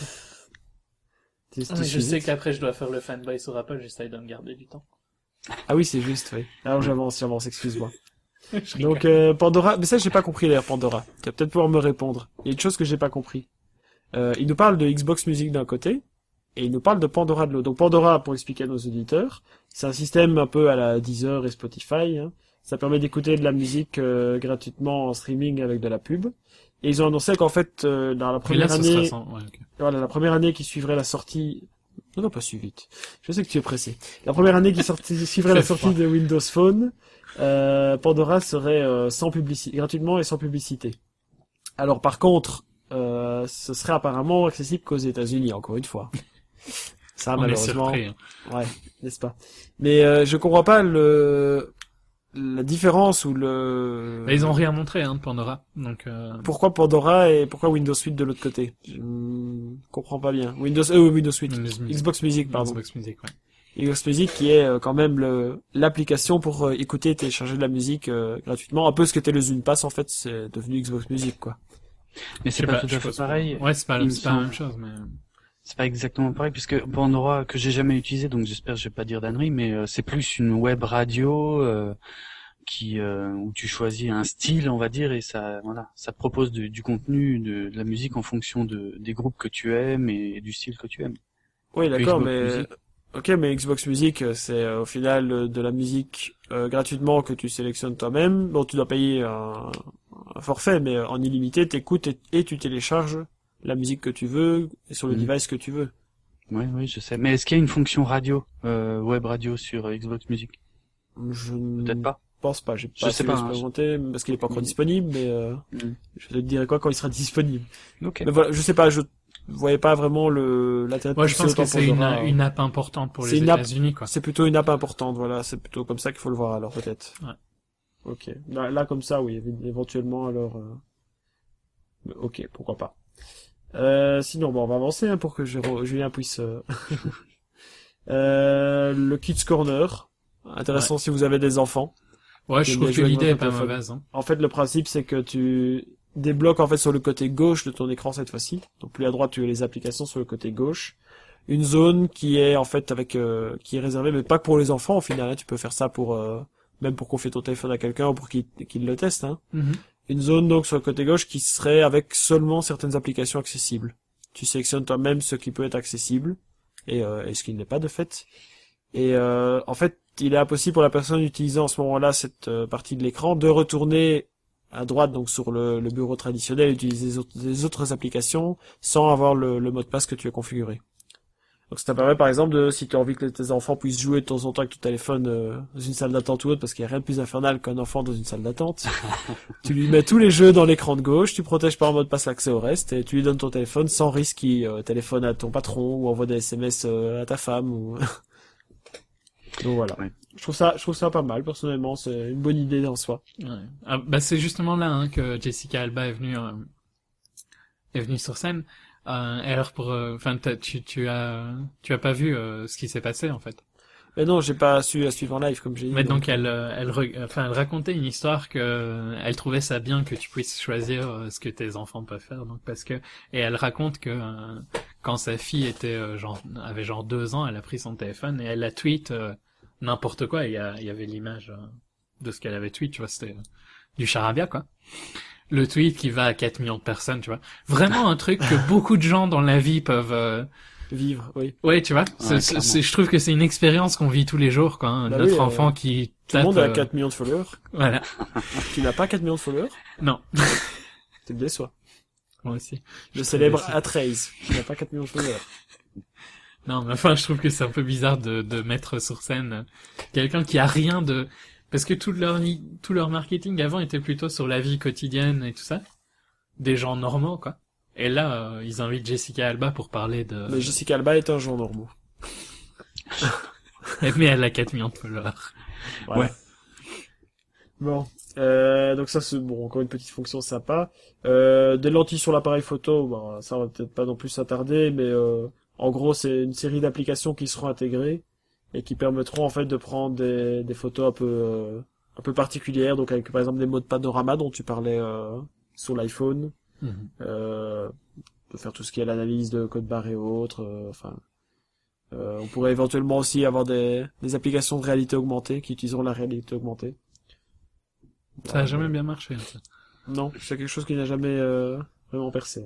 Tu- tu Mais je suis sais vite. qu'après je dois faire le fanboy sur Apple, j'essaye de me garder du temps. Ah oui, c'est juste, oui. Alors j'avance, j'avance, excuse-moi. Je Donc rigole. euh, Pandora, mais ça j'ai pas compris l'air Pandora. Tu vas peut-être pouvoir me répondre. Il y a une chose que j'ai pas compris. Euh, il nous parle de Xbox Music d'un côté et il nous parle de Pandora de l'autre. Donc Pandora, pour expliquer à nos auditeurs, c'est un système un peu à la Deezer et Spotify. Hein. Ça permet d'écouter de la musique euh, gratuitement en streaming avec de la pub. Et ils ont annoncé qu'en fait, euh, dans la Mais là, première ce sera année, sans... Ouais, ok. voilà, la première année qui suivrait la sortie. Non, non, pas si vite. Je sais que tu es pressé. La première année qui sorti... suivrait la Fais sortie froid. de Windows Phone, euh, Pandora serait euh, sans publicité, gratuitement et sans publicité. Alors par contre, euh, ce serait apparemment accessible qu'aux États-Unis, encore une fois. Ça, On est malheureusement, surpris. Hein. ouais, n'est-ce pas. Mais euh, je comprends pas le la différence ou le. Mais ils ont rien montré hein, de Pandora, donc. Euh... Pourquoi Pandora et pourquoi Windows Suite de l'autre côté? Je ne comprends pas bien. Windows, euh, Windows Suite. Windows Music. Xbox Music, pardon. Xbox Music, ouais. Xbox Music qui est euh, quand même le l'application pour euh, écouter et télécharger de la musique euh, gratuitement. Un peu ce qu'était le Zune Pass en fait, c'est devenu Xbox Music quoi. Mais Je c'est sais pas, je tout à fait suppose pas. pareil. Ouais, c'est pas, Il me c'est pas la semble. même chose, mais. C'est pas exactement pareil puisque Pandora que j'ai jamais utilisé, donc j'espère que je vais pas dire d'ânerie, mais euh, c'est plus une web radio euh, qui euh, où tu choisis un style, on va dire, et ça voilà, ça te propose du, du contenu, de, de la musique en fonction de des groupes que tu aimes et, et du style que tu aimes. Oui, Puis d'accord, Xbox mais Music. ok, mais Xbox Music euh, c'est euh, au final euh, de la musique euh, gratuitement que tu sélectionnes toi-même. Bon, tu dois payer un, un forfait, mais euh, en illimité, t'écoutes et, et tu télécharges la musique que tu veux et sur le Mhm. device que tu veux. Oui, oui, je sais. Mais est-ce qu'il y a une fonction radio, euh, web radio sur euh, Xbox Music? Je ne Peut-être pas. pense pas, j'ai Je pas sais assez pas, hein, expérimenté parce qu'il est pas encore Mhm. disponible, mais euh, Mhm. je te dirai quoi quand il sera disponible. Ok. Mais voilà, je sais pas, je voyais pas vraiment le l'intérêt de Ouais, je pousser pense que autant c'est une, Pandora, hein. une app importante pour C'est les une app. États-Unis, quoi. C'est plutôt une app importante, voilà, c'est plutôt comme ça qu'il faut le voir alors peut-être. Ouais. Ok, là, là, comme ça oui, évi- éventuellement alors. euh, mais ok, pourquoi pas. Euh, sinon bon, on va avancer hein, pour que Géro- Julien puisse. euh, euh, le Kids Corner, intéressant si vous avez des enfants. Ouais, je J'aime trouve bien que jouer avec l'idée est mon pas téléphone. mauvaise, hein. En fait, le principe, c'est que tu débloques en fait sur le côté gauche de ton écran cette fois-ci. Donc plus à droite, tu as les applications sur le côté gauche. Une zone qui est en fait avec euh, qui est réservée, mais pas que pour les enfants au final. Hein. Tu peux faire ça pour euh, même pour confier ton téléphone à quelqu'un ou pour qu'il qu'il le teste. Hein. Mhm. Une zone donc sur le côté gauche qui serait avec seulement certaines applications accessibles. Tu sélectionnes toi-même ce qui peut être accessible et, euh, et ce qui ne l'est pas de fait. Et euh, en fait, il est impossible pour la personne utilisant en ce moment-là cette euh, partie de l'écran de retourner à droite, donc sur le, le bureau traditionnel, et utiliser les autres, les autres applications sans avoir le, le mot de passe que tu as configuré. Donc ça te permet par exemple de, si tu as envie que tes enfants puissent jouer de temps en temps avec ton téléphone euh, dans une salle d'attente ou autre, parce qu'il n'y a rien de plus infernal qu'un enfant dans une salle d'attente, tu lui mets tous les jeux dans l'écran de gauche, tu protèges par un mot de passe l'accès au reste, et tu lui donnes ton téléphone sans risque qu'il euh, téléphone à ton patron ou envoie des S M S euh, à ta femme. Ou... Donc voilà. Ouais. Je trouve ça, je trouve ça pas mal personnellement. C'est une bonne idée en soi. Ouais. Ah, bah c'est justement là hein, que Jessica Alba est venue euh, est venue sur scène. Euh, et alors pour, enfin tu tu as tu as pas vu euh, ce qui s'est passé en fait. Mais non, j'ai pas su la suivre en live comme j'ai dit. Mais donc elle euh, elle re- enfin elle racontait une histoire que euh, elle trouvait ça bien que tu puisses choisir euh, ce que tes enfants peuvent faire donc parce que et elle raconte que euh, quand sa fille était euh, genre avait genre deux ans, elle a pris son téléphone et elle a tweet euh, n'importe quoi. Il y a il y avait l'image euh, de ce qu'elle avait tweet, tu vois, c'était euh, du charabia quoi. Le tweet qui va à quatre millions de personnes, tu vois. Vraiment un truc que beaucoup de gens dans la vie peuvent euh... vivre, oui. Ouais, tu vois. C'est, Ouais, c'est, c'est, je trouve que c'est une expérience qu'on vit tous les jours quoi. Hein. Bah Notre oui, euh, enfant qui Tout le tape, monde a euh, quatre millions de followers. Voilà. Tu n'as pas quatre millions de followers? Non. Tu te déçois. Moi aussi. Le Je célèbre te A treize. Tu n'as pas quatre millions de followers. Non, mais enfin, je trouve que c'est un peu bizarre de, de mettre sur scène euh, quelqu'un qui a rien de... Parce que tout leur, ni- tout leur marketing avant était plutôt sur la vie quotidienne et tout ça. Des gens normaux, quoi. Et là, euh, ils invitent Jessica Alba pour parler de... Mais Jessica Alba est un genre normaux. Mais elle a quatre millions de followers. Voilà. Ouais. Bon. Euh, donc ça, c'est bon, encore une petite fonction sympa. Euh, des lentilles sur l'appareil photo, bon, ça on va peut-être pas non plus s'attarder, mais euh, en gros, c'est une série d'applications qui seront intégrées et qui permettront en fait de prendre des, des photos un peu euh, un peu particulières, donc avec par exemple des modes panorama dont tu parlais euh, sur l'iPhone, Mhm. euh, de faire tout ce qui est l'analyse de code barre et autres. euh, Enfin, euh, on pourrait éventuellement aussi avoir des des applications de réalité augmentée qui utiliseront la réalité augmentée. Ça a jamais bien marché, ça. Non, c'est quelque chose qui n'a jamais euh, vraiment percé.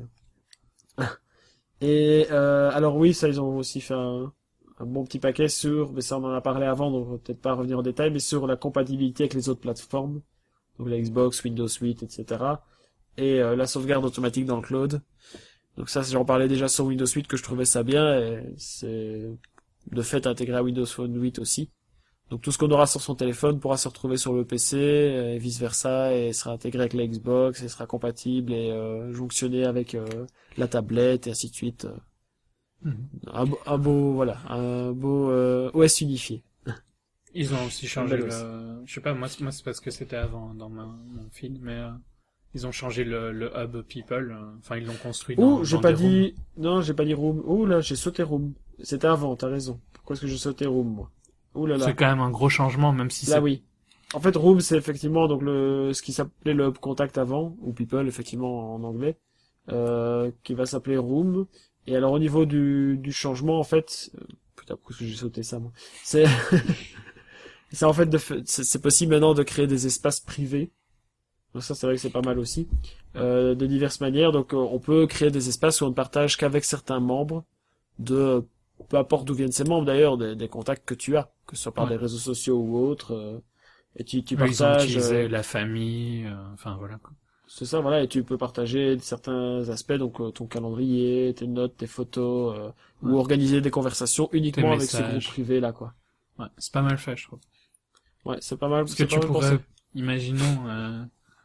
Et euh, alors oui, ça ils ont aussi fait un, un bon petit paquet sur, mais ça on en a parlé avant, donc on va peut-être pas revenir en détail, mais sur la compatibilité avec les autres plateformes, donc la Xbox, Windows huit, et cetera. Et euh, la sauvegarde automatique dans le cloud. Donc ça, j'en parlais déjà sur Windows huit que je trouvais ça bien, et c'est de fait intégré à Windows Phone huit aussi. Donc tout ce qu'on aura sur son téléphone pourra se retrouver sur le P C et vice versa et sera intégré avec la Xbox et sera compatible et euh, jonctionné avec euh, la tablette et ainsi de suite. Mhm. Un, beau- un beau voilà, un beau euh, O S unifié. Ils ont aussi changé Belle le... Je sais pas, moi, c'est- moi c'est parce que c'était avant dans ma, mon feed, mais euh, ils ont changé le, le hub People. euh, Enfin, ils l'ont construit dans, Ouh, j'ai dans pas des rooms. dit non, j'ai pas dit room. Ouh là, j'ai sauté room. C'était avant, t'as raison. Pourquoi est-ce que j'ai sauté room moi? Ouh là là. C'est quand même un gros changement, même si Là c'est... oui. En fait, Room, c'est effectivement donc le ce qui s'appelait le Hub Contact avant, ou People effectivement en anglais, euh, qui va s'appeler Room. Et alors au niveau du, du changement, en fait, euh, putain, pourquoi est-ce que j'ai sauté ça moi? C'est c'est en fait de fa- c'est c'est possible maintenant de créer des espaces privés. Donc ça, c'est vrai que c'est pas mal aussi, euh, de diverses manières. Donc euh, on peut créer des espaces où on ne partage qu'avec certains membres de peu importe d'où viennent ces membres d'ailleurs, des, des contacts que tu as, que ce soit par Ouais. des réseaux sociaux ou autres, euh, et tu, tu Eux, ils ont partages, utilisé euh, la famille, euh, enfin voilà, quoi. c'est ça, voilà, et tu peux partager certains aspects, donc euh, ton calendrier, tes notes, tes photos, euh, Ouais. ou organiser des conversations uniquement Tes avec ce groupe messages. privé là, quoi. Ouais, c'est pas mal fait, je trouve. Ouais, c'est pas mal, Parce que c'est tu pas mal pourrais, pensé. imaginons, euh,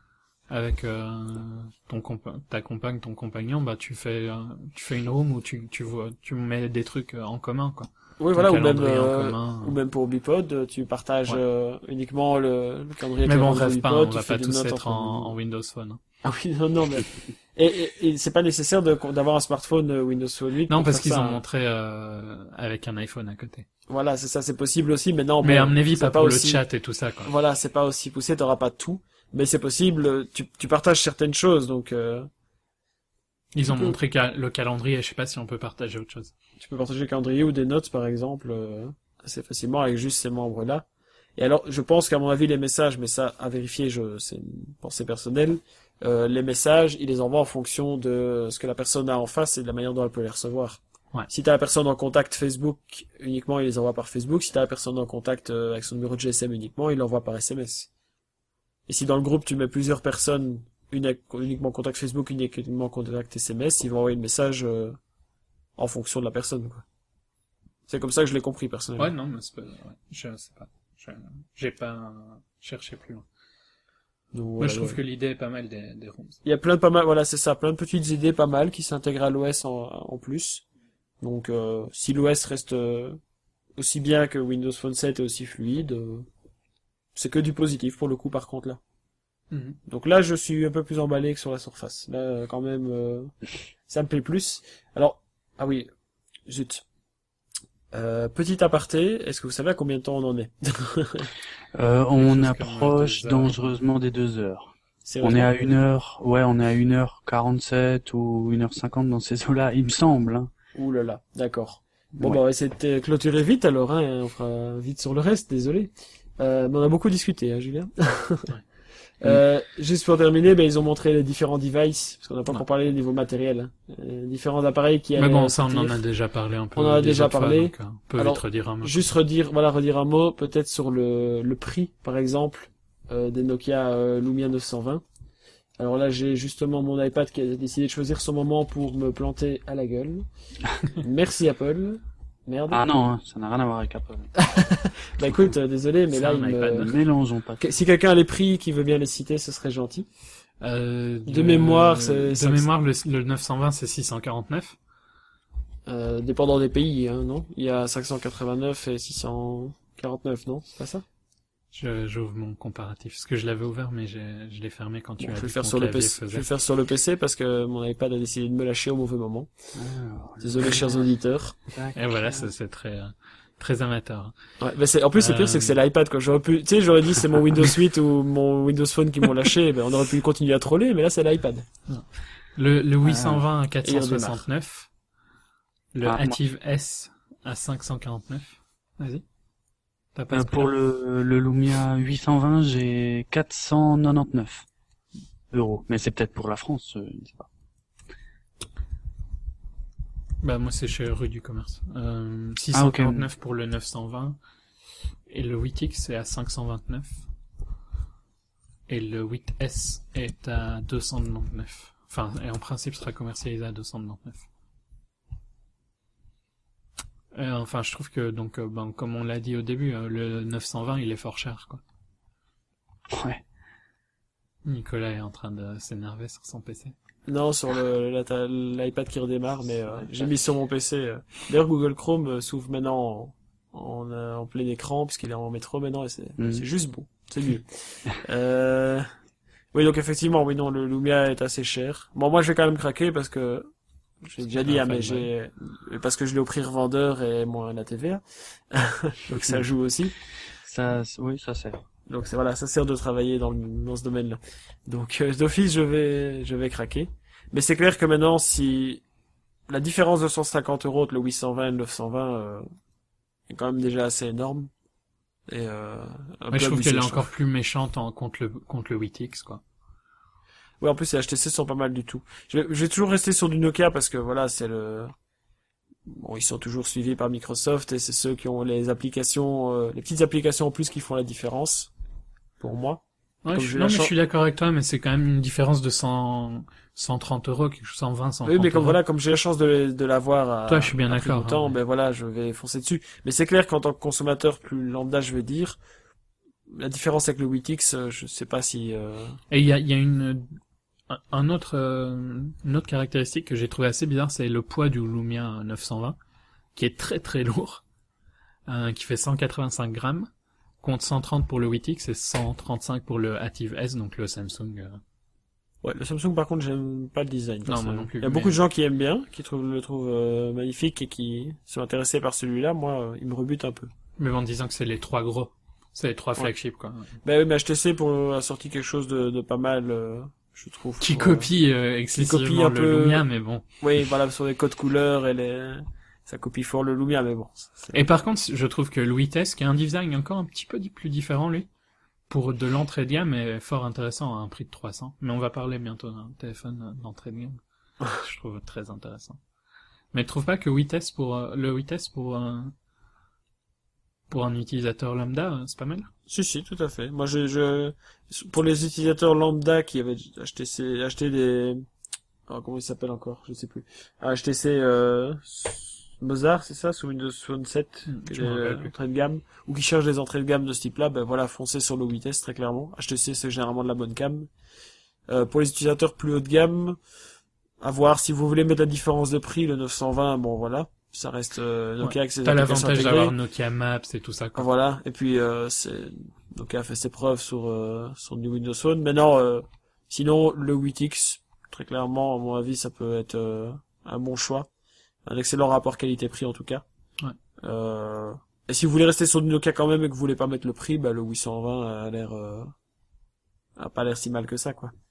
avec euh, ton compa- ta compagne, ton compagnon, bah tu fais euh, tu fais une room où tu tu vois tu mets des trucs euh, en commun, quoi. Oui, Ton voilà, ou même, calendrier en euh, commun. ou même pour Bipod, euh, tu partages Ouais. euh, uniquement le, le calendrier Mais avec bon, les membres de rêve pas, Bipod, on tu va fais pas des tous notes être entre en, nous. en Windows Phone. hein. Ah oui, non, non, mais... Et, et, et c'est pas nécessaire de, d'avoir un smartphone euh, Windows Phone huit Non, pour parce faire qu'ils ça, ont hein. montré euh, avec un iPhone à côté. Voilà, c'est ça, c'est possible aussi, mais non, Mais bon, à mon avis, c'est pas pour aussi... le chat et tout ça, quoi. Voilà, c'est pas aussi poussé, t'auras pas tout, mais c'est possible, tu, tu partages certaines choses, donc euh, Ils ont peux- montré ca- le calendrier, je sais pas si on peut partager autre chose. tu peux partager le calendrier ou des notes, par exemple, euh, assez facilement avec juste ces membres-là. Et alors, je pense qu'à mon avis, les messages, mais ça, à vérifier, je, c'est une pensée personnelle, euh, les messages, ils les envoient en fonction de ce que la personne a en face et de la manière dont elle peut les recevoir. Ouais. Si t'as la personne en contact Facebook, uniquement, il les envoie par Facebook. Si t'as la personne en contact euh, avec son numéro de G S M uniquement, il l'envoie par S M S. Et si dans le groupe, tu mets plusieurs personnes, une avec uniquement contact Facebook, une uniquement contact S M S, ils vont envoyer le message euh, en fonction de la personne, quoi. C'est comme ça que je l'ai compris, personnellement. Ouais, non, mais c'est pas, ouais, je sais pas. Je- J'ai pas euh, cherché plus loin. Donc, Moi, voilà, je trouve ouais. que l'idée est pas mal des, des rooms. Il y a plein de pas mal, voilà, c'est ça, plein de petites idées pas mal qui s'intègrent à l'O S en, en plus. Donc, euh, si l'O S reste euh, aussi bien que Windows Phone sept et aussi fluide, euh, c'est que du positif pour le coup, par contre, là. Mhm. Donc là, je suis un peu plus emballé que sur la Surface. Là, euh, quand même, euh, ça me plaît plus. Alors, ah oui, zut. Euh, petit aparté, est-ce que vous savez à combien de temps on en est? Euh, on chose approche comme deux heures. dangereusement des deux heures. On Sérieusement est à une heure, ouais, on est à une heure quarante-sept ou une heure cinquante dans ces eaux-là, il me semble. Hein. Ouh là là, d'accord. Bon, Ouais. bah, on va essayer de clôturer vite alors, hein, on fera vite sur le reste, désolé. Euh, mais on a beaucoup discuté, hein, Julien. euh, juste pour terminer, ben, ils ont montré les différents devices, parce qu'on n'a pas Ouais. encore parlé au niveau matériel. Hein. Euh, différents appareils qui Mais allaient bon, ça, on sortir. en a déjà parlé un peu. On en a des déjà autres fois, parlé. donc, euh, on peut Alors, vite redire un mot. Juste redire, voilà, redire un mot, peut-être sur le, le prix, par exemple, euh, des Nokia euh, Lumia neuf cent vingt. Alors là, j'ai justement mon iPad qui a décidé de choisir son moment pour me planter à la gueule. Merci Apple. Merde. Ah non, hein, ça n'a rien à voir avec Apple. Bah écoute, euh, désolé, mais C'est là, un il me... iPad. Ne mélangeons pas. Que- si quelqu'un a les prix qui veut bien les citer, ce serait gentil. Euh, De mémoire, c'est de cinq- mémoire, le, le neuf cent vingt c'est six cent quarante-neuf. Euh, dépendant des pays, hein, non? Il y a cinq cent quatre-vingt-neuf et six cent quarante-neuf, non? C'est pas ça? Je, j'ouvre mon comparatif, parce que je l'avais ouvert, mais j'ai, je l'ai fermé quand tu Bon, as je vais le dit faire que sur mon le clavier P C. Je vais faisait. le faire sur le P C parce que mon iPad a décidé de me lâcher au mauvais moment. Alors, Désolé, chers auditeurs. Et voilà, c'est, c'est très, euh, très amateur. Ouais, mais c'est, en plus, le pire, Euh, c'est que c'est l'iPad, quoi. J'aurais pu, tu sais, j'aurais dit c'est mon Windows huit ou mon Windows Phone qui m'ont lâché, ben, on aurait pu continuer à troller, mais là, c'est l'iPad. Le, le huit cent vingt à quatre et il cent soixante-neuf. Le Ah, moi- Active S à cinq cent quarante-neuf. Vas-y. T'as pas Euh, ce pour prix-là le, le Lumia huit cent vingt, j'ai quatre cent quatre-vingt-dix-neuf euros. Mais c'est peut-être pour la France, euh, je ne sais pas. Bah, moi, c'est chez Rue du Commerce. Euh, six Ah, cent ok. quarante-neuf pour le neuf cent vingt. Et le huit X est à cinq cent vingt-neuf. Et le huit S est à deux cent quatre-vingt-dix-neuf. Enfin, et en principe, sera commercialisé à deux cent quatre-vingt-dix-neuf. Euh, enfin, je trouve que, donc, euh, ben, comme on l'a dit au début, euh, le neuf cent vingt, il est fort cher, quoi. Ouais. Nicolas est en train de s'énerver sur son P C. Non, sur le, la- ta- l'iPad qui redémarre, mais euh, j'ai mis sur mon P C. euh. D'ailleurs, Google Chrome euh, s'ouvre maintenant en, en, euh, en plein écran, puisqu'il est en métro maintenant, et c'est Mhm. c'est juste beau. C'est mieux. euh... Oui, donc effectivement, oui, non, le Lumia est assez cher. Bon, moi, je vais quand même craquer parce que, j'ai déjà dit, Ah, hein, mais fanboy. j'ai, parce que je l'ai au prix revendeur et moins la T V A. Donc ça joue aussi. Ça, c- oui, ça sert. Donc c'est voilà, ça sert de travailler dans, le- dans ce domaine-là. Donc euh, d'office, je vais, je vais craquer. Mais c'est clair que maintenant, si la différence de cent cinquante euros entre le huit cent vingt et le neuf cent vingt euh, est quand même déjà assez énorme. Et euh, un Ouais, peu je trouve abusé, qu'elle est je encore trouve. plus méchante en, contre le, contre le huit X, quoi. Ouais, en plus les H T C sont pas mal du tout. Je vais, je vais toujours rester sur du Nokia parce que voilà, c'est le bon, ils sont toujours suivis par Microsoft et c'est ceux qui ont les applications, euh, les petites applications en plus qui font la différence. Pour moi. Ouais, Comme je, j'ai non, la mais je chan- suis d'accord avec toi, mais c'est quand même une différence de cent, cent trente euros, quelque chose, cent vingt, cent trente Oui, mais comme euros. voilà, comme j'ai la chance de, de l'avoir à, Toi, je suis bien à plus d'accord, longtemps, hein. ben voilà, je vais foncer dessus. Mais c'est clair qu'en tant que consommateur plus lambda, je veux dire, la différence avec le huit X, euh, je sais pas si, euh... Et il y a, il y a une, un- un autre, euh, une autre caractéristique que j'ai trouvé assez bizarre, c'est le poids du Lumia neuf cent vingt, qui est très très lourd, euh, qui fait cent quatre-vingt-cinq grammes, contre cent trente pour le huit X et cent trente-cinq pour le Active S, donc le Samsung. euh. ouais, le Samsung par contre, j'aime pas le design. Non, personnellement. moi non plus, Il y a mais- beaucoup de gens qui aiment bien, qui trouvent, le trouvent euh, magnifique et qui sont intéressés par celui-là. Moi, euh, il me rebute un peu. Mais en disant que c'est les trois gros. C'est les trois Ouais. flagships, quoi. Ben oui, mais H T C pour a sorti quelque chose de, de pas mal, euh, je trouve. Qui pour, euh, copie euh, excessivement copie un le peu- Lumia, mais bon. Oui, voilà, sur les codes couleurs et les, ça copie fort le Lumia, mais bon. c'est- Et par contre, je trouve que le huit S, qui a un design encore un petit peu di- plus différent, lui, pour de l'entrée de gamme, est fort intéressant à un prix de trois cents. Mais on va parler bientôt d'un téléphone d'entrée de gamme. Je trouve très intéressant. Mais tu trouves pas que huit S pour, euh, le huit S pour un, pour un utilisateur lambda, euh, c'est pas mal? Si, si, tout à fait. Moi, je, je, pour les utilisateurs lambda qui avaient acheté, ces- acheté des, oh, comment il s'appelle encore, je sais plus, ah, H T C, euh, Mozart, c'est ça, sous Windows Phone sept, Hmm, que je me j'ai, rappelle euh, plus. entrée de gamme, ou qui cherchent des entrées de gamme de ce type-là, ben voilà, foncez sur le huit S, très clairement. H T C, c'est généralement de la bonne gamme. Euh, pour les utilisateurs plus haut de gamme, à voir si vous voulez mettre la différence de prix, le neuf cent vingt, bon voilà, ça reste, euh, Nokia avec ses T'as applications l'avantage intégrées. d'avoir Nokia Maps et tout ça, quoi. Voilà, et puis euh, c'est donc a fait ses preuves sur euh, sur du Windows Phone. Maintenant, euh, sinon le huit X, très clairement, à mon avis, ça peut être euh, un bon choix, un excellent rapport qualité-prix en tout cas. Ouais. Euh, et si vous voulez rester sur du Nokia quand même et que vous voulez pas mettre le prix, bah le huit cent vingt a l'air euh, a pas l'air si mal que ça, quoi.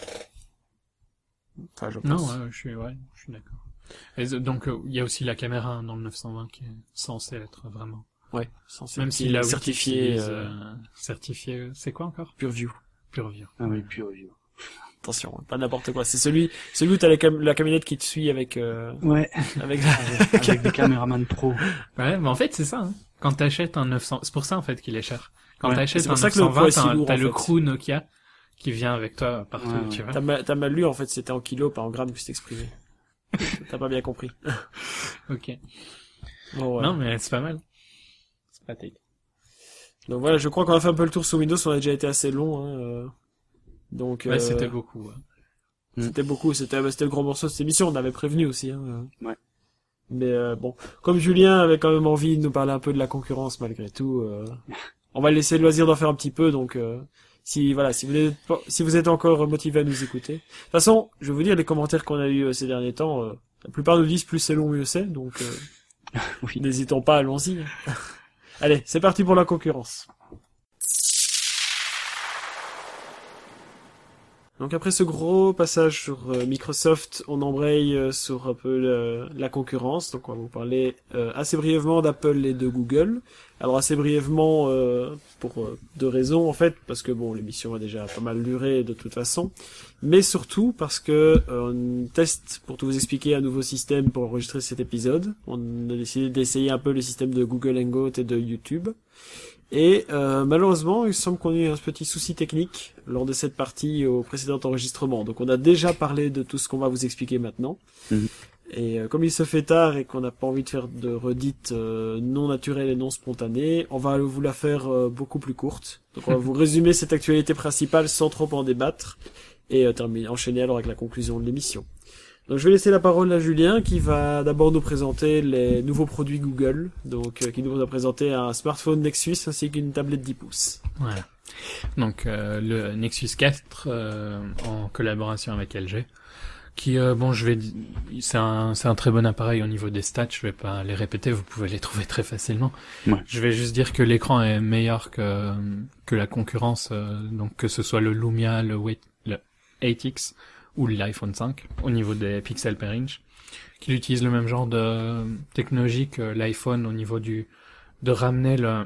Enfin, je pense. Non, ouais, je suis, ouais, je suis d'accord. Et euh, donc, euh, il y a aussi la caméra hein, dans le neuf cent vingt qui est censée être vraiment. Ouais, censé Même être si la certifié certifié, euh, euh, certifié, c'est quoi encore? PureView. PureView. Ah oui, pur vieux. Attention, pas n'importe quoi. C'est celui, celui où t'as la, cam- la camionnette qui te suit avec, euh, Ouais. avec Avec, avec des caméramans pro. Ouais, mais en fait, c'est ça, hein. Quand t'achètes un neuf cents, c'est pour ça, en fait, qu'il est cher. Quand Ouais, t'achètes c'est un pour ça que le neuf cent vingt, poids est si t'as, lourd, t'as en le fait. crew Nokia qui vient avec toi partout, Ouais, tu ouais. vois. T'as mal, t'as mal lu, en fait, c'était en kilos, pas en grammes que c'est exprimé. T'as pas bien compris. Ok. Bon, ouais. Non, mais c'est pas mal. C'est pas terrible. Donc voilà, je crois qu'on a fait un peu le tour sur Windows, on a déjà été assez long, hein, euh... donc, Ouais, euh... c'était beaucoup, ouais. C'était beaucoup, c'était, bah, c'était le grand morceau de cette émission, on avait prévenu aussi, hein. Ouais. Mais, euh, bon. Comme Julien avait quand même envie de nous parler un peu de la concurrence, malgré tout, euh... on va laisser le loisir d'en faire un petit peu, donc, euh... si, voilà, si vous êtes, si vous êtes encore motivé à nous écouter. De toute façon, je vais vous dire, les commentaires qu'on a eu ces derniers temps, euh... la plupart nous disent plus c'est long, mieux c'est, donc, euh... Oui. n'hésitons pas, allons-y. Allez, c'est parti pour la concurrence. Donc après ce gros passage sur euh, Microsoft, on embraye euh, sur un peu le, la concurrence. Donc on va vous parler euh, assez brièvement d'Apple et de Google. Alors assez brièvement euh, pour euh, deux raisons en fait, parce que bon l'émission a déjà pas mal duré de toute façon, mais surtout parce que euh, on teste pour tout vous expliquer un nouveau système pour enregistrer cet épisode. On a décidé d'essayer un peu le système de Google Hangout et de YouTube. Et euh, malheureusement, il semble qu'on ait eu un petit souci technique lors de cette partie au précédent enregistrement. Donc on a déjà parlé de tout ce qu'on va vous expliquer maintenant. Mmh. Et euh, comme il se fait tard et qu'on n'a pas envie de faire de redites euh, non naturelles et non spontanées, on va vous la faire euh, beaucoup plus courte. Donc on va vous résumer cette actualité principale sans trop en débattre et euh, terminer, enchaîner alors avec la conclusion de l'émission. Donc je vais laisser la parole à Julien qui va d'abord nous présenter les nouveaux produits Google, donc euh, qui nous a présenté un smartphone Nexus ainsi qu'une tablette dix pouces. Voilà. Donc euh, le Nexus quatre euh, en collaboration avec L G, qui euh, bon je vais c'est un c'est un très bon appareil au niveau des stats, je vais pas les répéter, vous pouvez les trouver très facilement. Ouais. Je vais juste dire que l'écran est meilleur que que la concurrence, euh, donc que ce soit le Lumia, le le huit X ou l'iPhone cinq au niveau des pixels per inch, qu'il utilise le même genre de technologie que l'iPhone au niveau du de ramener le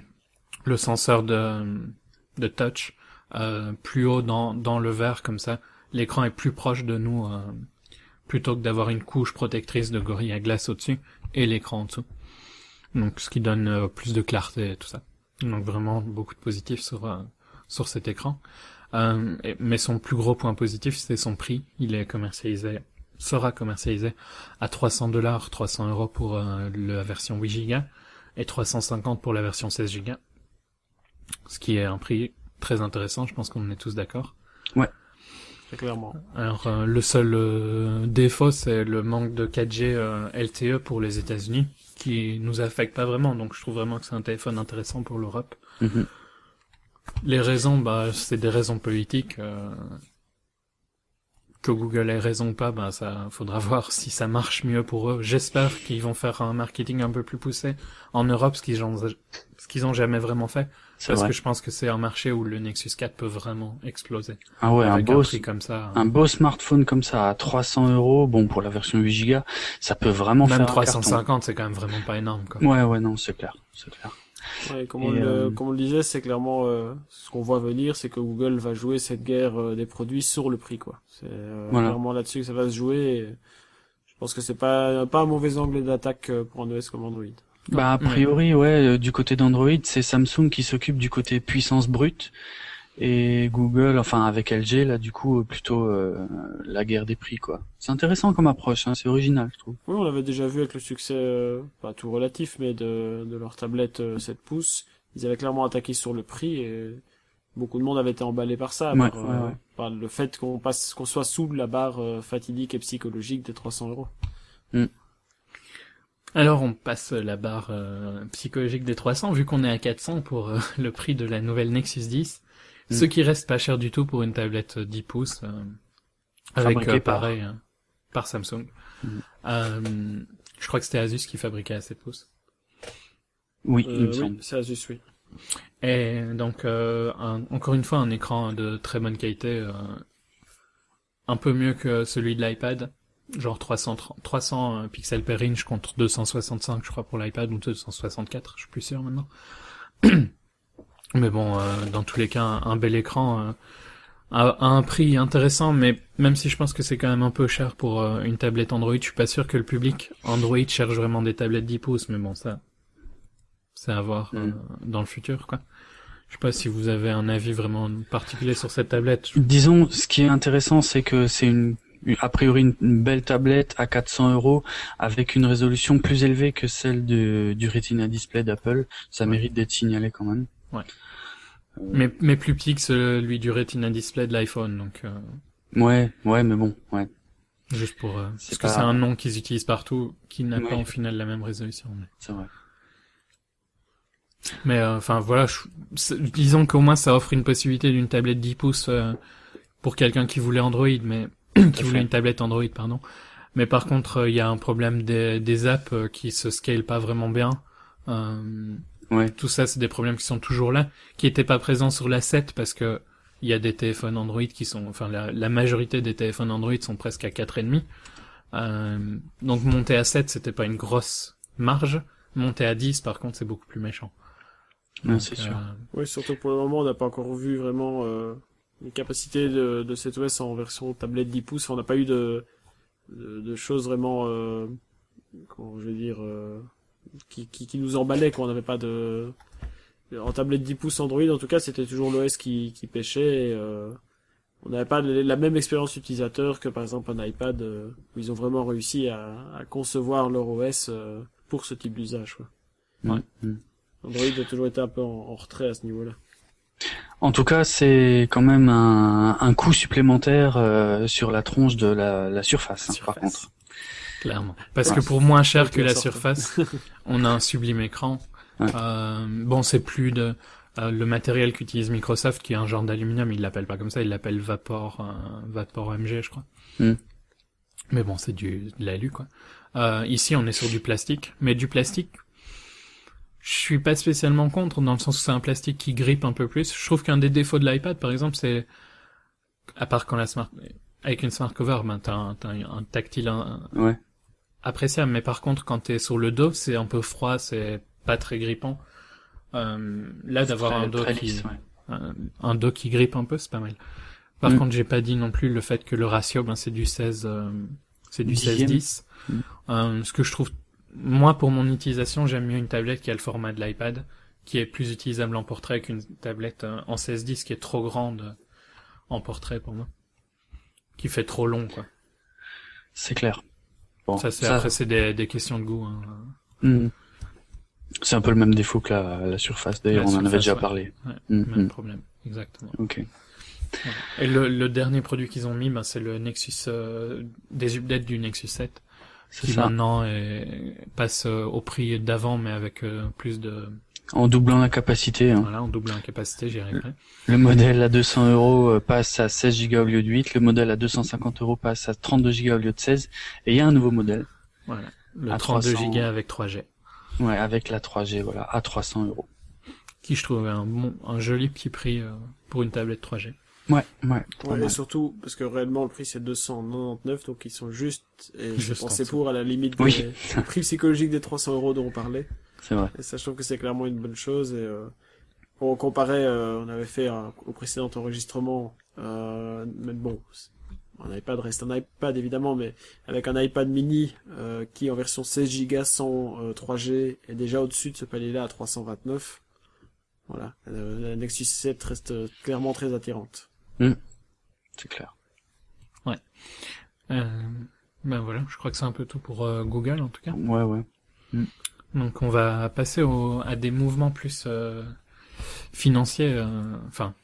le senseur de de touch euh, plus haut dans dans le verre, comme ça l'écran est plus proche de nous euh, plutôt que d'avoir une couche protectrice de Gorilla Glass au-dessus et l'écran en dessous. Donc ce qui donne euh, plus de clarté et tout ça. Donc vraiment beaucoup de positifs sur euh, sur cet écran. Euh, mais son plus gros point positif, c'est son prix. Il est commercialisé, sera commercialisé à trois cents dollars, trois cents euros pour euh, la version huit gigas et trois cent cinquante pour la version seize gigas. Ce qui est un prix très intéressant, je pense qu'on est tous d'accord. Ouais. Très clairement. Alors, euh, le seul euh, défaut, c'est le manque de quatre G euh, L T E pour les États-Unis, qui nous affecte pas vraiment, donc je trouve vraiment que c'est un téléphone intéressant pour l'Europe. Mm-hmm. Les raisons, bah, c'est des raisons politiques. Euh, que Google ait raison ou pas, bah, ça, faudra voir si ça marche mieux pour eux. J'espère qu'ils vont faire un marketing un peu plus poussé en Europe, ce qu'ils ont, ce qu'ils ont jamais vraiment fait. C'est parce vrai. Que je pense que c'est un marché où le Nexus quatre peut vraiment exploser. Ah ouais, avec un beau, un prix comme ça. Un beau smartphone comme ça à trois cents euros, bon, pour la version huit gigas, ça peut vraiment même faire trois cent cinquante, un carton. C'est quand même vraiment pas énorme, quoi. Ouais, ouais, non, c'est clair, c'est clair. Ouais, comme, on euh... le, comme on le disait, c'est clairement euh, ce qu'on voit venir, c'est que Google va jouer cette guerre euh, des produits sur le prix, quoi. C'est euh, voilà. Clairement là-dessus que ça va se jouer. Et je pense que c'est pas pas un mauvais angle d'attaque pour un O S comme Android. Bah a priori, ouais, euh, du côté d'Android, c'est Samsung qui s'occupe du côté puissance brute et Google, enfin avec L G là, du coup plutôt euh, la guerre des prix, quoi. C'est intéressant comme approche, hein, c'est original, je trouve. Oui, on l'avait déjà vu avec le succès, euh, pas tout relatif, mais de, de leur tablette euh, sept pouces. Ils avaient clairement attaqué sur le prix et beaucoup de monde avait été emballé par ça, ouais, par, ouais, euh, ouais. par le fait qu'on passe, qu'on soit sous la barre euh, fatidique et psychologique des trois cents euros. Mm. Alors on passe la barre euh, psychologique des trois cents, vu qu'on est à quatre cents pour euh, le prix de la nouvelle Nexus dix, mm. ce qui reste pas cher du tout pour une tablette dix pouces, euh, avec euh, pareil par... Euh, par Samsung. Mm. Euh, je crois que c'était Asus qui fabriquait à sept pouces. Oui, euh, il me oui, semble. c'est Asus, oui. Et donc euh, un, encore une fois un écran de très bonne qualité, euh, un peu mieux que celui de l'iPad. Genre trois cents, trois cents pixels per inch contre deux cent soixante-cinq, je crois, pour l'iPad, ou deux cent soixante-quatre, je suis plus sûr maintenant. Mais bon, euh, dans tous les cas, un, un bel écran euh, à, à un prix intéressant, mais même si je pense que c'est quand même un peu cher pour euh, une tablette Android, je suis pas sûr que le public Android cherche vraiment des tablettes dix pouces, mais bon, ça, c'est à voir euh, mm. dans le futur, quoi. Je sais pas si vous avez un avis vraiment particulier sur cette tablette. Disons, ce qui est intéressant, c'est que c'est une a priori une, une belle tablette à quatre cents euros avec une résolution plus élevée que celle de, du Retina Display d'Apple. Ça mérite d'être signalé quand même. Ouais. Euh... Mais, mais plus petit que celui du Retina Display de l'iPhone, donc. Euh... Ouais, ouais, mais bon, ouais. Juste pour, euh, parce pas... que c'est un nom qu'ils utilisent partout, qui n'a ouais. pas en final la même résolution. Mais... C'est vrai. Mais enfin euh, voilà, je... disons qu'au moins ça offre une possibilité d'une tablette dix pouces euh, pour quelqu'un qui voulait Android, mais qui voulait une tablette Android, pardon. Mais par contre, il euh, y a un problème des, des apps euh, qui se scalent pas vraiment bien. Euh, ouais. Tout ça, c'est des problèmes qui sont toujours là, qui étaient pas présents sur la sept parce que il y a des téléphones Android qui sont, enfin la, la majorité des téléphones Android sont presque à quatre virgule cinq. Euh, donc monter à sept, c'était pas une grosse marge. Monter à dix, par contre, c'est beaucoup plus méchant. Non, c'est sûr. Euh... Oui, surtout pour le moment, on n'a pas encore vu vraiment euh, les capacités de, de cet O S en version tablette dix pouces. Enfin, on n'a pas eu de, de, de choses vraiment, euh, comment je vais dire, euh, qui, qui, qui nous emballaient, quoi. On n'avait pas de... En tablette dix pouces Android, en tout cas, c'était toujours l'O S qui, qui pêchait. Et, euh, on n'avait pas la même expérience utilisateur que, par exemple, un iPad, euh, où ils ont vraiment réussi à, à concevoir leur O S euh, pour ce type d'usage, quoi. Ouais. Mmh. Android a toujours été un peu en, en retrait à ce niveau-là. En tout cas, c'est quand même un, un coût supplémentaire euh, sur la tronche de la, la Surface, hein, Surface. Par contre. Clairement. Parce ouais. que pour moins cher que la sorte. Surface, on a un sublime écran. Ouais. Euh, bon, c'est plus de euh, le matériel qu'utilise Microsoft, qui est un genre d'aluminium. Il l'appelle pas comme ça, il l'appelle Vapor, euh, Vapor M G, je crois. Mm. Mais bon, c'est du de l'alu, quoi. Euh, ici, on est sur du plastique, mais du plastique. Je suis pas spécialement contre, dans le sens où c'est un plastique qui grippe un peu plus. Je trouve qu'un des défauts de l'iPad, par exemple, c'est, à part quand la smart, avec une smart cover, ben, t'as un, t'as un tactile un... ouais. appréciable, mais par contre, quand t'es sur le dos, c'est un peu froid, c'est pas très grippant. Euh, là, d'avoir très, un dos qui, lisse, ouais. un, un dos qui grippe un peu, c'est pas mal. Par mm. contre, j'ai pas dit non plus le fait que le ratio, ben, c'est du seize, euh, c'est du seize dix. Mm. Euh, ce que je trouve moi, pour mon utilisation, j'aime mieux une tablette qui a le format de l'iPad, qui est plus utilisable en portrait qu'une tablette en seize dix qui est trop grande en portrait pour moi. Qui fait trop long, quoi. C'est clair. Bon, ça, c'est, ça... après, c'est des, des questions de goût. Hein. Mmh. C'est un peu le même défaut que la, la Surface, d'ailleurs, la on surface, en avait déjà ouais. parlé. Ouais, mmh. Même problème, exactement. Ok. Ouais. Et le, le dernier produit qu'ils ont mis, ben, c'est le Nexus, euh, des updates du Nexus sept. C'est qui ça. maintenant est, passe euh, au prix d'avant, mais avec euh, plus de... En doublant la capacité. Hein. Voilà, en doublant la capacité, j'y arriverai. Le modèle à deux cents euros passe à seize gigas au lieu de huit. Le modèle à deux cent cinquante euros passe à trente-deux gigas au lieu de seize. Et il y a un nouveau modèle. Voilà, le trente-deux gigas avec trois G. Ouais, avec la trois G, voilà, à trois cents euros. Qui je trouve un bon, un joli petit prix euh, pour une tablette trois G. Ouais, ouais. Ouais, et surtout, parce que réellement, le prix, c'est deux cent quatre-vingt-dix-neuf, donc ils sont juste, et je Juste pensais pour, à la limite des, oui. du prix psychologique des trois cents euros dont on parlait. C'est vrai. Et ça, je trouve que c'est clairement une bonne chose, et, euh, on comparait, euh, on avait fait, euh, au précédent enregistrement, euh, mais bon, un iPad reste un iPad, évidemment, mais avec un iPad mini, euh, qui, en version seize gigas sans, euh, trois G, est déjà au-dessus de ce palier-là à trois cent vingt-neuf. Voilà. Euh, la Nexus sept reste clairement très attirante. Mmh. C'est clair. Ouais. Euh, ben voilà, je crois que c'est un peu tout pour euh, Google en tout cas. Ouais, ouais. Mmh. Donc on va passer au, à des mouvements plus euh, financiers, euh, enfin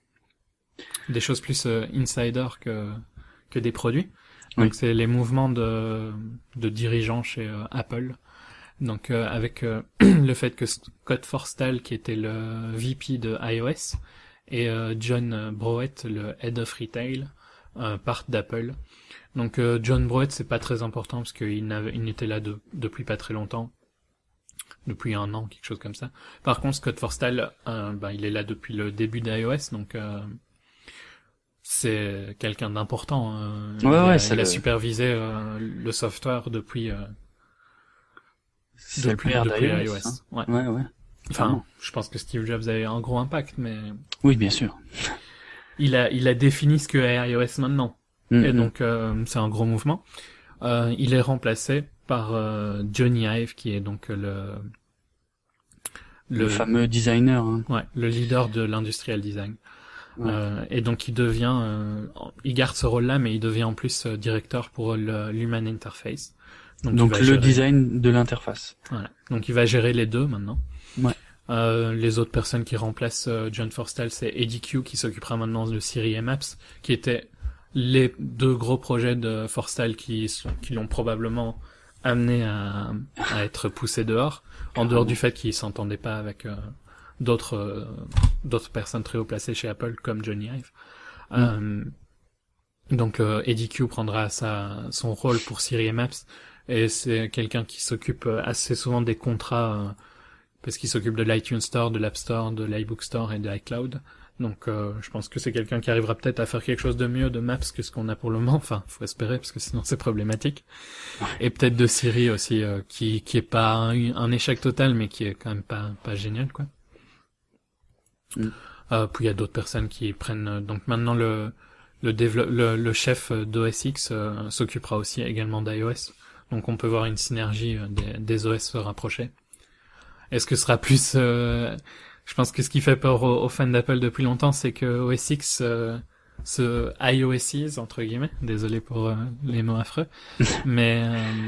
des choses plus euh, insider que que des produits. Donc oui. C'est les mouvements de de dirigeants chez euh, Apple. Donc euh, avec euh, le fait que Scott Forstall, qui était le V P de iOS, et euh, John Browett, le Head of Retail, euh, partent d'Apple. Donc euh, John Browett, c'est pas très important parce qu'il n'avait, il n'était là de, depuis pas très longtemps, depuis un an, quelque chose comme ça. Par contre, Scott Forstall, euh, ben, il est là depuis le début d'iOS, donc euh, c'est quelqu'un d'important. Euh, ouais, il ouais, a, c'est il le... a supervisé euh, le software depuis. Euh, C'est depuis, le père depuis d'iOS. iOS. Hein. Ouais. ouais, ouais. Enfin, ah je pense que Steve Jobs avait un gros impact, mais... Oui, bien sûr. Il a, il a défini ce que est iOS maintenant. Mm-hmm. Et donc, euh, c'est un gros mouvement. Euh, il est remplacé par euh, Johnny Ive, qui est donc le... Le, le fameux designer. Hein. Ouais, le leader de l'industrial design. Ouais. Euh, et donc il devient, euh, il garde ce rôle-là, mais il devient en plus euh, directeur pour le, l'Human Interface. Donc, il va le gérer- design de l'interface. Voilà. Donc il va gérer les deux maintenant. Ouais. Euh, les autres personnes qui remplacent euh, John Forstall, c'est Eddie Q qui s'occupera maintenant de Siri et Maps, qui étaient les deux gros projets de Forstall qui sont, qui l'ont probablement amené à, à être poussé dehors, en dehors du fait qu'il s'entendait pas avec euh, d'autres euh, d'autres personnes très haut placées chez Apple comme Johnny Ive. Mm. Euh, donc euh, Eddie Q prendra sa son rôle pour Siri et Maps, et c'est quelqu'un qui s'occupe assez souvent des contrats euh, parce qu'il s'occupe de l'iTunes Store, de l'App Store, de l'iBook Store et de iCloud. Donc euh, je pense que c'est quelqu'un qui arrivera peut-être à faire quelque chose de mieux de Maps que ce qu'on a pour le moment. Enfin, faut espérer parce que sinon c'est problématique. Et peut-être de Siri aussi, euh, qui qui est pas un, un échec total, mais qui est quand même pas pas génial, quoi. Mm. Euh, puis il y a d'autres personnes qui prennent. euh, donc maintenant le le, dévelop- le le chef d'O S X euh, s'occupera aussi également d'iOS. Donc on peut voir une synergie euh, des, des O S se rapprocher. Est-ce que ce sera plus... Euh, je pense que ce qui fait peur aux, aux fans d'Apple depuis longtemps, c'est que O S X euh, se iOSise, entre guillemets. Désolé pour euh, les mots affreux. Mais euh,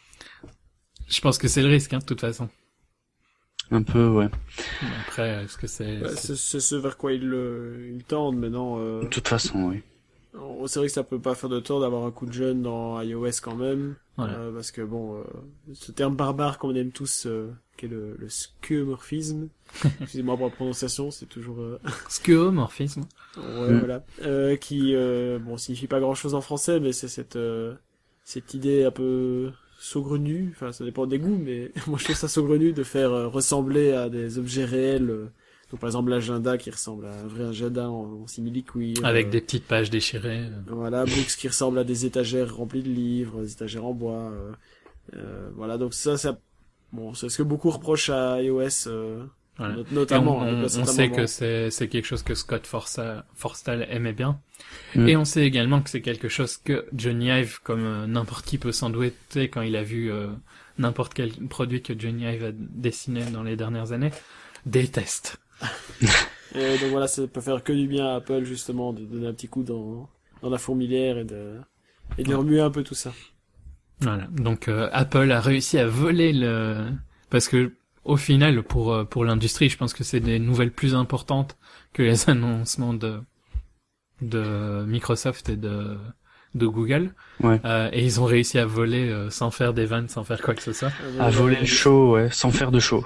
je pense que c'est le risque, hein, de toute façon. Un peu, ouais. Après, est-ce que c'est... Bah, c'est- c'est c'est ce vers quoi ils, euh, ils tendent maintenant. Euh... De toute façon, oui. on- C'est vrai que ça peut pas faire de tort d'avoir un coup de jeune dans iOS quand même. Voilà. Euh, parce que bon, euh, ce terme barbare qu'on aime tous, euh, qui est le, le skeuomorphisme. Excusez-moi pour la prononciation, c'est toujours... Euh... Skeuomorphisme. Ouais, Mm. voilà. Euh, qui, euh, bon, signifie pas grand-chose en français, mais c'est cette, euh, cette idée un peu saugrenue, enfin, ça dépend des goûts, mais moi je trouve ça saugrenu de faire euh, ressembler à des objets réels. euh, Donc par exemple l'agenda qui ressemble à un vrai agenda en, en simili-queer. Avec euh, des petites pages déchirées. euh. Voilà, books qui ressemblent à des étagères remplies de livres, des étagères en bois. Euh, euh, voilà, donc ça, ça, bon, c'est ce que beaucoup reprochent à iOS, euh, Voilà. not- Et notamment. on, hein, on, donc, à on certains sait moments. que c'est c'est quelque chose que Scott Forsta- Forstall aimait bien. Mm. Et on sait également que c'est quelque chose que Johnny Ive, comme euh, n'importe qui peut s'en douter quand il a vu euh, n'importe quel produit que Johnny Ive a dessiné dans les dernières années, déteste. Et donc voilà, ça peut faire que du bien à Apple justement de donner un petit coup dans dans la fourmilière et de et de remuer un peu tout ça. Voilà. Donc euh, Apple a réussi à voler le... Parce que au final, pour euh, pour l'industrie, je pense que c'est des nouvelles plus importantes que les annoncements de de Microsoft et de de Google. Ouais. Euh, et ils ont réussi à voler euh, sans faire des vannes, sans faire quoi que ce soit. À voler le show, ouais, sans faire de show.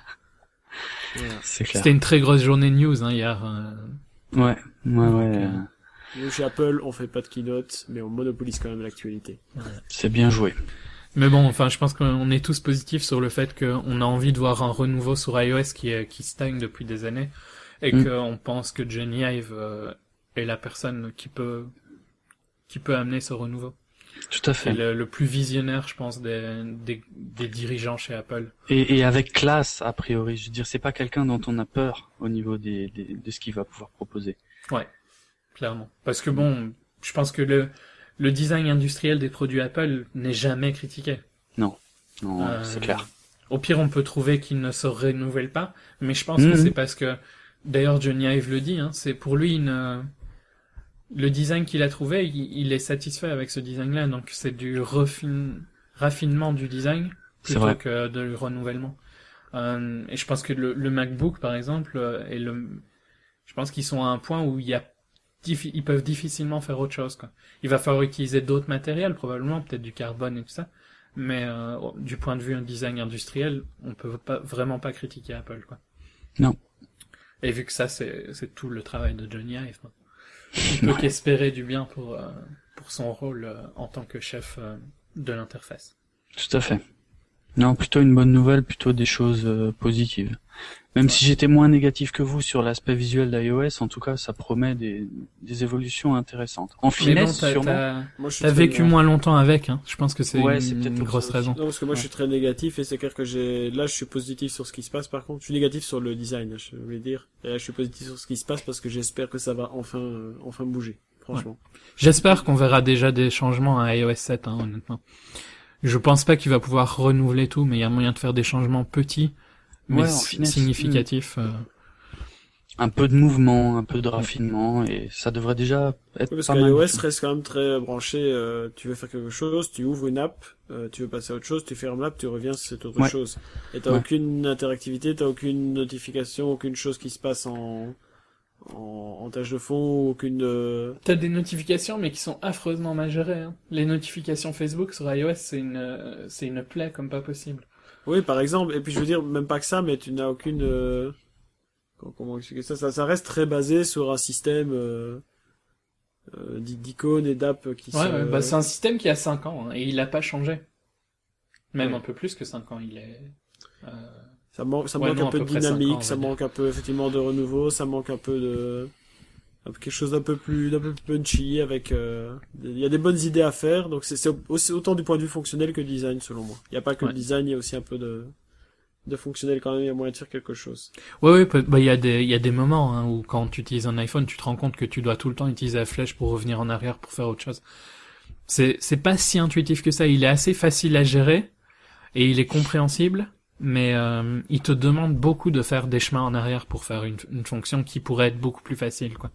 Voilà. C'est clair. C'était une très grosse journée de news hein, hier. euh. Ouais, ouais, ouais. euh, euh, Nous chez Apple, on fait pas de keynote, mais on monopolise quand même l'actualité. C'est bien joué. Mais bon, enfin, je pense qu'on est tous positifs sur le fait qu'on a envie de voir un renouveau sur iOS qui est, qui stagne depuis des années, et Mm. qu'on pense que Johnny Ive euh, est la personne qui peut qui peut amener ce renouveau. Tout à C'est fait. le, le plus visionnaire, je pense, des, des, des dirigeants chez Apple. Et, et avec classe, a priori. Je veux dire, c'est pas quelqu'un dont on a peur au niveau des, des, de ce qu'il va pouvoir proposer. Ouais, clairement. Parce que bon, je pense que le le design industriel des produits Apple n'est jamais critiqué. Non, Euh, c'est clair. Au pire, on peut trouver qu'il ne se renouvelle pas, mais je pense Mhm. que c'est parce que, d'ailleurs, Johnny Ive le dit, hein, c'est pour lui une, le design qu'il a trouvé, il, il est satisfait avec ce design-là, donc c'est du refine, raffinement du design C'est plutôt vrai. que de renouvellement. Euh, et je pense que le, le MacBook, par exemple, euh, et le, je pense qu'ils sont à un point où il y a diffi- ils peuvent difficilement faire autre chose, quoi. Il va falloir utiliser d'autres matériels, probablement, peut-être du carbone et tout ça. Mais euh, du point de vue un design industriel, on peut pas vraiment pas critiquer Apple, quoi. Non. Et vu que ça, c'est c'est tout le travail de Johnny Ive, quoi. Il peut qu'espérer du bien pour euh, pour son rôle euh, en tant que chef euh, de l'interface. Tout à fait. Non, plutôt une bonne nouvelle, plutôt des choses euh, positives. Même Ouais. si j'étais moins négatif que vous sur l'aspect visuel d'iOS, en tout cas, ça promet des, des évolutions intéressantes. En Mais bon, finesse, t'as sûrement. t'as Moi, je suis t'as très- vécu moins longtemps avec, hein. Je pense que c'est Ouais, une, c'est peut-être une pour grosse ça aussi. raison. Non, parce que moi, je Ouais. suis très négatif et c'est clair que j'ai, là, je suis positif sur ce qui se passe, par contre. Je suis négatif sur le design, je voulais dire. Et là, je suis positif sur ce qui se passe parce que j'espère que ça va enfin, euh, enfin bouger. Franchement. J'espère qu'on verra déjà des changements à iOS sept, hein, honnêtement. Je pense pas qu'il va pouvoir renouveler tout, mais il y a moyen de faire des changements petits, mais Ouais, en si- finesse. significatifs. euh. un peu de mouvement, un peu de raffinement, et ça devrait déjà être Oui, parce pas que mal. iOS reste quand même très branché. Euh, tu veux faire quelque chose, tu ouvres une app, euh, tu veux passer à autre chose, tu fermes l'app, tu reviens sur cette autre Ouais. chose. Et t'as Ouais. aucune interactivité, t'as aucune notification, aucune chose qui se passe en en, en tâche de fond, aucune. Euh... T'as des notifications, mais qui sont affreusement mal gérées. Hein. Les notifications Facebook sur iOS, c'est une, euh, c'est une plaie comme pas possible. Oui, par exemple. Et puis je veux dire, même pas que ça, mais tu n'as aucune. Euh... Comment expliquer ça, ça Ça reste très basé sur un système euh... Euh, d'icônes et d'apps qui Ouais, sont. ouais, bah c'est un système qui a cinq ans, hein, et il a pas changé. Même Ouais. un peu plus que cinq ans, il est... Euh... Ça, man ça Ouais, manque non, un à peu peu de près cinq ans, dynamique, on ça va dire. manque un peu effectivement de renouveau, ça manque un peu de un peu quelque chose d'un peu plus d'un peu plus punchy avec euh... il y a des bonnes idées à faire, donc c'est c'est aussi autant du point de vue fonctionnel que design selon moi. Il y a pas que Ouais. le design, il y a aussi un peu de de fonctionnel quand même, il y a moyen de faire quelque chose. Ouais, ouais, peut- bah il y a des, il y a des moments hein, où quand tu utilises un iPhone, tu te rends compte que tu dois tout le temps utiliser la flèche pour revenir en arrière pour faire autre chose. C'est, c'est pas si intuitif que ça. Il est assez facile à gérer et il est compréhensible, mais euh, il te demande beaucoup de faire des chemins en arrière pour faire une, une fonction qui pourrait être beaucoup plus facile, quoi.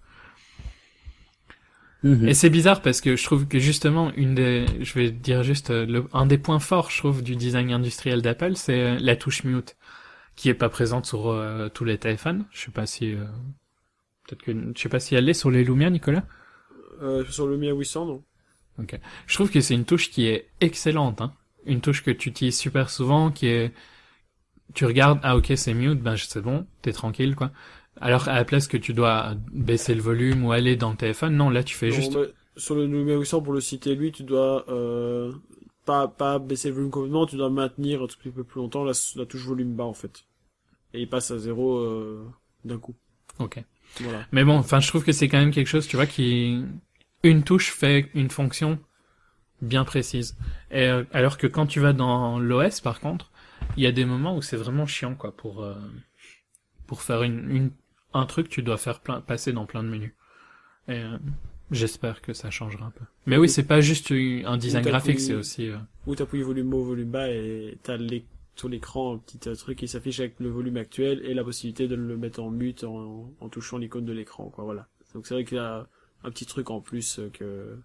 Mhm. Et c'est bizarre parce que je trouve que justement une des, je vais dire juste euh, le, un des points forts, je trouve, du design industriel d'Apple, c'est euh, la touche mute, qui est pas présente sur euh, tous les téléphones. Je sais pas si, euh, peut-être que, je sais pas si elle est sur les Lumia, Nicolas. Euh, sur le Mi A huit cents, non. Ok. Je trouve que c'est une touche qui est excellente, hein. Une touche que tu utilises super souvent, qui est, tu regardes, ah ok c'est mute, ben c'est bon, t'es tranquille, quoi. Alors à la place que tu dois baisser le volume ou aller dans le téléphone, non, là tu fais Non, juste... mais sur le Mi A huit cents, pour le citer lui, tu dois euh, pas pas baisser le volume complètement, tu dois maintenir un tout petit peu plus longtemps la, la touche volume bas en fait. Et il passe à zéro euh, d'un coup. Ok. Voilà. Mais bon, enfin je trouve que c'est quand même quelque chose, tu vois, qui... Une touche fait une fonction bien précise. Et, euh, alors que quand tu vas dans l'O S, par contre, il y a des moments où c'est vraiment chiant, quoi, pour euh, pour faire une, une un truc, tu dois faire plein, passer dans plein de menus. Et euh, j'espère que ça changera un peu. Mais oui, c'est pas juste un design Ou graphique, t'appuies- c'est aussi... euh, Ou t'appuies volume haut, volume bas et t'as les, sur l'écran un petit euh, truc qui s'affiche avec le volume actuel et la possibilité de le mettre en mute en, en touchant l'icône de l'écran, quoi, voilà. Donc c'est vrai qu'il y a un petit truc en plus euh, que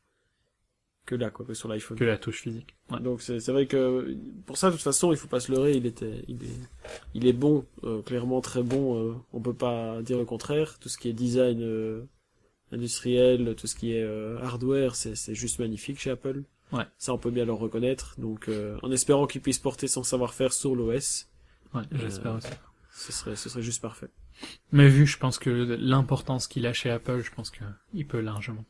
que là, quoi, que sur l'iPhone. que la touche physique. Ouais. Donc c'est c'est vrai que pour ça de toute façon il faut pas se leurrer, il était il est il est bon, euh, clairement très bon, euh, on peut pas dire le contraire. Tout ce qui est design euh, industriel, tout ce qui est euh, hardware, c'est c'est juste magnifique chez Apple. Ouais. Ça on peut bien le reconnaître. Donc euh, en espérant qu'ils puissent porter son savoir-faire sur l'O S, Ouais, j'espère Euh, aussi. ce serait ce serait juste parfait. Mais vu, je pense que l'importance qu'il a chez Apple, je pense que il peut largement.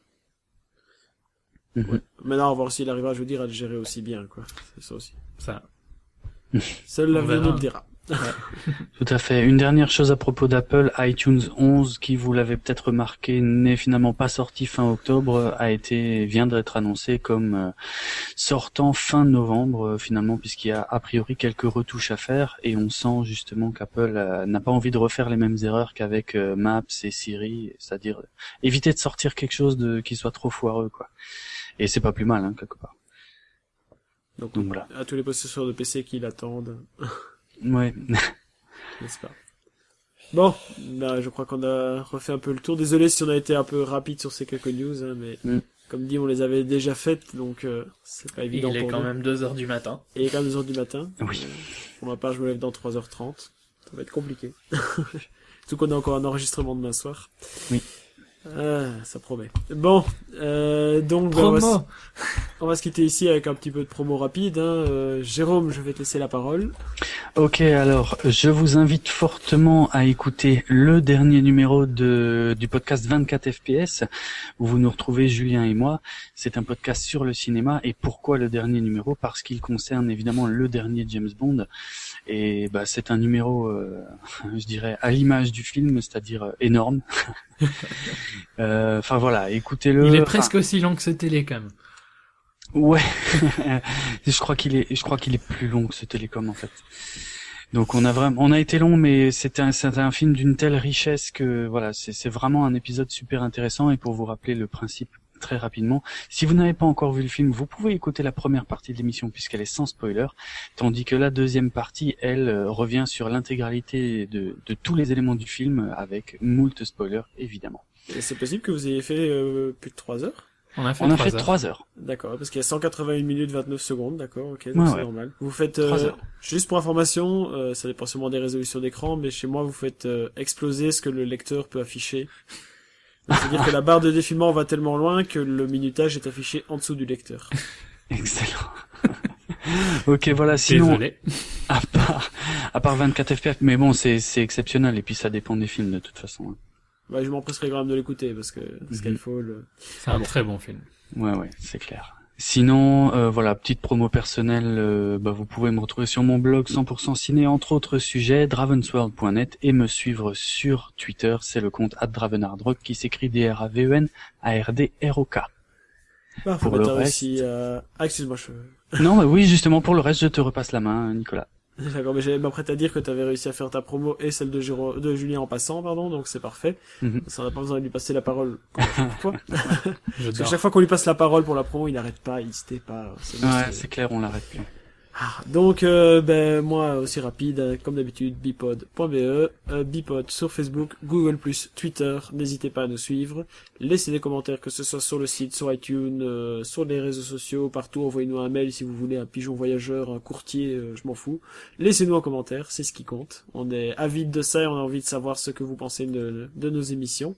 Mhm. Maintenant, on va voir s'il arrivera, je veux dire, à le gérer aussi bien, quoi. C'est ça aussi. Ça. Seul On l'avenir verra. nous le dira. Tout à fait. Une dernière chose à propos d'Apple, iTunes onze, qui vous l'avez peut-être remarqué, n'est finalement pas sorti fin octobre, a été, vient d'être annoncé comme euh, sortant fin novembre, euh, finalement, puisqu'il y a a priori quelques retouches à faire, et on sent justement qu'Apple euh, n'a pas envie de refaire les mêmes erreurs qu'avec euh, Maps et Siri, c'est-à-dire euh, éviter de sortir quelque chose de qui soit trop foireux, quoi. Et c'est pas plus mal, hein, quelque part. Donc, Donc voilà. à tous les possesseurs de P C qui l'attendent, Ouais. n'est-ce pas? Bon, bah, je crois qu'on a refait un peu le tour. Désolé si on a été un peu rapide sur ces quelques news, hein, mais Mm. comme dit, on les avait déjà faites, donc euh, c'est pas évident Il est pour quand nous. même deux heures du matin. Et il est quand même deux heures du matin. Oui. Euh, pour ma part, je me lève dans trois heures trente. Ça va être compliqué. Surtout qu'on a encore un enregistrement demain soir. Oui. Ah, ça promet. Bon, euh, donc ben, on, va, Promo. s- on va se quitter ici avec un petit peu de promo rapide. Hein. Euh, Jérôme, je vais te laisser la parole. Ok, alors je vous invite fortement à écouter le dernier numéro de du podcast vingt-quatre F P S où vous nous retrouvez Julien et moi. C'est un podcast sur le cinéma. Et pourquoi le dernier numéro? Parce qu'il concerne évidemment le dernier James Bond. Et bah c'est un numéro, euh, je dirais, à l'image du film, c'est-à-dire euh, énorme. Euh, Enfin voilà, écoutez-le. Il est Enfin, presque aussi long que ce télé, quand même. ouais, je crois qu'il est, je crois qu'il est plus long que ce Télécom en fait. Donc on a vraiment, on a été long, mais c'était un, c'était un film d'une telle richesse que voilà, c'est, c'est vraiment un épisode super intéressant. Et pour vous rappeler le principe très rapidement. Si vous n'avez pas encore vu le film, vous pouvez écouter la première partie de l'émission puisqu'elle est sans spoiler, tandis que la deuxième partie, elle, euh, revient sur l'intégralité de, de tous les éléments du film avec moult spoilers, évidemment. Et c'est possible que vous ayez fait euh, plus de trois heures? On a fait On a trois fait heures. trois heures. D'accord, parce qu'il y a cent quatre-vingt-une minutes vingt-neuf secondes, d'accord, ok, donc Ouais, c'est ouais. normal. Vous faites, Trois euh, heures. juste pour information, euh, ça dépend sûrement des résolutions d'écran, mais chez moi vous faites euh, exploser ce que le lecteur peut afficher. Donc, c'est-à-dire que la barre de défilement va tellement loin que le minutage est affiché en dessous du lecteur. Excellent. Ok, voilà, sinon, Désolé. à part, à part vingt-quatre F P S, mais bon, c'est, c'est exceptionnel, et puis ça dépend des films de toute façon. hein. Bah, je m'empresserai quand même de l'écouter, parce que Skyfall... euh, C'est un très bon film. Ouais, ouais, c'est clair. Sinon, euh, voilà, petite promo personnelle, euh, bah, vous pouvez me retrouver sur mon blog cent pour cent ciné, entre autres sujets, dravensworld point net, et me suivre sur Twitter, c'est le compte arobase dravenardrock qui s'écrit D R A V E N A R D R O K. Bah, faut Pour mettre le un reste- réussi à... Ah, excuse-moi, je... Non, bah oui, justement, pour le reste, je te repasse la main, Nicolas. D'accord, mais j'allais m'apprêter à dire que t'avais réussi à faire ta promo et celle de, Juro- de Julien en passant, pardon, donc c'est parfait. Mhm. Ça n'a pas besoin de lui passer la parole. Chaque fois. Parce Je que dors. chaque fois qu'on lui passe la parole pour la promo, il n'arrête pas, il se tait pas. C'est bon, Ouais, c'est- c'est clair, on l'arrête plus. Ah, donc, euh, ben, moi, aussi rapide, euh, comme d'habitude, bipod point b e, euh, bipod sur Facebook, Google+, Twitter, n'hésitez pas à nous suivre, laissez des commentaires, que ce soit sur le site, sur iTunes, euh, sur les réseaux sociaux, partout, envoyez-nous un mail si vous voulez, un pigeon voyageur, un courtier, euh, je m'en fous. Laissez-nous un commentaire, c'est ce qui compte. On est avide de ça et on a envie de savoir ce que vous pensez de, de nos émissions.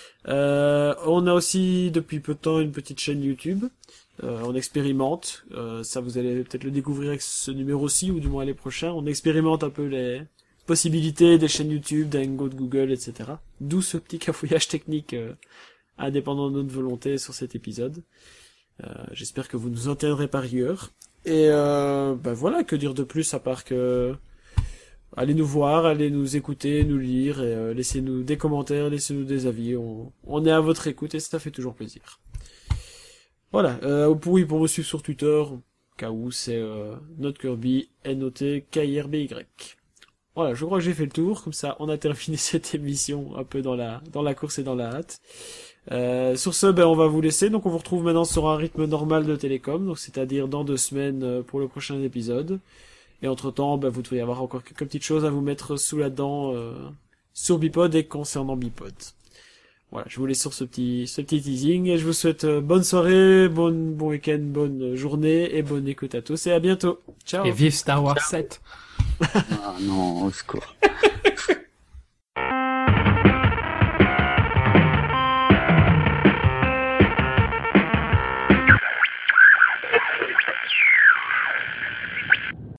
Euh, on a aussi, depuis peu de temps, une petite chaîne YouTube. Euh, on expérimente, euh, ça vous allez peut-être le découvrir avec ce numéro-ci ou du moins les prochains. On expérimente un peu les possibilités des chaînes YouTube, d'Hangout, de Google, et cetera. D'où ce petit cafouillage technique euh, indépendant de notre volonté sur cet épisode. Euh, J'espère que vous nous en tiendrez par rigueur. Et euh, ben voilà, que dire de plus à part que allez nous voir, allez nous écouter, nous lire, et euh, laissez-nous des commentaires, laissez-nous des avis. On, on est à votre écoute et ça fait toujours plaisir. Voilà, euh, pour, oui, pour me suivre sur Twitter, au cas où, c'est euh, NoteKirby, N O T K I R B Y. Voilà, je crois que j'ai fait le tour, comme ça on a terminé cette émission un peu dans la dans la course et dans la hâte. Euh, sur ce, ben on va vous laisser, donc on vous retrouve maintenant sur un rythme normal de Télécom, donc c'est-à-dire dans deux semaines euh, pour le prochain épisode. Et entre-temps, ben vous devriez avoir encore quelques petites choses à vous mettre sous la dent euh, sur Bipod et concernant Bipod. Voilà, je vous laisse sur ce petit, ce petit teasing et je vous souhaite euh, bonne soirée, bon, bon week-end, bonne journée et bonne écoute à tous et à bientôt. Ciao. Et vive Star Wars sept. Ah non, au secours.